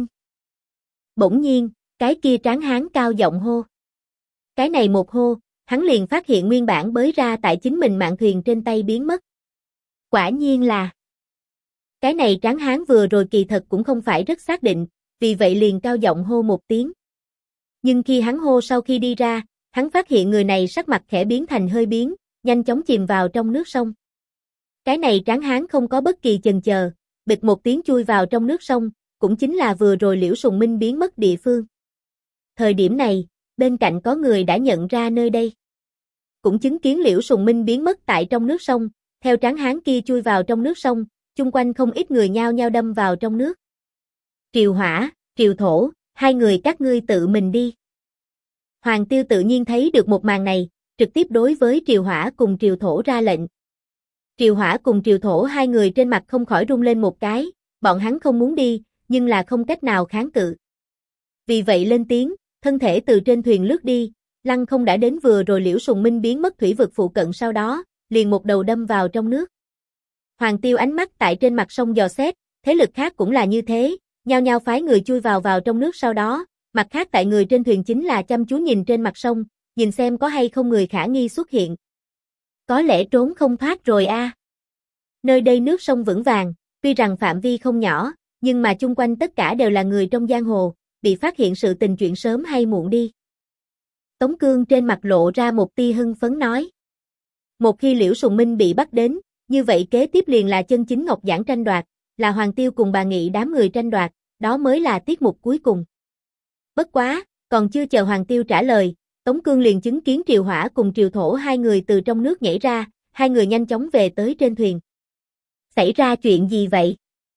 Bỗng nhiên, cái kia tráng hán cao giọng hô. Cái này một hô, hắn liền phát hiện nguyên bản bới ra tại chính mình mạn thuyền trên tay biến mất. Quả nhiên là cái này tráng hán vừa rồi kỳ thật cũng không phải rất xác định, vì vậy liền cao giọng hô một tiếng. Nhưng khi hắn hô sau khi đi ra, hắn phát hiện người này sắc mặt khẽ biến thành hơi biến, nhanh chóng chìm vào trong nước sông. Cái này tráng hán không có bất kỳ chần chờ, bịch một tiếng chui vào trong nước sông, cũng chính là vừa rồi Liễu Sùng Minh biến mất địa phương. Thời điểm này, bên cạnh có người đã nhận ra nơi đây. Cũng chứng kiến Liễu Sùng Minh biến mất tại trong nước sông, theo tráng hán kia chui vào trong nước sông, chung quanh không ít người nhao nhao đâm vào trong nước. Triều Hỏa, Triều Thổ, hai người các ngươi tự mình đi. Hoàng Tiêu tự nhiên thấy được một màn này, trực tiếp đối với Triều Hỏa cùng Triều Thổ ra lệnh. Triều Hỏa cùng Triều Thổ hai người trên mặt không khỏi rung lên một cái, bọn hắn không muốn đi, nhưng là không cách nào kháng cự. Vì vậy lên tiếng, thân thể từ trên thuyền lướt đi, lăng không đã đến vừa rồi Liễu Sùng Minh biến mất thủy vực phụ cận sau đó, liền một đầu đâm vào trong nước. Hoàng Tiêu ánh mắt tại trên mặt sông dò xét, thế lực khác cũng là như thế, nhao nhao phái người chui vào trong nước sau đó, mặt khác tại người trên thuyền chính là chăm chú nhìn trên mặt sông, nhìn xem có hay không người khả nghi xuất hiện. Có lẽ trốn không thoát rồi a. Nơi đây nước sông vững vàng, tuy rằng phạm vi không nhỏ, nhưng mà chung quanh tất cả đều là người trong giang hồ, bị phát hiện sự tình chuyện sớm hay muộn đi. Tống Cương trên mặt lộ ra một tia hưng phấn nói. Một khi Liễu Sùng Minh bị bắt đến, như vậy kế tiếp liền là chân chính Ngọc Giản tranh đoạt, là Hoàng Tiêu cùng bà Nghị đám người tranh đoạt, đó mới là tiết mục cuối cùng. Bất quá, còn chưa chờ Hoàng Tiêu trả lời, Tống Cương liền chứng kiến Triều Hỏa cùng Triều Thổ hai người từ trong nước nhảy ra, hai người nhanh chóng về tới trên thuyền. Xảy ra chuyện gì vậy?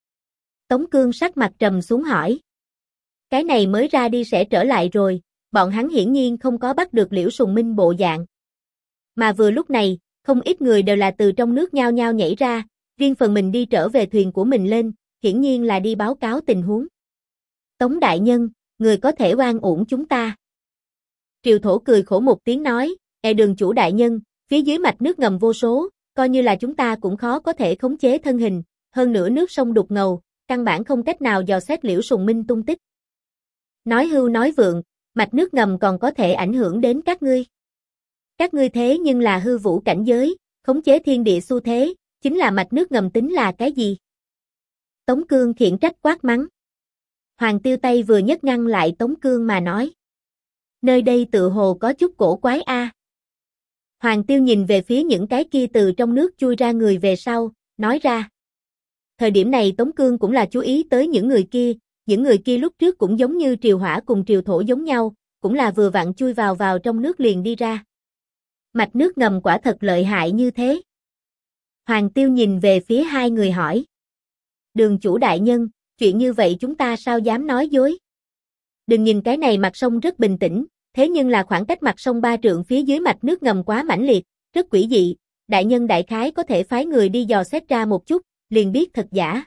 Tống Cương sắc mặt trầm xuống hỏi. Cái này mới ra đi sẽ trở lại rồi, bọn hắn hiển nhiên không có bắt được Liễu Sùng Minh bộ dạng. Mà vừa lúc này, không ít người đều là từ trong nước nhao nhao nhảy ra, riêng phần mình đi trở về thuyền của mình lên, hiển nhiên là đi báo cáo tình huống. Tống đại nhân, người có thể oan uổng chúng ta. Triều Thổ cười khổ một tiếng nói, đường chủ đại nhân, phía dưới mạch nước ngầm vô số, coi như là chúng ta cũng khó có thể khống chế thân hình, hơn nữa nước sông đục ngầu, căn bản không cách nào dò xét Liễu Sùng Minh tung tích. Nói hưu nói vượng, mạch nước ngầm còn có thể ảnh hưởng đến các ngươi. Các ngươi thế nhưng là hư vũ cảnh giới, khống chế thiên địa xu thế, chính là mạch nước ngầm tính là cái gì? Tống Cương khiển trách quát mắng. Hoàng Tiêu tay vừa nhấc ngăn lại Tống Cương mà nói. Nơi đây tự hồ có chút cổ quái a. Hoàng Tiêu nhìn về phía những cái kia từ trong nước chui ra người về sau, nói ra. Thời điểm này Tống Cương cũng là chú ý tới những người kia lúc trước cũng giống như Triều Hỏa cùng Triều Thổ giống nhau, cũng là vừa vặn chui vào trong nước liền đi ra. Mạch nước ngầm quả thật lợi hại như thế. Hoàng Tiêu nhìn về phía hai người hỏi. Đường chủ đại nhân, chuyện như vậy chúng ta sao dám nói dối? Đừng nhìn cái này mặt sông rất bình tĩnh, thế nhưng là khoảng cách mặt sông 3 trượng phía dưới mạch nước ngầm quá mãnh liệt, rất quỷ dị, đại nhân đại khái có thể phái người đi dò xét ra một chút, liền biết thật giả.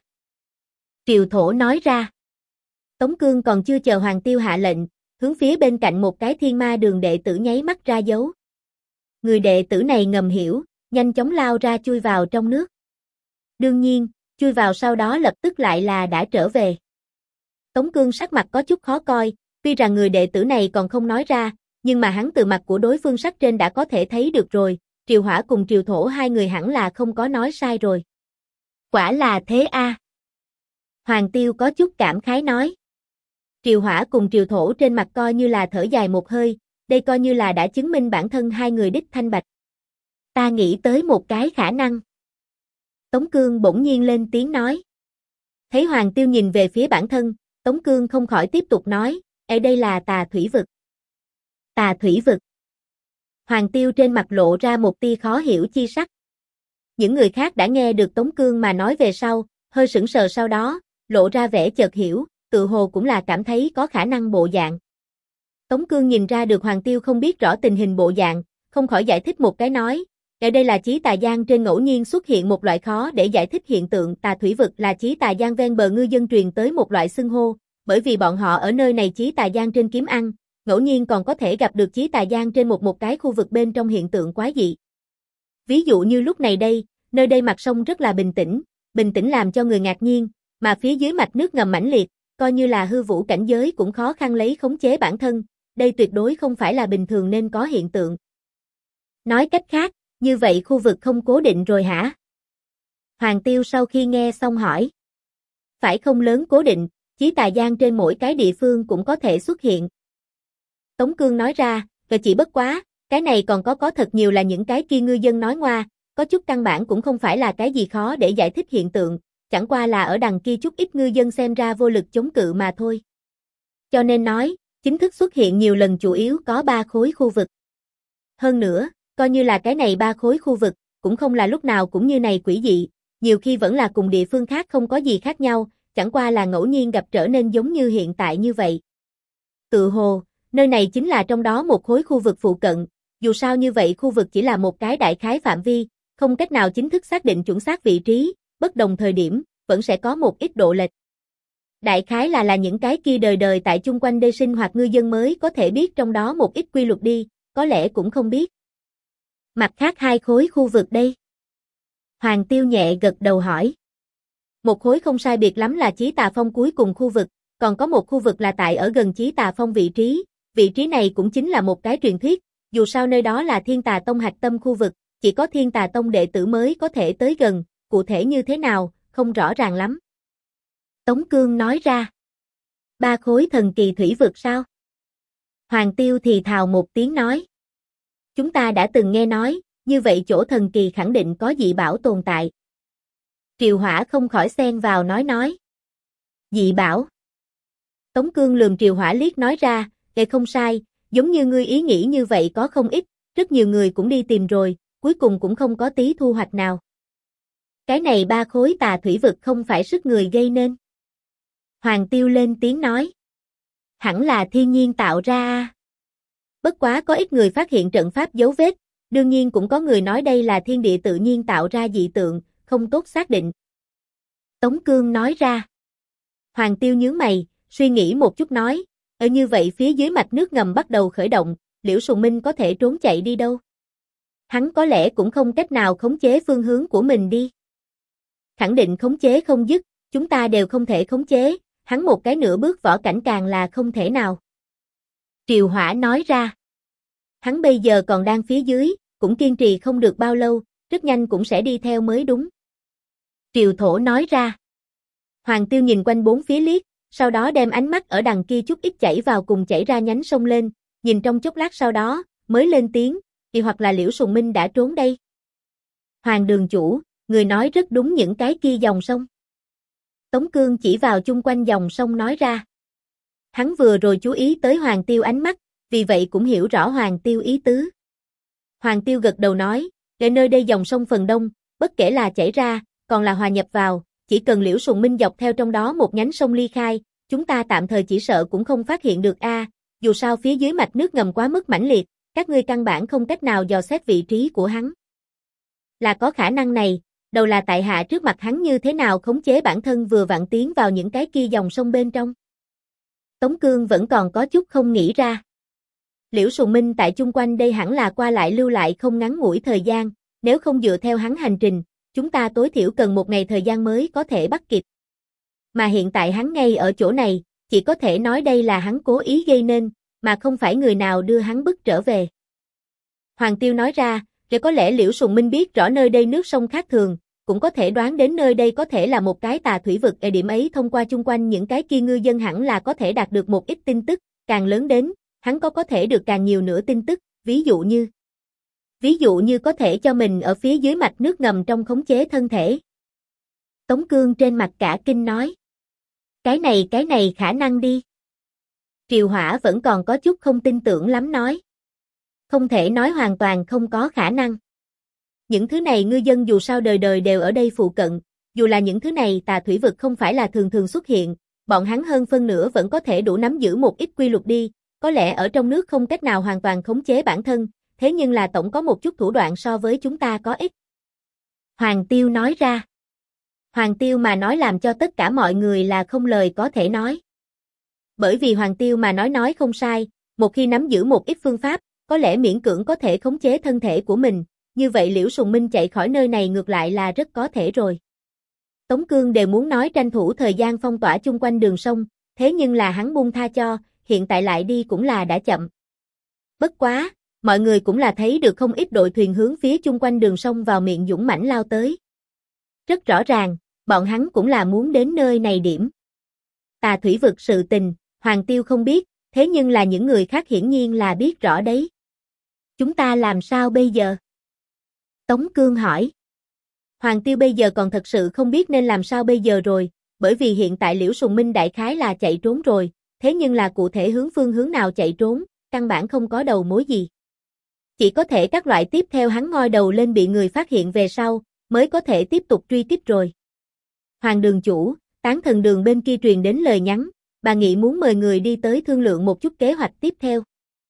Triều Thổ nói ra. Tống Cương còn chưa chờ Hoàng Tiêu hạ lệnh, hướng phía bên cạnh một cái thiên ma đường đệ tử nháy mắt ra dấu. Người đệ tử này ngầm hiểu, nhanh chóng lao ra chui vào trong nước. Đương nhiên, chui vào sau đó lập tức lại là đã trở về. Tống Cương sắc mặt có chút khó coi, tuy rằng người đệ tử này còn không nói ra, nhưng mà hắn từ mặt của đối phương sắc trên đã có thể thấy được rồi, Triều Hỏa cùng Triều Thổ hai người hẳn là không có nói sai rồi. Quả là thế a. Hoàng Tiêu có chút cảm khái nói. Triều Hỏa cùng Triều Thổ trên mặt coi như là thở dài một hơi, đây coi như là đã chứng minh bản thân hai người đích thanh bạch. Ta nghĩ tới một cái khả năng. Tống Cương bỗng nhiên lên tiếng nói. Thấy Hoàng Tiêu nhìn về phía bản thân, Tống Cương không khỏi tiếp tục nói, ở đây là Tà Thủy Vực. Tà Thủy Vực. Hoàng Tiêu trên mặt lộ ra một tia khó hiểu chi sắc. Những người khác đã nghe được Tống Cương mà nói về sau, hơi sững sờ sau đó, lộ ra vẻ chợt hiểu, tự hồ cũng là cảm thấy có khả năng bộ dạng. Tống Cương nhìn ra được Hoàng Tiêu không biết rõ tình hình bộ dạng, không khỏi giải thích một cái nói, ở đây là chí tà giang trên ngẫu nhiên xuất hiện một loại khó để giải thích hiện tượng tà thủy vực là chí tà giang ven bờ ngư dân truyền tới một loại xưng hô, bởi vì bọn họ ở nơi này chí tà giang trên kiếm ăn, ngẫu nhiên còn có thể gặp được chí tà giang trên một cái khu vực bên trong hiện tượng quái dị. Ví dụ như lúc này đây, nơi đây mặt sông rất là bình tĩnh làm cho người ngạc nhiên, mà phía dưới mạch nước ngầm mãnh liệt, coi như là hư vũ cảnh giới cũng khó khăn lấy khống chế bản thân, đây tuyệt đối không phải là bình thường nên có hiện tượng. Nói cách khác, như vậy khu vực không cố định rồi hả? Hoàng Tiêu sau khi nghe xong hỏi. Phải không lớn cố định, chí tà giang trên mỗi cái địa phương cũng có thể xuất hiện. Tống Cương nói ra, chỉ bất quá, cái này còn có thật nhiều là những cái kia ngư dân nói ngoa, có chút căn bản cũng không phải là cái gì khó để giải thích hiện tượng, chẳng qua là ở đằng kia chút ít ngư dân xem ra vô lực chống cự mà thôi. Cho nên nói, chính thức xuất hiện nhiều lần chủ yếu có 3 khối khu vực. Hơn nữa, coi như là cái này 3 khối khu vực, cũng không là lúc nào cũng như này quỷ dị, nhiều khi vẫn là cùng địa phương khác không có gì khác nhau, chẳng qua là ngẫu nhiên gặp trở nên giống như hiện tại như vậy. Tự hồ, nơi này chính là trong đó một khối khu vực phụ cận, dù sao như vậy khu vực chỉ là một cái đại khái phạm vi, không cách nào chính thức xác định chuẩn xác vị trí, bất đồng thời điểm, vẫn sẽ có một ít độ lệch. Đại khái là những cái kia đời đời tại chung quanh đây sinh hoạt ngư dân mới có thể biết trong đó một ít quy luật đi, có lẽ cũng không biết. Mặt khác 2 khối khu vực đây. Hoàng Tiêu nhẹ gật đầu hỏi. Một khối không sai biệt lắm là Chí Tà Phong cuối cùng khu vực, còn có một khu vực là tại ở gần Chí Tà Phong vị trí này cũng chính là một cái truyền thuyết, dù sao nơi đó là Thiên Tà Tông hạch tâm khu vực, chỉ có Thiên Tà Tông đệ tử mới có thể tới gần, cụ thể như thế nào, không rõ ràng lắm. Tống Cương nói ra. 3 khối thần kỳ thủy vực sao? Hoàng Tiêu thì thào một tiếng nói. Chúng ta đã từng nghe nói, như vậy chỗ thần kỳ khẳng định có dị bảo tồn tại. Triều Hỏa không khỏi xen vào nói. Dị bảo. Tống Cương lườm Triều Hỏa liếc nói ra, không sai, giống như ngươi ý nghĩ như vậy có không ít, rất nhiều người cũng đi tìm rồi, cuối cùng cũng không có tí thu hoạch nào. Cái này 3 khối tà thủy vực không phải sức người gây nên. Hoàng Tiêu lên tiếng nói. Hẳn là thiên nhiên tạo ra. Bất quá có ít người phát hiện trận pháp dấu vết, đương nhiên cũng có người nói đây là thiên địa tự nhiên tạo ra dị tượng, không tốt xác định. Tống Cương nói ra. Hoàng Tiêu nhướng mày, suy nghĩ một chút nói, ở như vậy phía dưới mạch nước ngầm bắt đầu khởi động, Liễu Sùng Minh có thể trốn chạy đi đâu? Hắn có lẽ cũng không cách nào khống chế phương hướng của mình đi. Khẳng định khống chế không dứt, chúng ta đều không thể khống chế, hắn một cái nửa bước võ cảnh càng là không thể nào. Triều Hỏa nói ra. Hắn bây giờ còn đang phía dưới, cũng kiên trì không được bao lâu, rất nhanh cũng sẽ đi theo mới đúng. Triều Thổ nói ra. Hoàng Tiêu nhìn quanh bốn phía liếc, sau đó đem ánh mắt ở đằng kia chút ít chảy vào cùng chảy ra nhánh sông lên, nhìn trong chốc lát sau đó, mới lên tiếng, thì hoặc là Liễu Sùng Minh đã trốn đây. Hoàng đường chủ, người nói rất đúng những cái kia dòng sông. Tống Cương chỉ vào chung quanh dòng sông nói ra. Hắn vừa rồi chú ý tới Hoàng Tiêu ánh mắt, vì vậy cũng hiểu rõ Hoàng Tiêu ý tứ. Hoàng Tiêu gật đầu nói, để nơi đây dòng sông phần đông, bất kể là chảy ra, còn là hòa nhập vào, chỉ cần Liễu Sùng Minh dọc theo trong đó một nhánh sông ly khai, chúng ta tạm thời chỉ sợ cũng không phát hiện được dù sao phía dưới mạch nước ngầm quá mức mãnh liệt, các ngươi căn bản không cách nào dò xét vị trí của hắn. Là có khả năng này, đầu là tại hạ trước mặt hắn như thế nào khống chế bản thân vừa vặn tiến vào những cái kia dòng sông bên trong. Tống Cương vẫn còn có chút không nghĩ ra. Liễu Sùng Minh tại chung quanh đây hẳn là qua lại lưu lại không ngắn ngủi thời gian, nếu không dựa theo hắn hành trình, chúng ta tối thiểu cần một ngày thời gian mới có thể bắt kịp. Mà hiện tại hắn ngay ở chỗ này, chỉ có thể nói đây là hắn cố ý gây nên, mà không phải người nào đưa hắn bức trở về. Hoàng Tiêu nói ra, rồi có lẽ Liễu Sùng Minh biết rõ nơi đây nước sông khác thường, cũng có thể đoán đến nơi đây có thể là một cái tà thủy vực, ở điểm ấy thông qua chung quanh những cái kia ngư dân hẳn là có thể đạt được một ít tin tức, càng lớn đến, hắn có thể được càng nhiều nữa tin tức, ví dụ như có thể cho mình ở phía dưới mạch nước ngầm trong khống chế thân thể. Tống Cương trên mặt cả kinh nói. Cái này khả năng đi. Triều Hỏa vẫn còn có chút không tin tưởng lắm nói. Không thể nói hoàn toàn không có khả năng. Những thứ này ngư dân dù sao đời đời đều ở đây phụ cận, dù là những thứ này tà thủy vực không phải là thường thường xuất hiện, bọn hắn hơn phân nửa vẫn có thể đủ nắm giữ một ít quy luật đi, có lẽ ở trong nước không cách nào hoàn toàn khống chế bản thân, thế nhưng là tổng có một chút thủ đoạn so với chúng ta có ích. Hoàng Tiêu nói ra. Hoàng Tiêu mà nói làm cho tất cả mọi người là không lời có thể nói. Bởi vì Hoàng Tiêu mà nói không sai, một khi nắm giữ một ít phương pháp, có lẽ miễn cưỡng có thể khống chế thân thể của mình, như vậy Liễu Sùng Minh chạy khỏi nơi này ngược lại là rất có thể rồi. Tống Cương đều muốn nói tranh thủ thời gian phong tỏa chung quanh đường sông, thế nhưng là hắn buông tha cho, hiện tại lại đi cũng là đã chậm. Bất quá, mọi người cũng là thấy được không ít đội thuyền hướng phía chung quanh đường sông vào miệng dũng mãnh lao tới. Rất rõ ràng, bọn hắn cũng là muốn đến nơi này điểm. Tà thủy vực sự tình, Hoàng Tiêu không biết, thế nhưng là những người khác hiển nhiên là biết rõ đấy. Chúng ta làm sao bây giờ? Tống Cương hỏi. Hoàng Tiêu bây giờ còn thật sự không biết nên làm sao bây giờ rồi, bởi vì hiện tại Liễu Sùng Minh đại khái là chạy trốn rồi, thế nhưng là cụ thể phương hướng nào chạy trốn, căn bản không có đầu mối gì. Chỉ có thể các loại tiếp theo hắn ngoi đầu lên bị người phát hiện về sau, mới có thể tiếp tục truy kích rồi. Hoàng đường chủ, Tán Thần Đường bên kia truyền đến lời nhắn, bà nghĩ muốn mời người đi tới thương lượng một chút kế hoạch tiếp theo.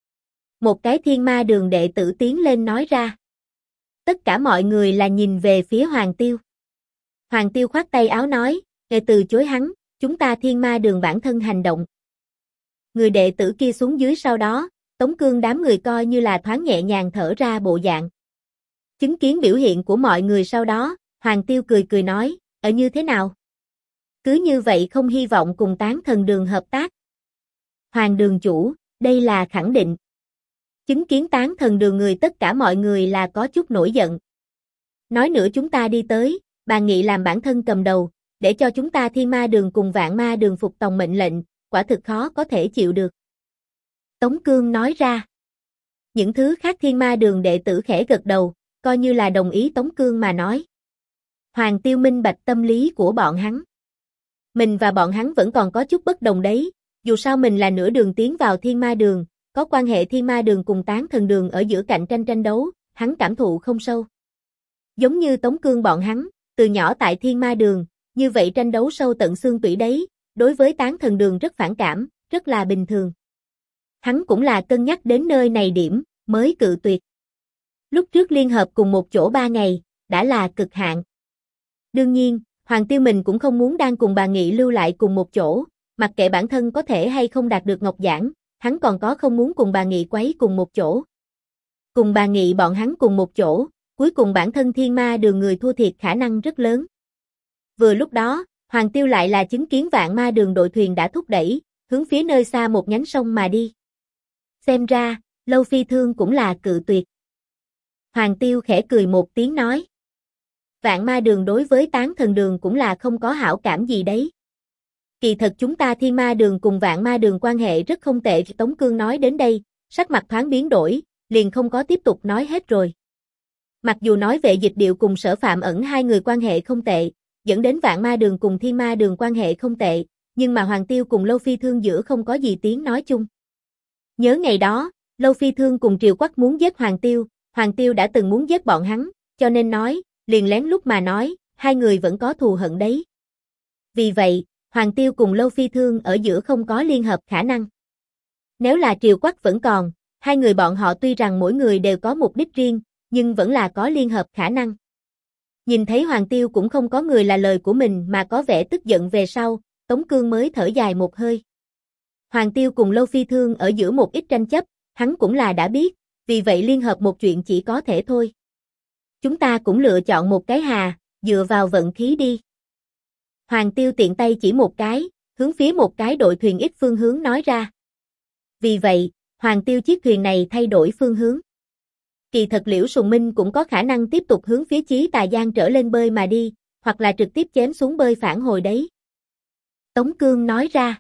Một cái Thiên Ma Đường đệ tử tiến lên nói ra. Tất cả mọi người là nhìn về phía Hoàng Tiêu. Hoàng Tiêu khoát tay áo nói, để từ chối hắn, chúng ta Thiên Ma Đường bản thân hành động. Người đệ tử kia xuống dưới sau đó, Tống Cương đám người coi như là thoáng nhẹ nhàng thở ra bộ dạng. Chứng kiến biểu hiện của mọi người sau đó, Hoàng Tiêu cười cười nói, ở như thế nào? Cứ như vậy không hy vọng cùng Tán Thần Đường hợp tác. Hoàng đường chủ, đây là khẳng định. Chứng kiến Tán Thần Đường người tất cả mọi người là có chút nổi giận. Nói nữa chúng ta đi tới, bà nghị làm bản thân cầm đầu, để cho chúng ta Thiên Ma Đường cùng Vạn Ma Đường phục tòng mệnh lệnh, quả thực khó có thể chịu được. Tống Cương nói ra. Những thứ khác Thiên Ma Đường đệ tử khẽ gật đầu, coi như là đồng ý Tống Cương mà nói. Hoàng Tiêu minh bạch tâm lý của bọn hắn. Mình và bọn hắn vẫn còn có chút bất đồng đấy, dù sao mình là nửa đường tiến vào Thiên Ma Đường, có quan hệ Thiên Ma Đường cùng Tán Thần Đường ở giữa cạnh tranh đấu, hắn cảm thụ không sâu. Giống như Tống Cương bọn hắn, từ nhỏ tại Thiên Ma Đường, như vậy tranh đấu sâu tận xương tủy đấy, đối với Tán Thần Đường rất phản cảm, rất là bình thường. Hắn cũng là cân nhắc đến nơi này điểm, mới cự tuyệt. Lúc trước liên hợp cùng một chỗ 3 ngày, đã là cực hạn. Đương nhiên, Hoàng Tiêu mình cũng không muốn đang cùng bà Nghị lưu lại cùng một chỗ, mặc kệ bản thân có thể hay không đạt được ngọc giảng, hắn còn có không muốn cùng bà Nghị quấy cùng một chỗ. Cùng bà Nghị bọn hắn cùng một chỗ, cuối cùng bản thân Thiên Ma Đường người thua thiệt khả năng rất lớn. Vừa lúc đó, Hoàng Tiêu lại là chứng kiến Vạn Ma Đường đội thuyền đã thúc đẩy, hướng phía nơi xa một nhánh sông mà đi. Xem ra, Lâu Phi Thương cũng là cự tuyệt. Hoàng Tiêu khẽ cười một tiếng nói. Vạn Ma Đường đối với Tán Thần Đường cũng là không có hảo cảm gì đấy. Kỳ thật chúng ta Thiên Ma Đường cùng Vạn Ma Đường quan hệ rất không tệ. Tống Cương nói đến đây, sắc mặt thoáng biến đổi, liền không có tiếp tục nói hết rồi. Mặc dù nói về Dịch Điệu cùng Sở Phạm Ẩn hai người quan hệ không tệ, dẫn đến Vạn Ma Đường cùng Thiên Ma Đường quan hệ không tệ, nhưng mà Hoàng Tiêu cùng Lâu Phi Thương giữa không có gì tiếng nói chung. Nhớ ngày đó, Lâu Phi Thương cùng Triều Quắc muốn giết Hoàng Tiêu đã từng muốn giết bọn hắn, cho nên nói, liền lén lút mà nói, hai người vẫn có thù hận đấy. Vì vậy, Hoàng Tiêu cùng Lâu Phi Thương ở giữa không có liên hợp khả năng. Nếu là Triều Quắc vẫn còn, hai người bọn họ tuy rằng mỗi người đều có mục đích riêng, nhưng vẫn là có liên hợp khả năng. Nhìn thấy Hoàng Tiêu cũng không có người là lời của mình mà có vẻ tức giận về sau, Tống Cương mới thở dài một hơi. Hoàng Tiêu cùng Lâu Phi Thương ở giữa một ít tranh chấp, hắn cũng là đã biết, vì vậy liên hợp một chuyện chỉ có thể thôi. Chúng ta cũng lựa chọn một cái hà, dựa vào vận khí đi. Hoàng Tiêu tiện tay chỉ một cái, hướng phía một cái đội thuyền ít phương hướng nói ra. Vì vậy, Hoàng Tiêu chiếc thuyền này thay đổi phương hướng. Kỳ thật Liễu Sùng Minh cũng có khả năng tiếp tục hướng phía Chí Tà Giang trở lên bơi mà đi, hoặc là trực tiếp chém xuống bơi phản hồi đấy. Tống Cương nói ra.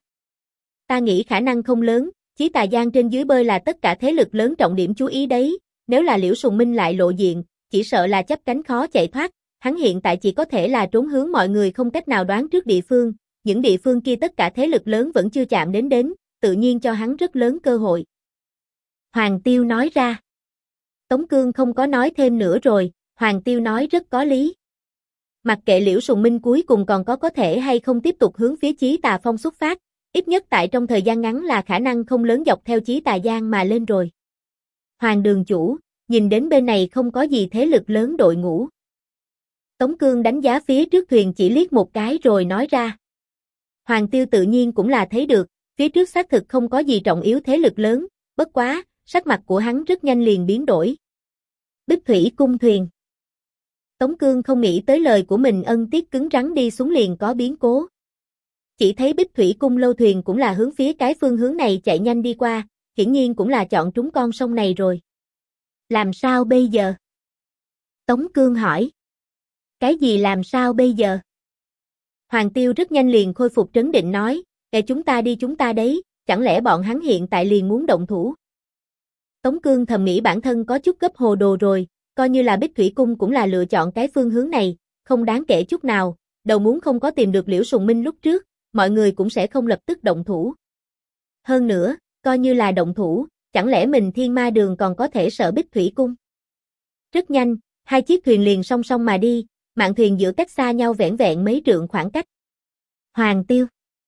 Ta nghĩ khả năng không lớn, Chí Tà Giang trên dưới bơi là tất cả thế lực lớn trọng điểm chú ý đấy, nếu là Liễu Sùng Minh lại lộ diện, chỉ sợ là chấp cánh khó chạy thoát, hắn hiện tại chỉ có thể là trốn hướng mọi người không cách nào đoán trước địa phương, những địa phương kia tất cả thế lực lớn vẫn chưa chạm đến, tự nhiên cho hắn rất lớn cơ hội. Hoàng Tiêu nói ra. Tống Cương không có nói thêm nữa rồi, Hoàng Tiêu nói rất có lý. Mặc kệ Liễu Sùng Minh cuối cùng còn có thể hay không tiếp tục hướng phía Chí Tà Phong xuất phát, ít nhất tại trong thời gian ngắn là khả năng không lớn dọc theo Chí Tà Giang mà lên rồi. Hoàng đường chủ, nhìn đến bên này không có gì thế lực lớn đội ngũ. Tống Cương đánh giá phía trước thuyền chỉ liếc một cái rồi nói ra. Hoàng Tiêu tự nhiên cũng là thấy được, phía trước xác thực không có gì trọng yếu thế lực lớn, bất quá, sắc mặt của hắn rất nhanh liền biến đổi. Bích Thủy cung thuyền. Tống Cương không nghĩ tới lời của mình ân tiếc cứng rắn đi xuống liền có biến cố. Chỉ thấy Bích Thủy cung lâu thuyền cũng là hướng phía cái phương hướng này chạy nhanh đi qua, hiển nhiên cũng là chọn trúng con sông này rồi. Làm sao bây giờ? Tống Cương hỏi. Cái gì làm sao bây giờ? Hoàng Tiêu rất nhanh liền khôi phục trấn định nói, kệ chúng ta đi chúng ta đấy, chẳng lẽ bọn hắn hiện tại liền muốn động thủ? Tống Cương thầm nghĩ bản thân có chút gấp hồ đồ rồi, coi như là Bích Thủy cung cũng là lựa chọn cái phương hướng này, không đáng kể chút nào, đầu muốn không có tìm được Liễu Sùng Minh lúc trước, mọi người cũng sẽ không lập tức động thủ. Hơn nữa, coi như là động thủ, chẳng lẽ mình Thiên Ma Đường còn có thể sợ Bích Thủy cung? Rất nhanh, hai chiếc thuyền liền song song mà đi, mạn thuyền giữa cách xa nhau vẻn vẹn mấy trượng khoảng cách. Hoàng Tiêu.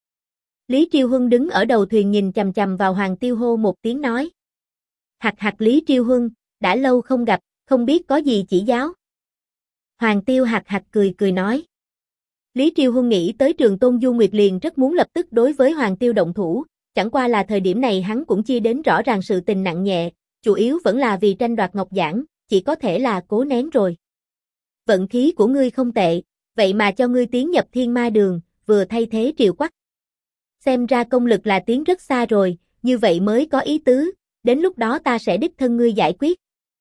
Lý Triêu Huân đứng ở đầu thuyền nhìn chằm chằm vào Hoàng Tiêu hô một tiếng nói. Hạc hạc Lý Triêu Huân, đã lâu không gặp, không biết có gì chỉ giáo. Hoàng Tiêu hạc hạc cười cười nói. Lý Triêu Huân nghĩ tới Trường Tôn Du Nguyệt liền rất muốn lập tức đối với Hoàng Tiêu động thủ, chẳng qua là thời điểm này hắn cũng chia đến rõ ràng sự tình nặng nhẹ, chủ yếu vẫn là vì tranh đoạt ngọc giản, chỉ có thể là cố nén rồi. Vận khí của ngươi không tệ, vậy mà cho ngươi tiến nhập Thiên Ma Đường, vừa thay thế Triều Quắc. Xem ra công lực là tiến rất xa rồi, như vậy mới có ý tứ, đến lúc đó ta sẽ đích thân ngươi giải quyết.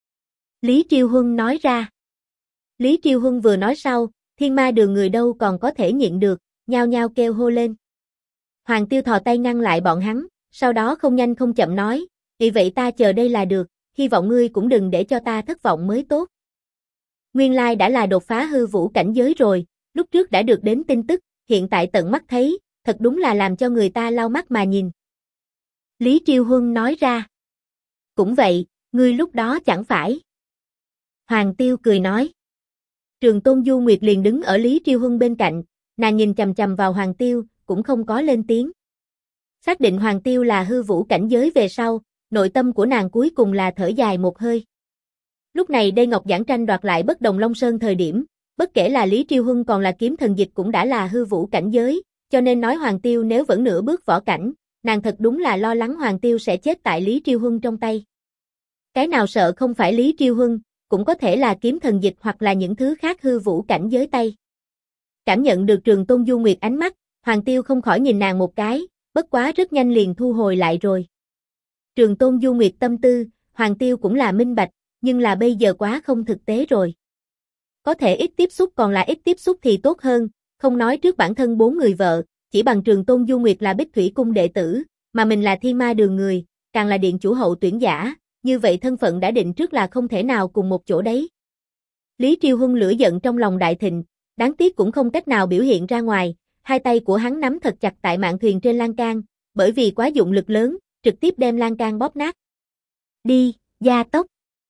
Lý Triêu Huân nói ra. Lý Triêu Huân vừa nói sau, Thiên Ma Đường người đâu còn có thể nhịn được, nhao nhao kêu hô lên. Hoàng Tiêu thò tay ngăn lại bọn hắn, sau đó không nhanh không chậm nói, vì vậy ta chờ đây là được, hy vọng ngươi cũng đừng để cho ta thất vọng mới tốt. Nguyên lai đã là đột phá hư vũ cảnh giới rồi, lúc trước đã được đến tin tức, hiện tại tận mắt thấy, thật đúng là làm cho người ta lau mắt mà nhìn. Lý Triêu Huân nói ra. Cũng vậy, ngươi lúc đó chẳng phải. Hoàng Tiêu cười nói. Trường Tôn Du Nguyệt liền đứng ở Lý Triêu Huân bên cạnh, nàng nhìn chằm chằm vào Hoàng Tiêu, cũng không có lên tiếng. Xác định Hoàng Tiêu là hư vũ cảnh giới về sau, nội tâm của nàng cuối cùng là thở dài một hơi. Lúc này đây Ngọc Giản tranh đoạt lại Bất Đồng Long Sơn thời điểm, bất kể là Lý Triêu Huân còn là Kiếm Thần Dịch cũng đã là hư vũ cảnh giới, cho nên nói Hoàng Tiêu nếu vẫn nửa bước võ cảnh, nàng thật đúng là lo lắng Hoàng Tiêu sẽ chết tại Lý Triêu Huân trong tay. Cái nào sợ không phải Lý Triêu Huân, cũng có thể là Kiếm Thần Dịch hoặc là những thứ khác hư vũ cảnh giới tay. Cảm nhận được Trường Tôn Du Nguyệt ánh mắt, Hoàng Tiêu không khỏi nhìn nàng một cái, bất quá rất nhanh liền thu hồi lại rồi. Trường Tôn Du Nguyệt tâm tư, Hoàng Tiêu cũng là minh bạch, nhưng là bây giờ quá không thực tế rồi. Có thể ít tiếp xúc còn là ít tiếp xúc thì tốt hơn, không nói trước bản thân 4 người vợ, chỉ bằng Trường Tôn Du Nguyệt là Bích Thủy cung đệ tử, mà mình là Thiên Ma Đường người, càng là điện chủ hậu tuyển giả, như vậy thân phận đã định trước là không thể nào cùng một chỗ đấy. Lý Triêu Huân lửa giận trong lòng đại thịnh, đáng tiếc cũng không cách nào biểu hiện ra ngoài, hai tay của hắn nắm thật chặt tại mạn thuyền trên lan can, bởi vì quá dụng lực lớn, trực tiếp đem lan can bóp nát. Đi, gia tốc.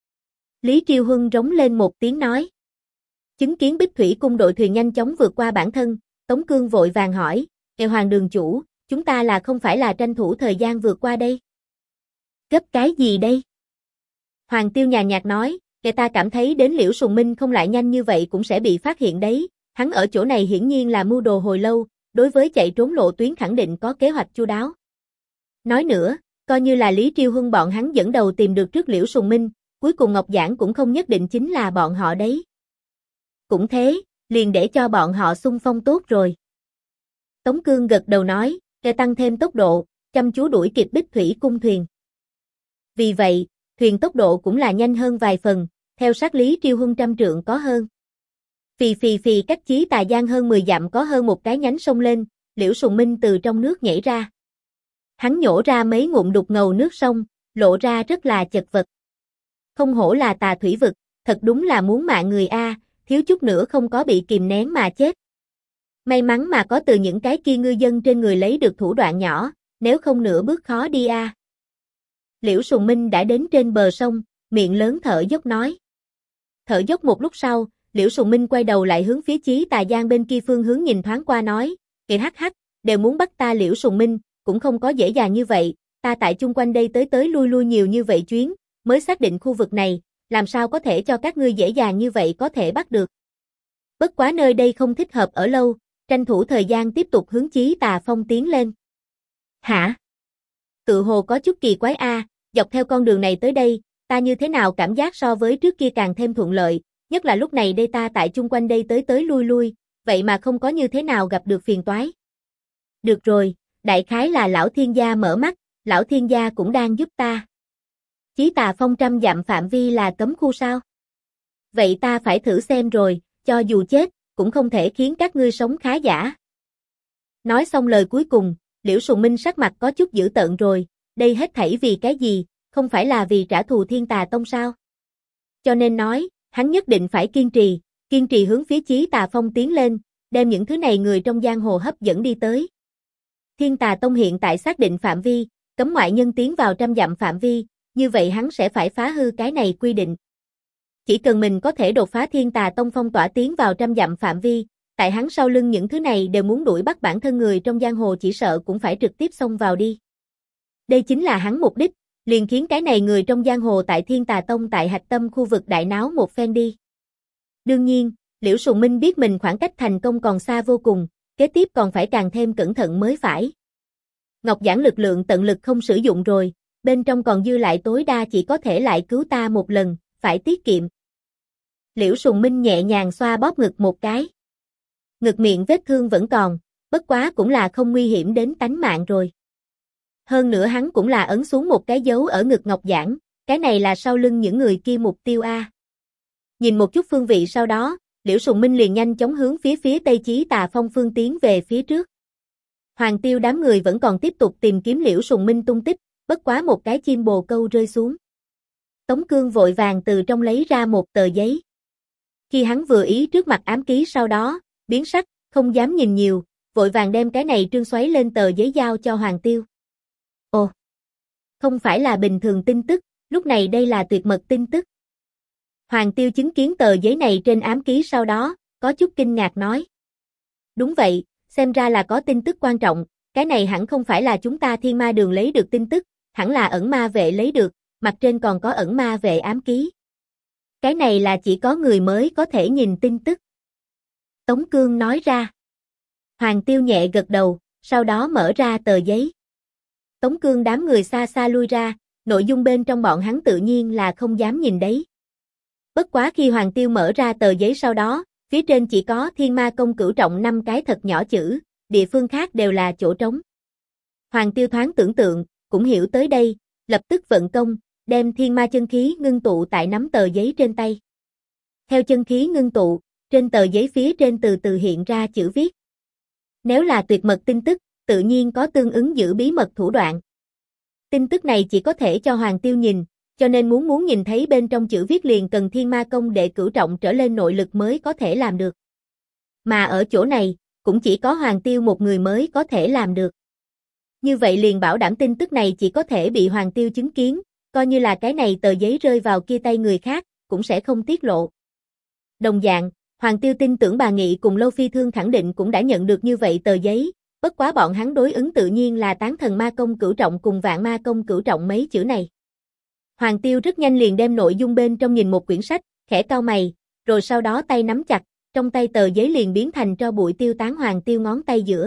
Lý Triêu Huân rống lên một tiếng nói. Chứng kiến Bích Thủy cung đội thuyền nhanh chóng vượt qua bản thân, Tống Cương vội vàng hỏi, Hoàng đường chủ, chúng ta là không phải là tranh thủ thời gian vượt qua đây? Gấp cái gì đây? Hoàng Tiêu nhàn nhạt nói, ta cảm thấy đến Liễu Sùng Minh không lại nhanh như vậy cũng sẽ bị phát hiện đấy, hắn ở chỗ này hiển nhiên là mưu đồ hồi lâu, đối với chạy trốn lộ tuyến khẳng định có kế hoạch chu đáo. Nói nữa, coi như là Lý Triêu Huân bọn hắn dẫn đầu tìm được trước Liễu Sùng Minh, cuối cùng Ngọc Giản cũng không nhất định chính là bọn họ đấy. Cũng thế, liền để cho bọn họ xung phong tốt rồi. Tống Cương gật đầu nói, tăng thêm tốc độ, chăm chú đuổi kịp Bích Thủy cung thuyền. Vì vậy, thuyền tốc độ cũng là nhanh hơn vài phần, theo sát Lý Triêu Huân 100 trượng có hơn. Phì phì phì cách Chí Tà Giang hơn 10 dặm có hơn một cái nhánh sông lên, Liễu Sùng Minh từ trong nước nhảy ra. Hắn nhổ ra mấy ngụm đục ngầu nước sông, lộ ra rất là chật vật. Không hổ là tà thủy vực, thật đúng là muốn mạng người a, thiếu chút nữa không có bị kìm nén mà chết. May mắn mà có từ những cái kia ngư dân trên người lấy được thủ đoạn nhỏ, nếu không nửa bước khó đi a. Liễu Sùng Minh đã đến trên bờ sông, miệng lớn thở dốc nói. Thở dốc một lúc sau, Liễu Sùng Minh quay đầu lại hướng phía Chí Tà Giang bên kia phương hướng nhìn thoáng qua nói, kìa hắc hắc, đều muốn bắt ta Liễu Sùng Minh, cũng không có dễ dàng như vậy, ta tại chung quanh đây tới tới lui lui nhiều như vậy chuyến, mới xác định khu vực này, làm sao có thể cho các ngươi dễ dàng như vậy có thể bắt được. Bất quá nơi đây không thích hợp ở lâu, tranh thủ thời gian tiếp tục hướng Chí Tà Phong tiến lên. Hả? Tự hồ có chút kỳ quái a, dọc theo con đường này tới đây, ta như thế nào cảm giác so với trước kia càng thêm thuận lợi, nhất là lúc này đây ta tại chung quanh đây tới tới lui lui, vậy mà không có như thế nào gặp được phiền toái. Được rồi, đại khái là lão thiên gia mở mắt, lão thiên gia cũng đang giúp ta. Chí Tà Phong 100 dặm phạm vi là cấm khu sao? Vậy ta phải thử xem rồi, cho dù chết, cũng không thể khiến các ngươi sống khá giả. Nói xong lời cuối cùng, Liễu Sùng Minh sắc mặt có chút dữ tợn rồi, đây hết thảy vì cái gì, không phải là vì trả thù Thiên Tà Tông sao? Cho nên nói, hắn nhất định phải kiên trì hướng phía Chí Tà Phong tiến lên, đem những thứ này người trong giang hồ hấp dẫn đi tới. Thiên Tà Tông hiện tại xác định phạm vi, cấm ngoại nhân tiến vào 100 dặm phạm vi, như vậy hắn sẽ phải phá hư cái này quy định. Chỉ cần mình có thể đột phá Thiên Tà Tông phong tỏa tiến vào 100 dặm phạm vi, tại hắn sau lưng những thứ này đều muốn đuổi bắt bản thân người trong giang hồ chỉ sợ cũng phải trực tiếp xông vào đi. Đây chính là hắn mục đích, liền khiến cái này người trong giang hồ tại Thiên Tà Tông tại hạch tâm khu vực đại náo một phen đi. Đương nhiên, Liễu Sùng Minh biết mình khoảng cách thành công còn xa vô cùng, kế tiếp còn phải càng thêm cẩn thận mới phải. Ngọc Giản lực lượng tận lực không sử dụng rồi, bên trong còn dư lại tối đa chỉ có thể lại cứu ta một lần, phải tiết kiệm. Liễu Sùng Minh nhẹ nhàng xoa bóp ngực một cái. Ngực miệng vết thương vẫn còn, bất quá cũng là không nguy hiểm đến tánh mạng rồi. Hơn nữa hắn cũng là ấn xuống một cái dấu ở ngực Ngọc Giản, cái này là sau lưng những người kia mục tiêu a. Nhìn một chút phương vị sau đó, Liễu Sùng Minh liền nhanh chóng hướng phía Tây Chí Tà Phong phương tiến về phía trước. Hoàng Tiêu đám người vẫn còn tiếp tục tìm kiếm Liễu Sùng Minh tung tích, bất quá một cái chim bồ câu rơi xuống. Tống Cương vội vàng từ trong lấy ra một tờ giấy. Khi hắn vừa ý trước mặt ám ký sau đó, biến sắc, không dám nhìn nhiều, vội vàng đem cái này trương xoáy lên tờ giấy giao cho Hoàng Tiêu. Ồ, không phải là bình thường tin tức, lúc này đây là tuyệt mật tin tức. Hoàng Tiêu chứng kiến tờ giấy này trên ám ký sau đó, có chút kinh ngạc nói. Đúng vậy, xem ra là có tin tức quan trọng, cái này hẳn không phải là chúng ta Thiên Ma Đường lấy được tin tức, hẳn là ẩn ma vệ lấy được, mặt trên còn có ẩn ma vệ ám ký. Cái này là chỉ có người mới có thể nhìn tin tức. Tống Cương nói ra. Hoàng Tiêu nhẹ gật đầu, sau đó mở ra tờ giấy. Tống Cương đám người xa xa lui ra, nội dung bên trong bọn hắn tự nhiên là không dám nhìn đấy. Bất quá khi Hoàng Tiêu mở ra tờ giấy sau đó, phía trên chỉ có Thiên Ma Công cửu trọng 5 cái thật nhỏ chữ, địa phương khác đều là chỗ trống. Hoàng Tiêu thoáng tưởng tượng, cũng hiểu tới đây, lập tức vận công, đem thiên ma chân khí ngưng tụ tại nắm tờ giấy trên tay. Theo chân khí ngưng tụ, trên tờ giấy phía trên từ từ hiện ra chữ viết. Nếu là tuyệt mật tin tức, tự nhiên có tương ứng giữ bí mật thủ đoạn. Tin tức này chỉ có thể cho Hoàng Tiêu nhìn, cho nên muốn nhìn thấy bên trong chữ viết liền cần Thiên Ma Công đệ cửu trọng trở lên nội lực mới có thể làm được. Mà ở chỗ này, cũng chỉ có Hoàng Tiêu một người mới có thể làm được. Như vậy liền bảo đảm tin tức này chỉ có thể bị Hoàng Tiêu chứng kiến, coi như là cái này tờ giấy rơi vào kia tay người khác, cũng sẽ không tiết lộ. Đồng dạng, Hoàng Tiêu tin tưởng bà Nghị cùng Lâu Phi Thương khẳng định cũng đã nhận được như vậy tờ giấy, bất quá bọn hắn đối ứng tự nhiên là Tán Thần Ma Công cửu trọng cùng Vạn Ma Công cửu trọng mấy chữ này. Hoàng Tiêu rất nhanh liền đem nội dung bên trong nhìn một quyển sách, khẽ cau mày, rồi sau đó tay nắm chặt, trong tay tờ giấy liền biến thành tro bụi tiêu tán Hoàng Tiêu ngón tay giữa.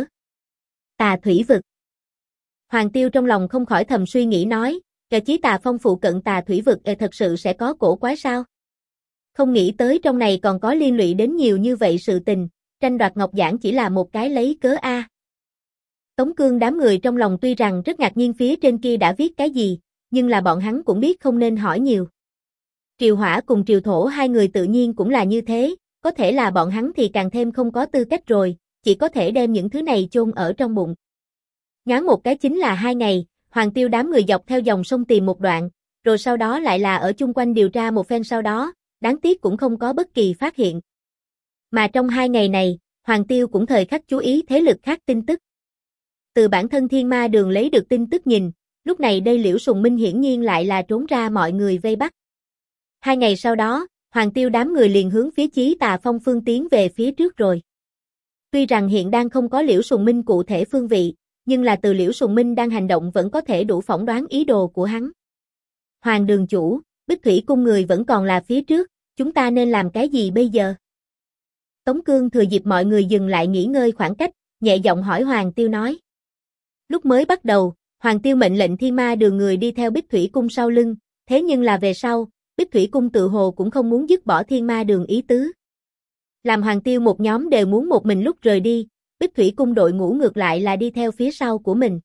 Tà Thủy Vực. Hoàng Tiêu trong lòng không khỏi thầm suy nghĩ nói, Cờ Chí Tà Phong phụ cận Tà Thủy Vực thật sự sẽ có cổ quái sao? Không nghĩ tới trong này còn có liên lụy đến nhiều như vậy sự tình, tranh đoạt Ngọc Giản chỉ là một cái lấy cớ a. Tống Cương đám người trong lòng tuy rằng rất ngạc nhiên phía trên kia đã viết cái gì, nhưng là bọn hắn cũng biết không nên hỏi nhiều. Triều Hỏa cùng Triều Thổ hai người tự nhiên cũng là như thế, có thể là bọn hắn thì càng thêm không có tư cách rồi, chỉ có thể đem những thứ này chôn ở trong bụng. Nhoáng một cái chính là 2 ngày, Hoàng Tiêu đám người dọc theo dòng sông tìm một đoạn, rồi sau đó lại là ở chung quanh điều tra một phen sau đó, đáng tiếc cũng không có bất kỳ phát hiện. Mà trong 2 ngày này, Hoàng Tiêu cũng thời khắc chú ý thế lực khác tin tức. Từ bản thân Thiên Ma Đường lấy được tin tức nhìn, lúc này đây Liễu Sùng Minh hiển nhiên lại là trốn ra mọi người vây bắt. 2 ngày sau đó, Hoàng Tiêu đám người liền hướng phía Chí Tà Phong phương tiến về phía trước rồi. Tuy rằng hiện đang không có Liễu Sùng Minh cụ thể phương vị, nhưng là từ Liễu Sùng Minh đang hành động vẫn có thể đủ phỏng đoán ý đồ của hắn. Hoàng đường chủ, Bích Thủy cung người vẫn còn là phía trước, chúng ta nên làm cái gì bây giờ? Tống Cương thừa dịp mọi người dừng lại nghỉ ngơi khoảng cách, nhẹ giọng hỏi Hoàng Tiêu nói. Lúc mới bắt đầu, Hoàng Tiêu mệnh lệnh Thiên Ma Đường người đi theo Bích Thủy cung sau lưng, thế nhưng là về sau, Bích Thủy cung tự hồ cũng không muốn dứt bỏ Thiên Ma Đường ý tứ. Làm Hoàng Tiêu một nhóm đều muốn một mình lúc rời đi, Bích Thủy cung đội ngũ ngược lại là đi theo phía sau của mình.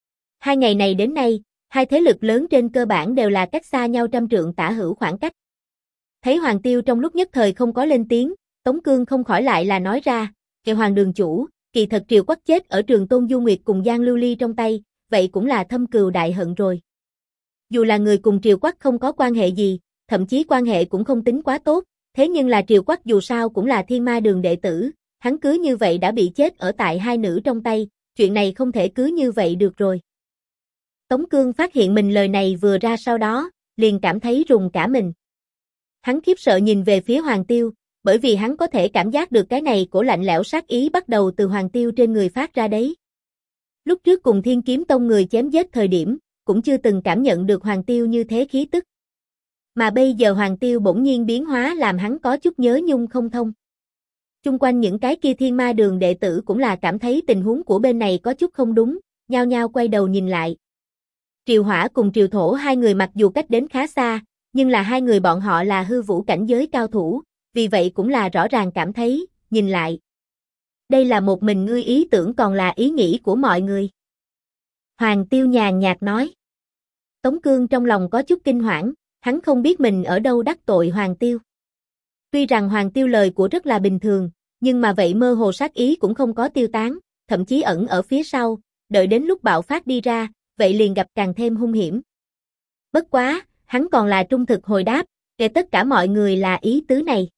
2 ngày này đến nay, hai thế lực lớn trên cơ bản đều là cách xa nhau trăm trượng tả hữu khoảng cách. Thấy Hoàng Tiêu trong lúc nhất thời không có lên tiếng, Tống Cương không khỏi lại là nói ra, kệ Hoàng đường chủ, kỳ thật Triều Quách chết ở Trường Tôn Du Nguyệt cùng Giang Lưu Ly trong tay, vậy cũng là thâm cừu đại hận rồi. Dù là người cùng Triều Quách không có quan hệ gì, thậm chí quan hệ cũng không tính quá tốt, thế nhưng là Triều Quách dù sao cũng là Thiên Ma Đường đệ tử, hắn cứ như vậy đã bị chết ở tại hai nữ trong tay, chuyện này không thể cứ như vậy được rồi. Tống Cương phát hiện mình lời này vừa ra sau đó, liền cảm thấy rùng cả mình. Hắn khiếp sợ nhìn về phía Hoàng Tiêu, bởi vì hắn có thể cảm giác được cái này cổ lạnh lẽo sát ý bắt đầu từ Hoàng Tiêu trên người phát ra đấy. Lúc trước cùng Thiên Kiếm Tông người chém giết thời điểm, cũng chưa từng cảm nhận được Hoàng Tiêu như thế khí tức. Mà bây giờ Hoàng Tiêu bỗng nhiên biến hóa làm hắn có chút nhớ nhung không thông. Chung quanh những cái kia Thiên Ma Đường đệ tử cũng là cảm thấy tình huống của bên này có chút không đúng, nhao nhao quay đầu nhìn lại. Triều Hỏa cùng Triều Thổ hai người mặc dù cách đến khá xa, nhưng là hai người bọn họ là hư vũ cảnh giới cao thủ, vì vậy cũng là rõ ràng cảm thấy, nhìn lại. Đây là một mình ngươi ý tưởng còn là ý nghĩ của mọi người. Hoàng Tiêu nhàn nhạt nói. Tống Cương trong lòng có chút kinh hoảng, hắn không biết mình ở đâu đắc tội Hoàng Tiêu. Tuy rằng Hoàng Tiêu lời của rất là bình thường, nhưng mà vậy mơ hồ sát ý cũng không có tiêu tán, thậm chí ẩn ở phía sau, đợi đến lúc bạo phát đi ra, vậy liền gặp càng thêm hung hiểm. Bất quá, hắn còn là trung thực hồi đáp, kể tất cả mọi người là ý tứ này.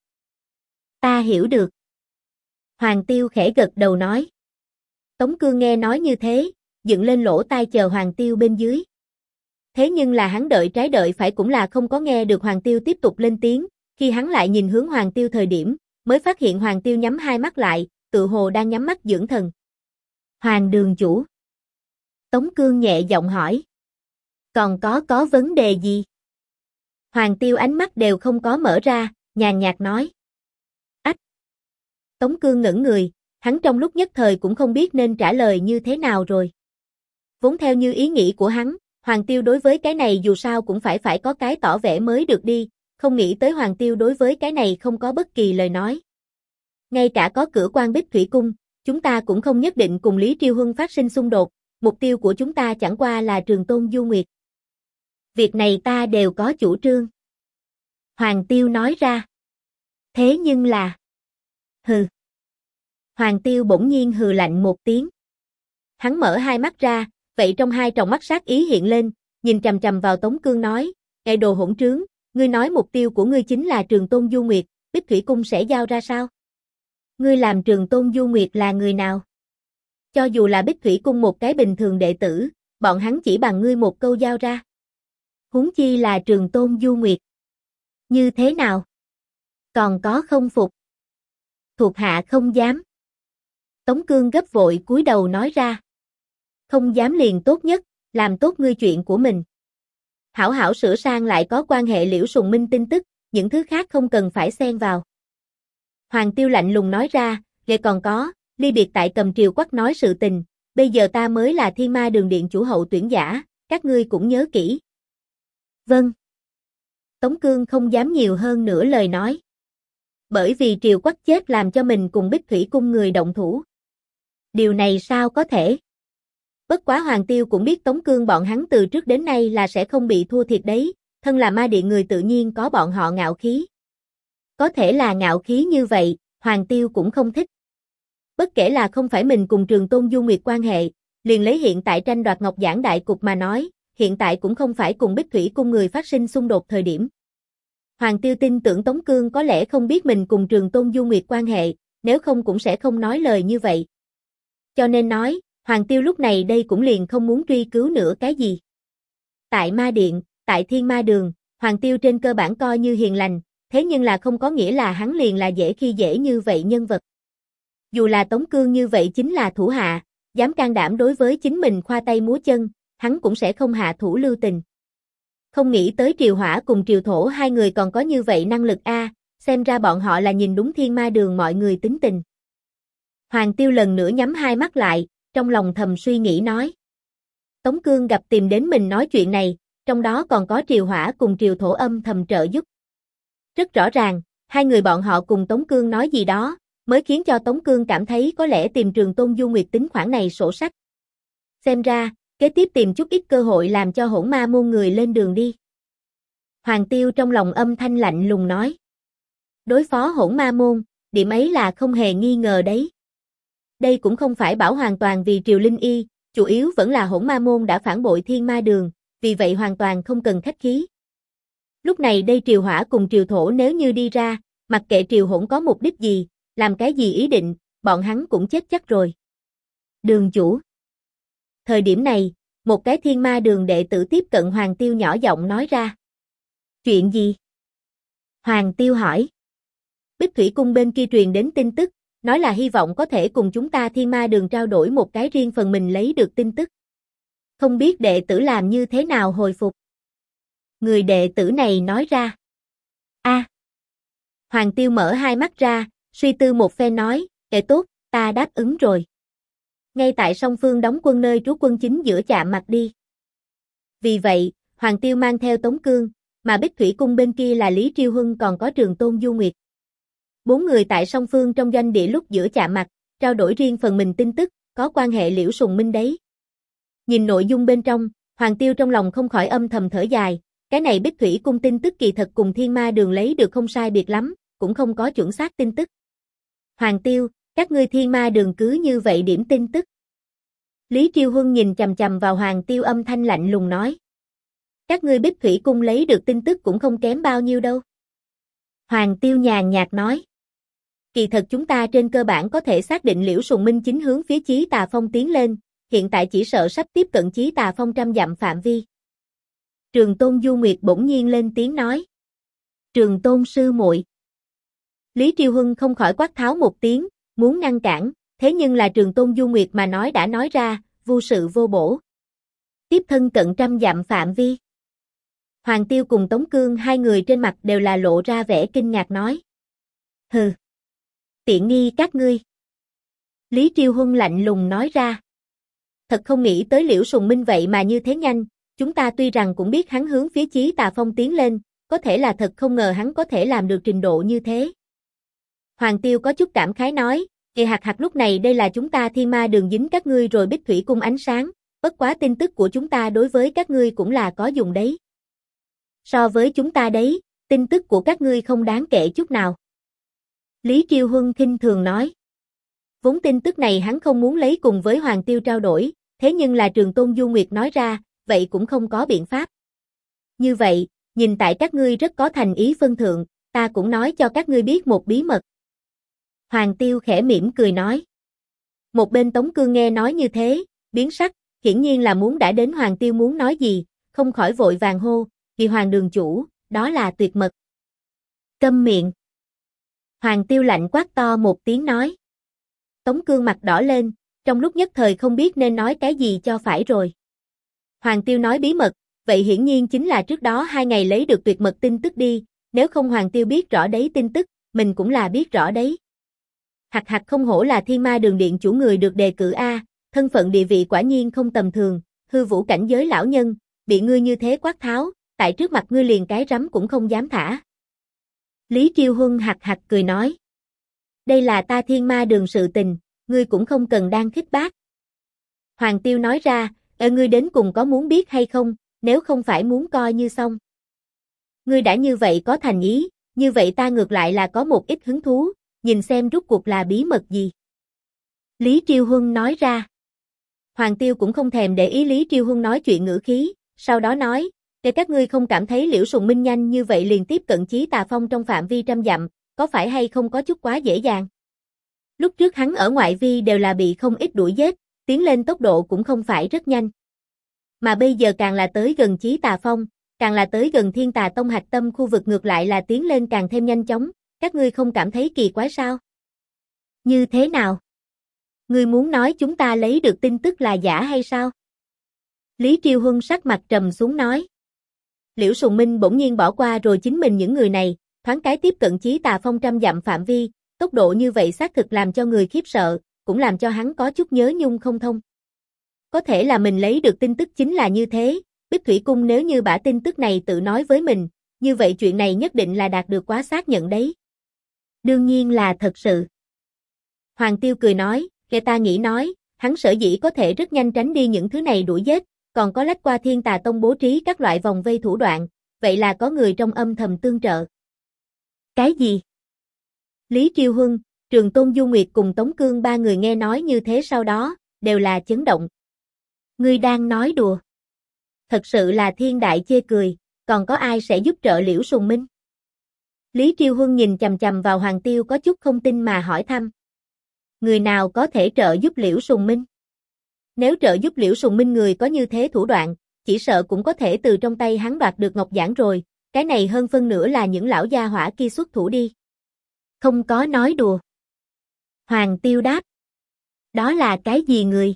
Ta hiểu được. Hoàng Tiêu khẽ gật đầu nói. Tống Cương nghe nói như thế, dựng lên lỗ tai chờ Hoàng Tiêu bên dưới. Thế nhưng là hắn đợi trái đợi phải cũng là không có nghe được Hoàng Tiêu tiếp tục lên tiếng, khi hắn lại nhìn hướng Hoàng Tiêu thời điểm, mới phát hiện Hoàng Tiêu nhắm hai mắt lại, tự hồ đang nhắm mắt dưỡng thần. Hoàng đường chủ. Tống Cương nhẹ giọng hỏi. Còn có vấn đề gì? Hoàng Tiêu ánh mắt đều không có mở ra, nhàn nhạt nói. Ách! Tống Cương ngẩn người, hắn trong lúc nhất thời cũng không biết nên trả lời như thế nào rồi. Vốn theo như ý nghĩ của hắn, Hoàng Tiêu đối với cái này dù sao cũng phải có cái tỏ vẻ mới được đi, không nghĩ tới Hoàng Tiêu đối với cái này không có bất kỳ lời nói. Ngay cả có cửa quan Bích Thủy Cung, chúng ta cũng không nhất định cùng Lý Triêu Huân phát sinh xung đột, mục tiêu của chúng ta chẳng qua là Trường Tôn Du Nguyệt. Việc này ta đều có chủ trương. Hoàng Tiêu nói ra. Thế nhưng là... Hừ. Hoàng Tiêu bỗng nhiên hừ lạnh một tiếng. Hắn mở hai mắt ra, vậy trong hai tròng mắt sát ý hiện lên, nhìn chằm chằm vào Tống Cương nói, "Ê đồ hỗn trướng, ngươi nói mục tiêu của ngươi chính là Trường Tôn Du Nguyệt, Bích Thủy Cung sẽ giao ra sao? Ngươi làm Trường Tôn Du Nguyệt là người nào? Cho dù là Bích Thủy Cung một cái bình thường đệ tử, bọn hắn chỉ bằng ngươi một câu giao ra. Huống chi là Trường Tôn Du Nguyệt. Như thế nào? Còn có không phục? Thuộc hạ không dám." Tống Cương gấp vội cúi đầu nói ra. Không dám liền tốt nhất, làm tốt ngươi chuyện của mình. Hảo hảo sửa sang lại có quan hệ Liễu Sùng Minh tin tức, những thứ khác không cần phải xen vào. Hoàng Tiêu lạnh lùng nói ra, "Ghê còn có, ly biệt tại Cầm Triều Quách nói sự tình, bây giờ ta mới là Thiên Ma Đường điện chủ hậu tuyển giả, các ngươi cũng nhớ kỹ." Vâng. Tống Cương không dám nhiều hơn nữa lời nói. Bởi vì Triều Quách chết làm cho mình cùng Bích Thủy Cung người động thủ. Điều này sao có thể? Bất quá Hoàng Tiêu cũng biết Tống Cương bọn hắn từ trước đến nay là sẽ không bị thua thiệt đấy, thân là ma điện người tự nhiên có bọn họ ngạo khí. Có thể là ngạo khí như vậy, Hoàng Tiêu cũng không thích. Bất kể là không phải mình cùng Trường Tôn Du Nguyệt quan hệ, liền lấy hiện tại tranh đoạt Ngọc Giảng đại cục mà nói, hiện tại cũng không phải cùng Bích Thủy Cung người phát sinh xung đột thời điểm. Hoàng Tiêu tin tưởng Tống Cương có lẽ không biết mình cùng Trường Tôn Du Nguyệt quan hệ, nếu không cũng sẽ không nói lời như vậy. Cho nên nói, Hoàng Tiêu lúc này đây cũng liền không muốn truy cứu nữa cái gì. Tại Ma Điện, tại Thiên Ma Đường, Hoàng Tiêu trên cơ bản coi như hiền lành, thế nhưng là không có nghĩa là hắn liền là dễ khi dễ như vậy nhân vật. Dù là Tống Cương như vậy chính là thủ hạ, dám can đảm đối với chính mình khoa tay múa chân, hắn cũng sẽ không hạ thủ lưu tình. Không nghĩ tới Triều Hỏa cùng Triều Thổ hai người còn có như vậy năng lực a, xem ra bọn họ là nhìn đúng Thiên Ma Đường mọi người tính tình. Hoàng Tiêu lần nữa nhắm hai mắt lại, trong lòng thầm suy nghĩ nói. Tống Cương gặp tìm đến mình nói chuyện này, trong đó còn có Triều Hỏa cùng Triều Thổ âm thầm trợ giúp. Rất rõ ràng, hai người bọn họ cùng Tống Cương nói gì đó, mới khiến cho Tống Cương cảm thấy có lẽ tìm Trường Tôn Du Nguyệt tính khoản này sổ sách. Xem ra, kế tiếp tìm chút ít cơ hội làm cho Hỗn Ma môn người lên đường đi. Hoàng Tiêu trong lòng âm thanh lạnh lùng nói. Đối phó Hỗn Ma môn, điểm ấy là không hề nghi ngờ đấy. Đây cũng không phải bảo hoàn toàn vì Triều Linh Y, chủ yếu vẫn là Hỗn Ma môn đã phản bội Thiên Ma Đường, vì vậy hoàn toàn không cần khách khí. Lúc này đây Triều Hỏa cùng Triều Thổ nếu như đi ra, mặc kệ Triều Hỗn có mục đích gì, làm cái gì ý định, bọn hắn cũng chết chắc rồi. Đường chủ. Thời điểm này, một cái Thiên Ma Đường đệ tử tiếp cận Hoàng Tiêu nhỏ giọng nói ra. Chuyện gì? Hoàng Tiêu hỏi. Bích Thủy Cung bên kia truyền đến tin tức, nói là hy vọng có thể cùng chúng ta Thiên Ma Đường trao đổi một cái riêng phần mình lấy được tin tức. Không biết đệ tử làm như thế nào hồi phục. Người đệ tử này nói ra. Hoàng Tiêu mở hai mắt ra, suy tư một phen nói, tốt, ta đáp ứng rồi. Ngay tại song phương đóng quân nơi trú quân chính giữa chạm mặt đi. Vì vậy, Hoàng Tiêu mang theo Tống Cương, mà Bích Thủy Cung bên kia là Lý Triêu Huân còn có Trường Tôn Du Nguyệt. 4 người tại song phương trong doanh địa lúc giữa chạm mặt, trao đổi riêng phần mình tin tức, có quan hệ Liễu Sùng Minh đấy. Nhìn nội dung bên trong, Hoàng Tiêu trong lòng không khỏi âm thầm thở dài, cái này Bích Thủy Cung tin tức kỳ thật cùng Thiên Ma Đường lấy được không sai biệt lắm, cũng không có chuẩn xác tin tức. Hoàng Tiêu, các ngươi Thiên Ma Đường cứ như vậy điểm tin tức. Lý Triêu Huân nhìn chằm chằm vào Hoàng Tiêu âm thanh lạnh lùng nói. Các ngươi Bích Thủy Cung lấy được tin tức cũng không kém bao nhiêu đâu. Hoàng Tiêu nhàn nhạt nói. Kỳ thật chúng ta trên cơ bản có thể xác định Liễu Sùng Minh chính hướng phía Chí Tà Phong tiến lên, hiện tại chỉ sợ sắp tiếp cận Chí Tà Phong 100 dặm phạm vi. Trường Tôn Du Nguyệt bỗng nhiên lên tiếng nói. Trường Tôn sư muội. Lý Triêu Huân không khỏi quát tháo một tiếng, muốn ngăn cản, thế nhưng là Trường Tôn Du Nguyệt mà nói đã nói ra, vô sự vô bổ. Tiếp thân cận 100 dặm phạm vi. Hoàng Tiêu cùng Tống Cương hai người trên mặt đều là lộ ra vẻ kinh ngạc nói. Hừ. Tiện nghi các ngươi. Lý Triêu Huân lạnh lùng nói ra. Thật không nghĩ tới Liễu Sùng Minh vậy mà như thế nhanh, chúng ta tuy rằng cũng biết hắn hướng phía Chí Tà Phong tiến lên, có thể là thật không ngờ hắn có thể làm được trình độ như thế. Hoàng Tiêu có chút cảm khái nói, hạt hạt lúc này đây là chúng ta Thiên Ma Đường dính các ngươi rồi Bích Thủy Cung ánh sáng, bất quá tin tức của chúng ta đối với các ngươi cũng là có dùng đấy. So với chúng ta đấy, tin tức của các ngươi không đáng kể chút nào. Lý Triêu Huân khinh thường nói. Vốn tin tức này hắn không muốn lấy cùng với Hoàng Tiêu trao đổi, thế nhưng là Trường Tôn Du Nguyệt nói ra, vậy cũng không có biện pháp. Như vậy, nhìn tại các ngươi rất có thành ý phân thượng, ta cũng nói cho các ngươi biết một bí mật. Hoàng Tiêu khẽ mỉm cười nói. Một bên Tống Cương nghe nói như thế, biến sắc, hiển nhiên là muốn đã đến Hoàng Tiêu muốn nói gì, không khỏi vội vàng hô, vì Hoàng đường chủ, đó là tuyệt mật. Câm miệng. Hoàng Tiêu lạnh quát to một tiếng nói. Tống Cương mặt đỏ lên, trong lúc nhất thời không biết nên nói cái gì cho phải rồi. Hoàng Tiêu nói bí mật, vậy hiển nhiên chính là trước đó 2 ngày lấy được tuyệt mật tin tức đi, nếu không Hoàng Tiêu biết rõ đấy tin tức, mình cũng là biết rõ đấy. Hạt hạt không hổ là Thiên Ma Đường điện chủ người được đề cử A, thân phận địa vị quả nhiên không tầm thường, hư vũ cảnh giới lão nhân, bị ngươi như thế quát tháo, tại trước mặt ngươi liền cái rắm cũng không dám thả. Lý Triêu Huân hạt hạt cười nói. Đây là ta Thiên Ma Đường sự tình, ngươi cũng không cần đang khích bác. Hoàng Tiêu nói ra, ngươi đến cùng có muốn biết hay không, nếu không phải muốn coi như xong. Ngươi đã như vậy có thành ý, như vậy ta ngược lại là có một ít hứng thú, nhìn xem rốt cuộc là bí mật gì. Lý Triêu Huân nói ra. Hoàng Tiêu cũng không thèm để ý Lý Triêu Huân nói chuyện ngữ khí, sau đó nói, để các ngươi không cảm thấy Liễu Sùng Minh nhanh như vậy liền tiếp cận Chí Tà Phong trong phạm vi 100 dặm, có phải hay không có chút quá dễ dàng. Lúc trước hắn ở ngoại vi đều là bị không ít đuổi giết, tiến lên tốc độ cũng không phải rất nhanh. Mà bây giờ càng là tới gần Chí Tà Phong, càng là tới gần Thiên Tà Tông hạch tâm khu vực ngược lại là tiến lên càng thêm nhanh chóng, các ngươi không cảm thấy kỳ quái sao? Như thế nào? Ngươi muốn nói chúng ta lấy được tin tức là giả hay sao? Lý Triêu Huân sắc mặt trầm xuống nói. Liễu Sùng Minh bỗng nhiên bỏ qua rồi chính mình những người này, thoáng cái tiếp cận Chí Tà Phong trăm dặm phạm vi, tốc độ như vậy xác thực làm cho người khiếp sợ, cũng làm cho hắn có chút nhớ nhung không thông. Có thể là mình lấy được tin tức chính là như thế, Bích Thủy Cung nếu như bả tin tức này tự nói với mình, như vậy chuyện này nhất định là đạt được quá xác nhận đấy. Đương nhiên là thật sự. Hoàng Tiêu cười nói, kẻ ta nghĩ nói, hắn sở dĩ có thể rất nhanh tránh đi những thứ này đuổi giết, còn có lách qua Thiên Tà Tông bố trí các loại vòng vây thủ đoạn, vậy là có người trong âm thầm tương trợ. Cái gì? Lý Triêu Huân, Trường Tôn Du Nguyệt cùng Tống Cương ba người nghe nói như thế sau đó, đều là chấn động. Ngươi đang nói đùa. Thật sự là thiên đại chê cười, còn có ai sẽ giúp trợ Liễu Sùng Minh? Lý Triêu Huân nhìn chằm chằm vào Hoàng Tiêu có chút không tin mà hỏi thăm. Người nào có thể trợ giúp Liễu Sùng Minh? Nếu trợ giúp Liễu Sùng Minh người có như thế thủ đoạn, chỉ sợ cũng có thể từ trong tay hắn đoạt được ngọc giản rồi, cái này hơn phân nửa là những lão gia hỏa kia xuất thủ đi. Không có nói đùa. Hoàng Tiêu đáp. Đó là cái gì người?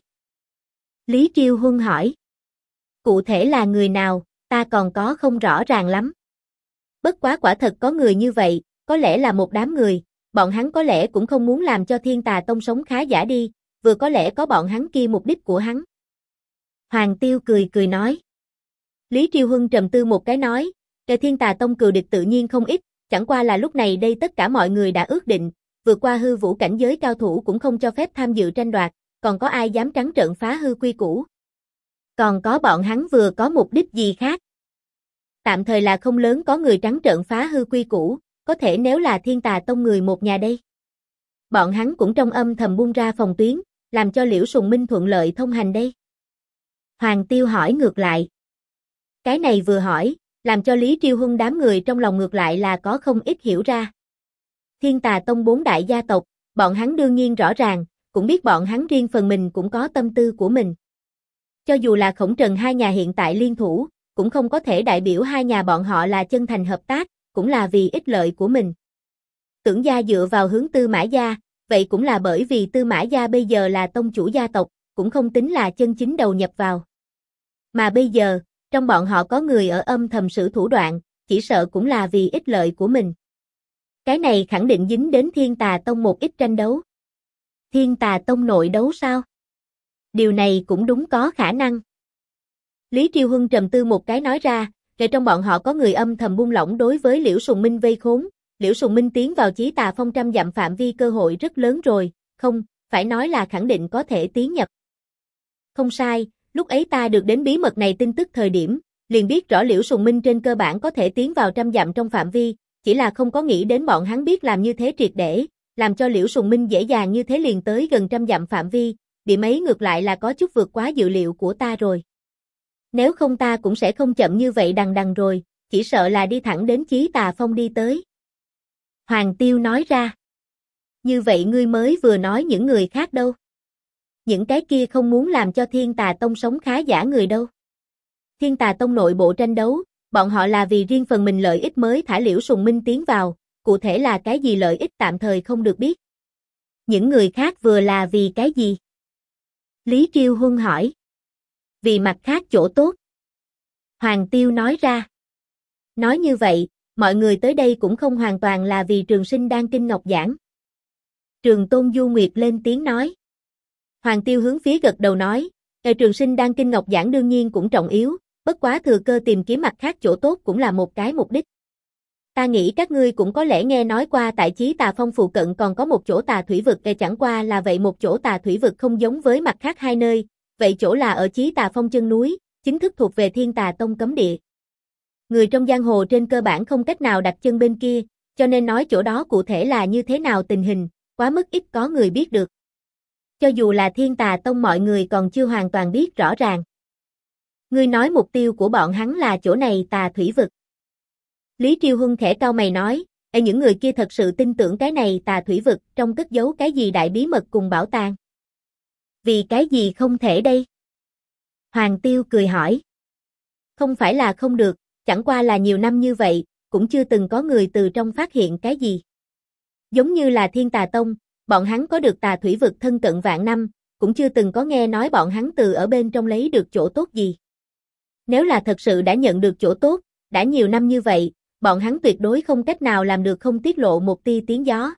Lý Triêu Huân hỏi. Cụ thể là người nào, ta còn có không rõ ràng lắm. Bất quá quả thật có người như vậy, có lẽ là một đám người, bọn hắn có lẽ cũng không muốn làm cho Thiên Tà Tông sống khá giả đi, vừa có lẽ có bọn hắn kia mục đích của hắn. Hoàng Tiêu cười cười nói. Lý Triêu Huân trầm tư một cái nói, cái Thiên Tà Tông cừu địch tự nhiên không ít, chẳng qua là lúc này đây tất cả mọi người đã ước định, vượt qua hư vũ cảnh giới cao thủ cũng không cho phép tham dự tranh đoạt, còn có ai dám trắng trợn phá hư quy củ. Còn có bọn hắn vừa có mục đích gì khác. Tạm thời là không lớn có người trắng trợn phá hư quy củ, có thể nếu là Thiên Tà Tông người một nhà đây. Bọn hắn cũng trong âm thầm buông ra phòng tuyến, làm cho Liễu Sùng Minh thuận lợi thông hành đây. Hoàng Tiêu hỏi ngược lại. Cái này vừa hỏi, làm cho Lý Triêu Huân đám người trong lòng ngược lại là có không ít hiểu ra. Thiên Tà Tông bốn đại gia tộc, bọn hắn đương nhiên rõ ràng, cũng biết bọn hắn riêng phần mình cũng có tâm tư của mình. Cho dù là Khổng Trần hai nhà hiện tại liên thủ, cũng không có thể đại biểu hai nhà bọn họ là chân thành hợp tác, cũng là vì ích lợi của mình. Tưởng gia dựa vào hướng Tư Mã gia, vậy cũng là bởi vì Tư Mã gia bây giờ là tông chủ gia tộc, cũng không tính là chân chính đầu nhập vào. Mà bây giờ, trong bọn họ có người ở âm thầm sử thủ đoạn, chỉ sợ cũng là vì ích lợi của mình. Cái này khẳng định dính đến Thiên Tà Tông một ít tranh đấu. Thiên Tà Tông nội đấu sao? Điều này cũng đúng có khả năng. Lý Triêu Huân trầm tư một cái nói ra, rồi trong bọn họ có người âm thầm buông lỏng đối với Liễu Sùng Minh vây khốn, Liễu Sùng Minh tiến vào Chí Tà Phong trăm dặm phạm vi cơ hội rất lớn rồi, không, phải nói là khẳng định có thể tiến nhập. Không sai, lúc ấy ta được đến bí mật này tin tức thời điểm, liền biết rõ Liễu Sùng Minh trên cơ bản có thể tiến vào trăm dặm trong phạm vi, chỉ là không có nghĩ đến bọn hắn biết làm như thế triệt để, làm cho Liễu Sùng Minh dễ dàng như thế liền tới gần trăm dặm phạm vi, điểm ấy ngược lại là có chút vượt quá dự liệu của ta rồi. Nếu không ta cũng sẽ không chậm như vậy đằng đằng rồi, chỉ sợ là đi thẳng đến Chí Tà Phong đi tới. Hoàng Tiêu nói ra. Như vậy ngươi mới vừa nói những người khác đâu? Những cái kia không muốn làm cho Thiên Tà Tông sống khá giả người đâu? Thiên Tà Tông nội bộ tranh đấu, bọn họ là vì riêng phần mình lợi ích mới thả Liễu Sùng Minh tiến vào, cụ thể là cái gì lợi ích tạm thời không được biết. Những người khác vừa là vì cái gì? Lý Triêu Huân hỏi. Vì mặt khác chỗ tốt. Hoàng Tiêu nói ra. Nói như vậy, mọi người tới đây cũng không hoàn toàn là vì Trường Sinh Đan Kinh Ngọc Giảng. Trường Tôn Du Nguyệt lên tiếng nói. Hoàng Tiêu hướng phía gật đầu nói, Trường Sinh Đan Kinh Ngọc Giảng đương nhiên cũng trọng yếu, bất quá thừa cơ tìm kiếm mặt khác chỗ tốt cũng là một cái mục đích. Ta nghĩ các ngươi cũng có lẽ nghe nói qua tại Chí Tà Phong phụ cận còn có một chỗ tà thủy vực, chẳng qua là vậy một chỗ tà thủy vực không giống với mặt khác hai nơi, vậy chỗ là ở Chí Tà Phong chân núi, chính thức thuộc về Thiên Tà Tông cấm địa. Người trong giang hồ trên cơ bản không cách nào đặt chân bên kia, cho nên nói chỗ đó cụ thể là như thế nào tình hình, quá mức ít có người biết được. Cho dù là Thiên Tà Tông mọi người còn chưa hoàn toàn biết rõ ràng. Ngươi nói mục tiêu của bọn hắn là chỗ này tà thủy vực. Lý Triêu Huân khẽ cau mày nói, những người kia thật sự tin tưởng cái này tà thủy vực trong cất giấu cái gì đại bí mật cùng bảo tàng. Vì cái gì không thể đây? Hoàng Tiêu cười hỏi. Không phải là không được, Chẳng qua là nhiều năm như vậy, cũng chưa từng có người từ trong phát hiện cái gì. Giống như là Thiên Tà Tông, bọn hắn có được tà thủy vực thân cận vạn năm, cũng chưa từng có nghe nói bọn hắn từ ở bên trong lấy được chỗ tốt gì. Nếu là thật sự đã nhận được chỗ tốt, đã nhiều năm như vậy, bọn hắn tuyệt đối không cách nào làm được không tiết lộ một tia tiếng gió.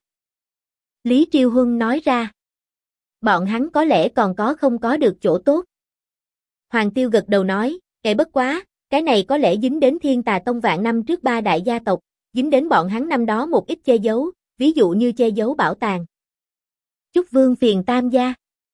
Lý Triêu Huân nói ra. Bọn hắn có lẽ còn có không có được chỗ tốt. Hoàng Tiêu gật đầu nói, bất quá, cái này có lẽ dính đến Thiên Tà Tông vạn năm trước ba đại gia tộc, dính đến bọn hắn năm đó một ít che giấu, ví dụ như che giấu bảo tàng. Chúc Vương phiền tam gia.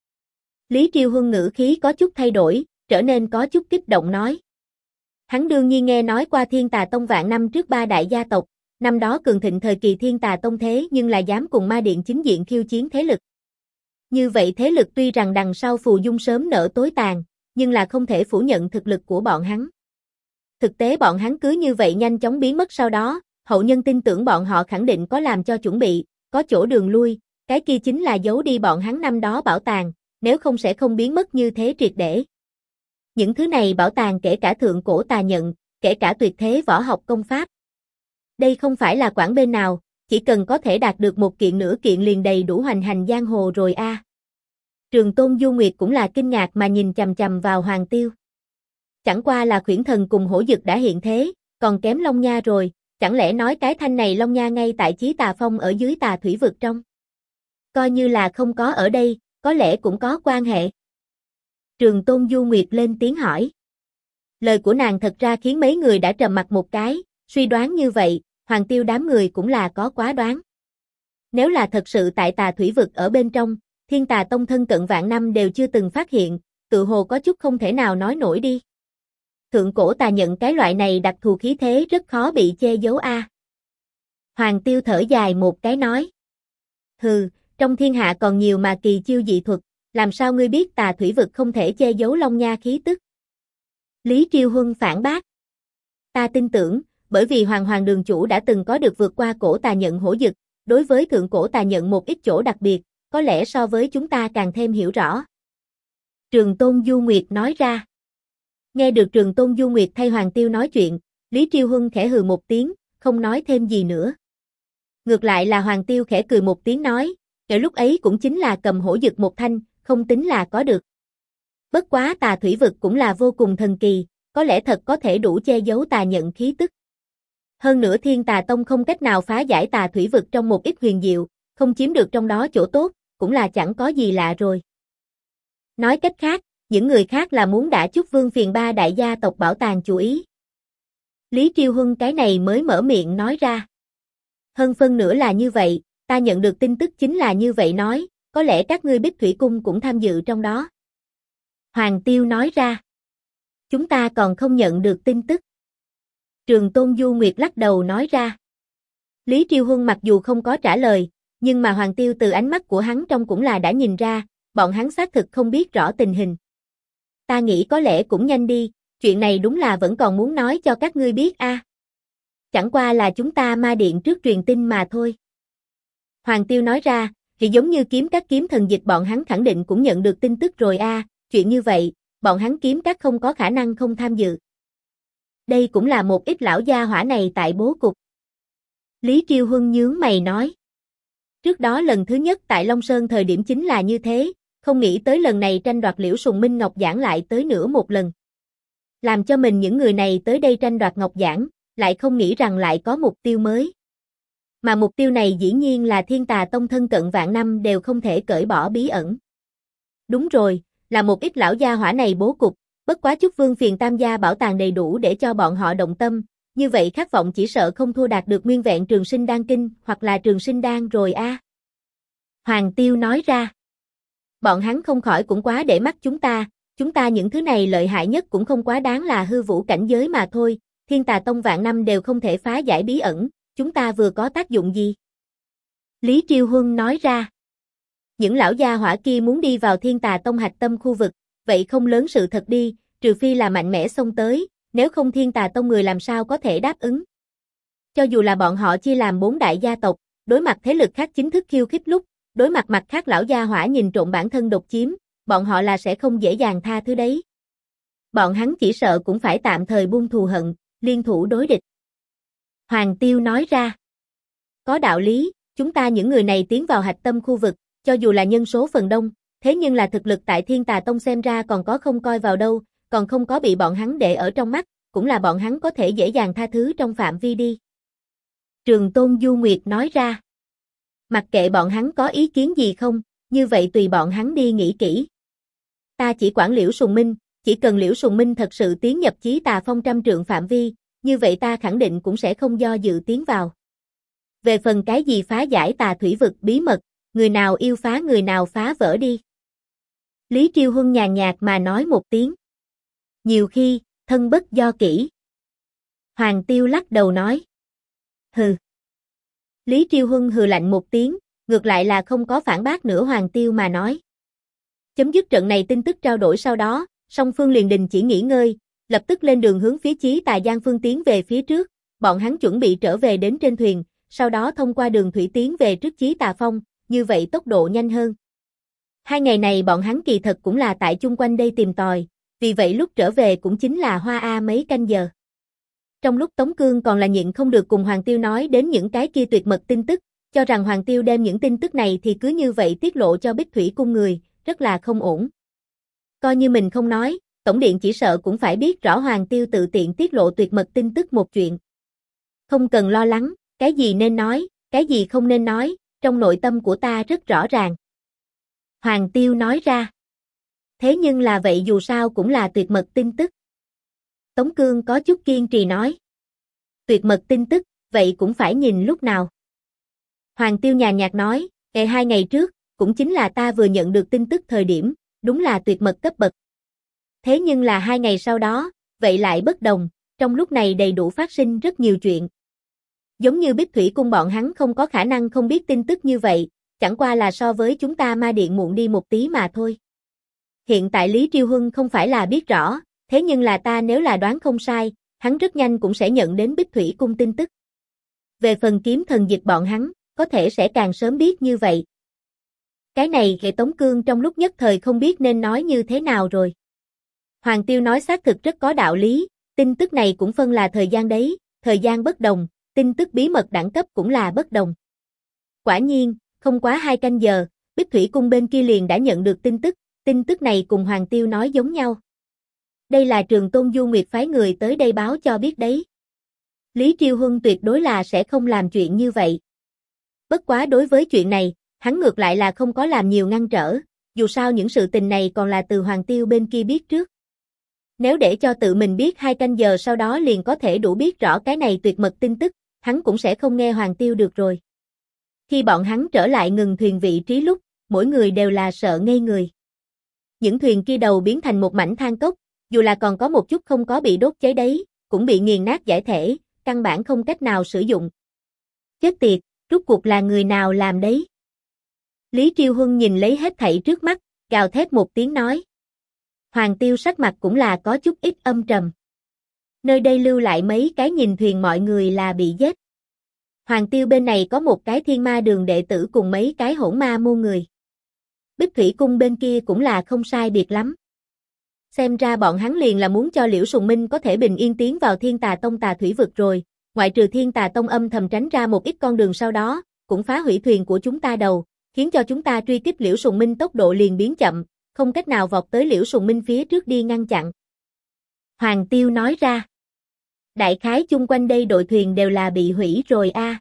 Lý Triêu Huân ngữ khí có chút thay đổi, trở nên có chút kích động nói. Hắn đương nhiên nghe nói qua Thiên Tà Tông vạn năm trước ba đại gia tộc, năm đó cường thịnh thời kỳ Thiên Tà Tông thế nhưng là dám cùng Ma Điện chính diện khiêu chiến thế lực. Như vậy thế lực tuy rằng đằng sau phù dung sớm nở tối tàn, nhưng là không thể phủ nhận thực lực của bọn hắn. Thực tế bọn hắn cứ như vậy nhanh chóng biến mất sau đó, hậu nhân tin tưởng bọn họ khẳng định có làm cho chuẩn bị, có chỗ đường lui, cái kia chính là giấu đi bọn hắn năm đó bảo tàng, nếu không sẽ không biến mất như thế triệt để. Những thứ này bảo tàng kể cả thượng cổ tà nhận, kể cả tuyệt thế võ học công pháp. Đây không phải là quản bên nào, chỉ cần có thể đạt được một kiện nửa kiện liền đầy đủ hoành hành giang hồ rồi a. Trường Tôn Du Nguyệt cũng là kinh ngạc mà nhìn chằm chằm vào Hoàng Tiêu. Chẳng qua là Khuyển Thần cùng Hổ Dực đã hiện thế, còn kém Long Nha rồi, chẳng lẽ nói cái thanh này Long Nha ngay tại Chí Tà Phong ở dưới tà thủy vực trong. Coi như là không có ở đây, có lẽ cũng có quan hệ. Trường Tôn Du Nguyệt lên tiếng hỏi. Lời của nàng thật ra khiến mấy người đã trầm mặt một cái, suy đoán như vậy, Hoàng Tiêu đám người cũng là có quá đoán. Nếu là thật sự tại tà thủy vực ở bên trong, Thiên Tà Tông thân cận vạn năm đều chưa từng phát hiện, tự hồ có chút không thể nào nói nổi đi. Thượng cổ tà nhận cái loại này đặc thù khí thế rất khó bị che giấu a. Hoàng Tiêu thở dài một cái nói. Hừ, trong thiên hạ còn nhiều mà kỳ chiêu dị thuật, làm sao ngươi biết tà thủy vực không thể che giấu Long Nha khí tức? Lý Triêu Huân phản bác. Ta tin tưởng, bởi vì Hoàng Đường chủ đã từng có được vượt qua cổ tà nhận Hổ Dực, đối với thượng cổ tà nhận một ít chỗ đặc biệt, có lẽ so với chúng ta càng thêm hiểu rõ. Trường Tôn Du Nguyệt nói ra. Nghe được Trường Tôn Du Nguyệt thay Hoàng Tiêu nói chuyện, Lý Triêu Huân khẽ hừ một tiếng, không nói thêm gì nữa. Ngược lại là Hoàng Tiêu khẽ cười một tiếng nói, kể lúc ấy cũng chính là cầm Hổ Dực một thanh, không tính là có được. Bất quá tà thủy vực cũng là vô cùng thần kỳ, có lẽ thật có thể đủ che giấu tà nhận khí tức. Hơn nữa Thiên Tà Tông không cách nào phá giải tà thủy vực trong một ít huyền diệu, không chiếm được trong đó chỗ tốt, cũng là chẳng có gì lạ rồi. Nói cách khác, những người khác là muốn đã Chúc Vương phiền ba đại gia tộc bảo tàng chú ý. Lý Triêu Huân cái này mới mở miệng nói ra. Hơn phân nữa là như vậy, ta nhận được tin tức chính là như vậy nói, có lẽ các ngươi Bích Thủy Cung cũng tham dự trong đó. Hoàng Tiêu nói ra. Chúng ta còn không nhận được tin tức. Trường Tôn Du Nguyệt lắc đầu nói ra. Lý Triêu Huân mặc dù không có trả lời, nhưng mà Hoàng Tiêu từ ánh mắt của hắn trong cũng là đã nhìn ra, bọn hắn xác thực không biết rõ tình hình. Ta nghĩ có lẽ cũng nhanh đi, chuyện này đúng là vẫn còn muốn nói cho các ngươi biết a. Chẳng qua là chúng ta Ma Điện trước truyền tin mà thôi. Hoàng Tiêu nói ra, thì giống như kiếm các kiếm thần dịch bọn hắn khẳng định cũng nhận được tin tức rồi a, chuyện như vậy, bọn hắn kiếm các không có khả năng không tham dự. Đây cũng là một ít lão gia hỏa này tại bố cục. Lý Triêu Huân nhướng mày nói. Trước đó lần thứ nhất tại Long Sơn thời điểm chính là như thế, không nghĩ tới lần này tranh đoạt Liễu Sùng Minh Ngọc Giản lại tới nữa một lần. Làm cho mình những người này tới đây tranh đoạt Ngọc Giản, lại không nghĩ rằng lại có mục tiêu mới. Mà mục tiêu này dĩ nhiên là Thiên Tà Tông thân cận vạn năm đều không thể cởi bỏ bí ẩn. Đúng rồi, là một ít lão gia hỏa này bố cục, bất quá Chúc Vương phiền tam gia bảo tàng đầy đủ để cho bọn họ động tâm, như vậy khát vọng chỉ sợ không thua đạt được nguyên vẹn Trường Sinh Đan Kinh hoặc là Trường Sinh Đan rồi a. Hoàng Tiêu nói ra. Bọn hắn không khỏi cũng quá để mắt chúng ta những thứ này lợi hại nhất cũng không quá đáng là hư vũ cảnh giới mà thôi, Thiên Tà Tông vạn năm đều không thể phá giải bí ẩn, chúng ta vừa có tác dụng gì? Lý Triêu Huân nói ra. Những lão gia hỏa kia muốn đi vào Thiên Tà Tông hạch tâm khu vực, vậy không lớn sự thật đi, trừ phi là mạnh mẽ xông tới, nếu không Thiên Tà Tông người làm sao có thể đáp ứng. Cho dù là bọn họ chia làm 4 đại gia tộc, đối mặt thế lực khác chính thức khiêu khích lúc, đối mặt mặt khác lão gia hỏa nhìn trộm bản thân độc chiếm, bọn họ là sẽ không dễ dàng tha thứ đấy. Bọn hắn chỉ sợ cũng phải tạm thời buông thù hận, liên thủ đối địch. Hoàng Tiêu nói ra. Có đạo lý, chúng ta những người này tiến vào hạch tâm khu vực, cho dù là nhân số phần đông, thế nhưng là thực lực tại Thiên Tà Tông xem ra còn có không coi vào đâu, còn không có bị bọn hắn để ở trong mắt, cũng là bọn hắn có thể dễ dàng tha thứ trong phạm vi đi. Trường Tôn Du Nguyệt nói ra. Mặc kệ bọn hắn có ý kiến gì không, như vậy tùy bọn hắn đi nghĩ kỹ. Ta chỉ quản Liễu Sùng Minh, chỉ cần Liễu Sùng Minh thật sự tiến nhập Chí Tà Phong trăm trượng phạm vi, như vậy ta khẳng định cũng sẽ không do dự tiến vào. Về phần cái gì phá giải tà thủy vực bí mật, người nào yêu phá người nào phá vỡ đi. Lý Triêu Huân nhàn nhạt mà nói một tiếng. Nhiều khi, thân bất do kỹ. Hoàng Tiêu lắc đầu nói. Hừ. Lý Triêu Huân hừ lạnh một tiếng, ngược lại là không có phản bác nữa Hoàng Tiêu mà nói. Chấm dứt trận này tin tức trao đổi sau đó, song phương liền đình chỉ nghỉ ngơi, lập tức lên đường hướng phía Chí Tà Giang phương tiến về phía trước, bọn hắn chuẩn bị trở về đến trên thuyền, sau đó thông qua đường thủy tiến về trước Chí Tà Phong, như vậy tốc độ nhanh hơn. 2 ngày này bọn hắn kỳ thật cũng là tại chung quanh đây tìm tòi, vì vậy lúc trở về cũng chính là hoa mấy canh giờ. Trong lúc Tống Cương còn là nhịn không được cùng Hoàng Tiêu nói đến những cái kia tuyệt mật tin tức, cho rằng Hoàng Tiêu đem những tin tức này thì cứ như vậy tiết lộ cho Bích Thủy cung người, rất là không ổn. Coi như mình không nói, Tổng điện chỉ sợ cũng phải biết rõ Hoàng Tiêu tự tiện tiết lộ tuyệt mật tin tức một chuyện. Không cần lo lắng, cái gì nên nói, cái gì không nên nói, trong nội tâm của ta rất rõ ràng. Hoàng Tiêu nói ra. Thế nhưng là vậy dù sao cũng là tuyệt mật tin tức. Tống Cương có chút kiên trì nói. Tuyệt mật tin tức, vậy cũng phải nhìn lúc nào. Hoàng Tiêu nhàn nhạt nói, 2 ngày trước, cũng chính là ta vừa nhận được tin tức thời điểm, đúng là tuyệt mật cấp bậc. Thế nhưng là 2 ngày sau đó, vậy lại bất đồng, trong lúc này đầy đủ phát sinh rất nhiều chuyện. Giống như Bích Thủy cung bọn hắn không có khả năng không biết tin tức như vậy, chẳng qua là so với chúng ta ma điện muộn đi một tí mà thôi. Hiện tại Lý Triêu Huân không phải là biết rõ, thế nhưng là ta nếu là đoán không sai, hắn rất nhanh cũng sẽ nhận đến Bích Thủy cung tin tức. Về phần kiếm thần dịch bọn hắn, có thể sẽ càng sớm biết như vậy. Cái này hệ Tống Cương trong lúc nhất thời không biết nên nói như thế nào rồi. Hoàng Tiêu nói xác thực rất có đạo lý, tin tức này cũng phân là thời gian đấy, thời gian bất đồng, tin tức bí mật đẳng cấp cũng là bất đồng. Quả nhiên, không quá 2 canh giờ, Bích Thủy cung bên kia liền đã nhận được tin tức này cùng Hoàng Tiêu nói giống nhau. Đây là Trường Tôn Du Nguyệt phái người tới đây báo cho biết đấy. Lý Triêu Huân tuyệt đối là sẽ không làm chuyện như vậy. Bất quá đối với chuyện này, hắn ngược lại là không có làm nhiều ngăn trở, dù sao những sự tình này còn là từ Hoàng Tiêu bên kia biết trước. Nếu để cho tự mình biết 2 canh giờ sau đó liền có thể đủ biết rõ cái này tuyệt mật tin tức, hắn cũng sẽ không nghe Hoàng Tiêu được rồi. Khi bọn hắn trở lại ngừng thuyền vị trí lúc, mỗi người đều là sợ ngây người. Những thuyền kia đầu biến thành một mảnh than cốc, dù là còn có một chút không có bị đốt cháy đấy, cũng bị nghiền nát giải thể, căn bản không cách nào sử dụng. Chết tiệt, rốt cuộc là người nào làm đấy? Lý Triêu Huân nhìn lấy hết thảy trước mắt, gào thét một tiếng nói. Hoàng Tiêu sắc mặt cũng là có chút ít âm trầm. Nơi đây lưu lại mấy cái nhìn thuyền mọi người là bị giết. Hoàng Tiêu bên này có một cái thiên ma đường đệ tử cùng mấy cái hỗn ma môn người. Bích Thủy cung bên kia cũng là không sai biệt lắm. Xem ra bọn hắn liền là muốn cho Liễu Sùng Minh có thể bình yên tiến vào Thiên Tà Tông tà thủy vực rồi, ngoại trừ Thiên Tà Tông âm thầm tránh ra một ít con đường sau đó, cũng phá hủy thuyền của chúng ta đầu, khiến cho chúng ta truy kích Liễu Sùng Minh tốc độ liền biến chậm, không cách nào vọt tới Liễu Sùng Minh phía trước đi ngăn chặn. Hoàng Tiêu nói ra. Đại khái chung quanh đây đội thuyền đều là bị hủy rồi a.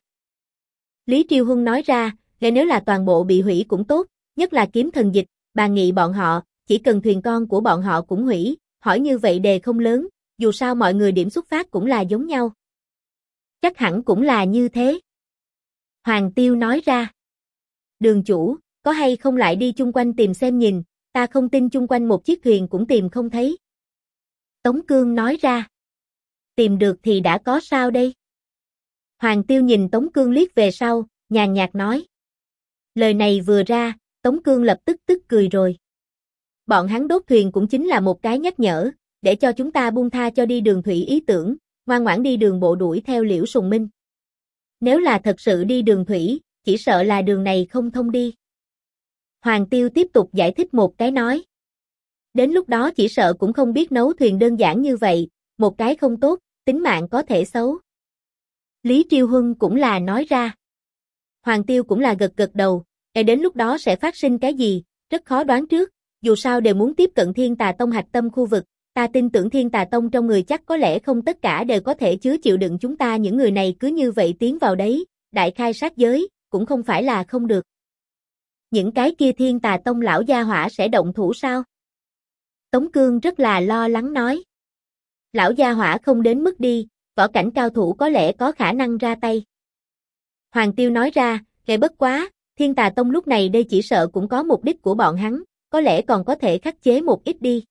Lý Triêu Huân nói ra, nếu là toàn bộ bị hủy cũng tốt, nhất là kiếm thần dịch, bà nghị bọn họ, chỉ cần thuyền con của bọn họ cũng hủy, hỏi như vậy đề không lớn, dù sao mọi người điểm xuất phát cũng là giống nhau. Chắc hẳn cũng là như thế. Hoàng Tiêu nói ra. Đường chủ, có hay không lại đi chung quanh tìm xem nhìn, ta không tin chung quanh một chiếc thuyền cũng tìm không thấy. Tống Cương nói ra. Tìm được thì đã có sao đây? Hoàng Tiêu nhìn Tống Cương liếc về sau, nhàn nhạt nói. Lời này vừa ra, Tống Cương lập tức tức cười rồi. Bọn hắn đốt thuyền cũng chính là một cái nhắc nhở, để cho chúng ta buông tha cho đi đường thủy ý tưởng, ngoan ngoãn đi đường bộ đuổi theo Liễu Sùng Minh. Nếu là thật sự đi đường thủy, chỉ sợ là đường này không thông đi. Hoàng Tiêu tiếp tục giải thích một cái nói. Đến lúc đó chỉ sợ cũng không biết nấu thuyền đơn giản như vậy, một cái không tốt, tính mạng có thể xấu. Lý Triêu Huân cũng là nói ra. Hoàng Tiêu cũng là gật gật đầu, đến lúc đó sẽ phát sinh cái gì, rất khó đoán trước, dù sao đều muốn tiếp cận Thiên Tà Tông hạch tâm khu vực, ta tin tưởng Thiên Tà Tông trong người chắc có lẽ không tất cả đều có thể chứa chịu đựng chúng ta những người này cứ như vậy tiến vào đấy, đại khai sát giới, cũng không phải là không được. Những cái kia Thiên Tà Tông lão gia hỏa sẽ động thủ sao? Tống Cương rất là lo lắng nói. Lão gia hỏa không đến mức đi, võ cảnh cao thủ có lẽ có khả năng ra tay. Hoàng Tiêu nói ra, bất quá, Thiên Tà Tông lúc này đây chỉ sợ cũng có mục đích của bọn hắn, có lẽ còn có thể khắc chế một ít đi.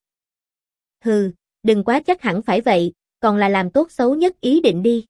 Hừ, đừng quá chắc hẳn phải vậy, còn là làm tốt xấu nhất ý định đi.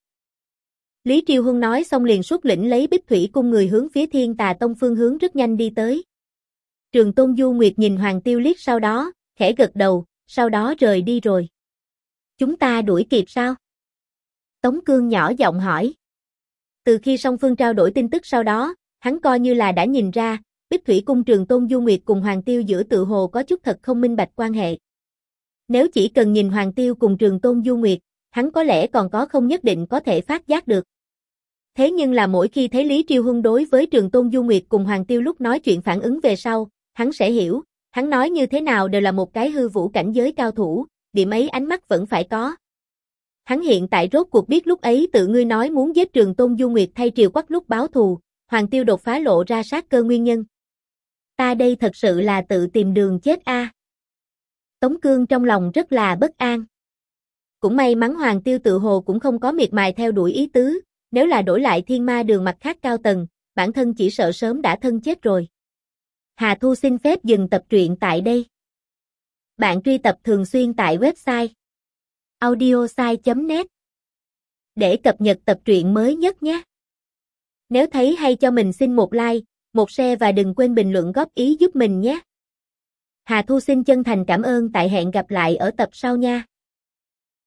Lý Triêu Huân nói xong liền xuất lĩnh lấy Bích Thủy cung người hướng phía Thiên Tà Tông phương hướng rất nhanh đi tới. Trường Tôn Du Nguyệt nhìn Hoàng Tiêu liếc sau đó, khẽ gật đầu, sau đó rời đi rồi. Chúng ta đuổi kịp sao? Tống Cương nhỏ giọng hỏi. Từ khi song phương trao đổi tin tức sau đó, hắn coi như là đã nhìn ra, Bích Thủy cung Trường Tôn Du Nguyệt cùng Hoàng Tiêu giữa tự hồ có chút thật không minh bạch quan hệ. Nếu chỉ cần nhìn Hoàng Tiêu cùng Trường Tôn Du Nguyệt, hắn có lẽ còn có không nhất định có thể phát giác được. Thế nhưng là mỗi khi thấy Lý Triêu Huân đối với Trường Tôn Du Nguyệt cùng Hoàng Tiêu lúc nói chuyện phản ứng về sau, hắn sẽ hiểu, hắn nói như thế nào đều là một cái hư vũ cảnh giới cao thủ, điểm ấy ánh mắt vẫn phải có. Hắn hiện tại rốt cuộc biết lúc ấy tự ngươi nói muốn giết Trường Tôn Du Nguyệt thay Triều Quắc lúc báo thù, Hoàng Tiêu đột phá lộ ra sát cơ nguyên nhân. Ta đây thật sự là tự tìm đường chết a. Tống Cương trong lòng rất là bất an. Cũng may mắn Hoàng Tiêu tự hồ cũng không có miệt mài theo đuổi ý tứ, nếu là đổi lại Thiên Ma Đường mặt khác cao tầng, bản thân chỉ sợ sớm đã thân chết rồi. Hà Thu xin phép dừng tập truyện tại đây. Bạn truy tập thường xuyên tại website audiosai.net để cập nhật tập truyện mới nhất nhé. Nếu thấy hay cho mình xin một like, một share và đừng quên bình luận góp ý giúp mình nhé. Hà Thu xin chân thành cảm ơn tại hẹn gặp lại ở tập sau nha.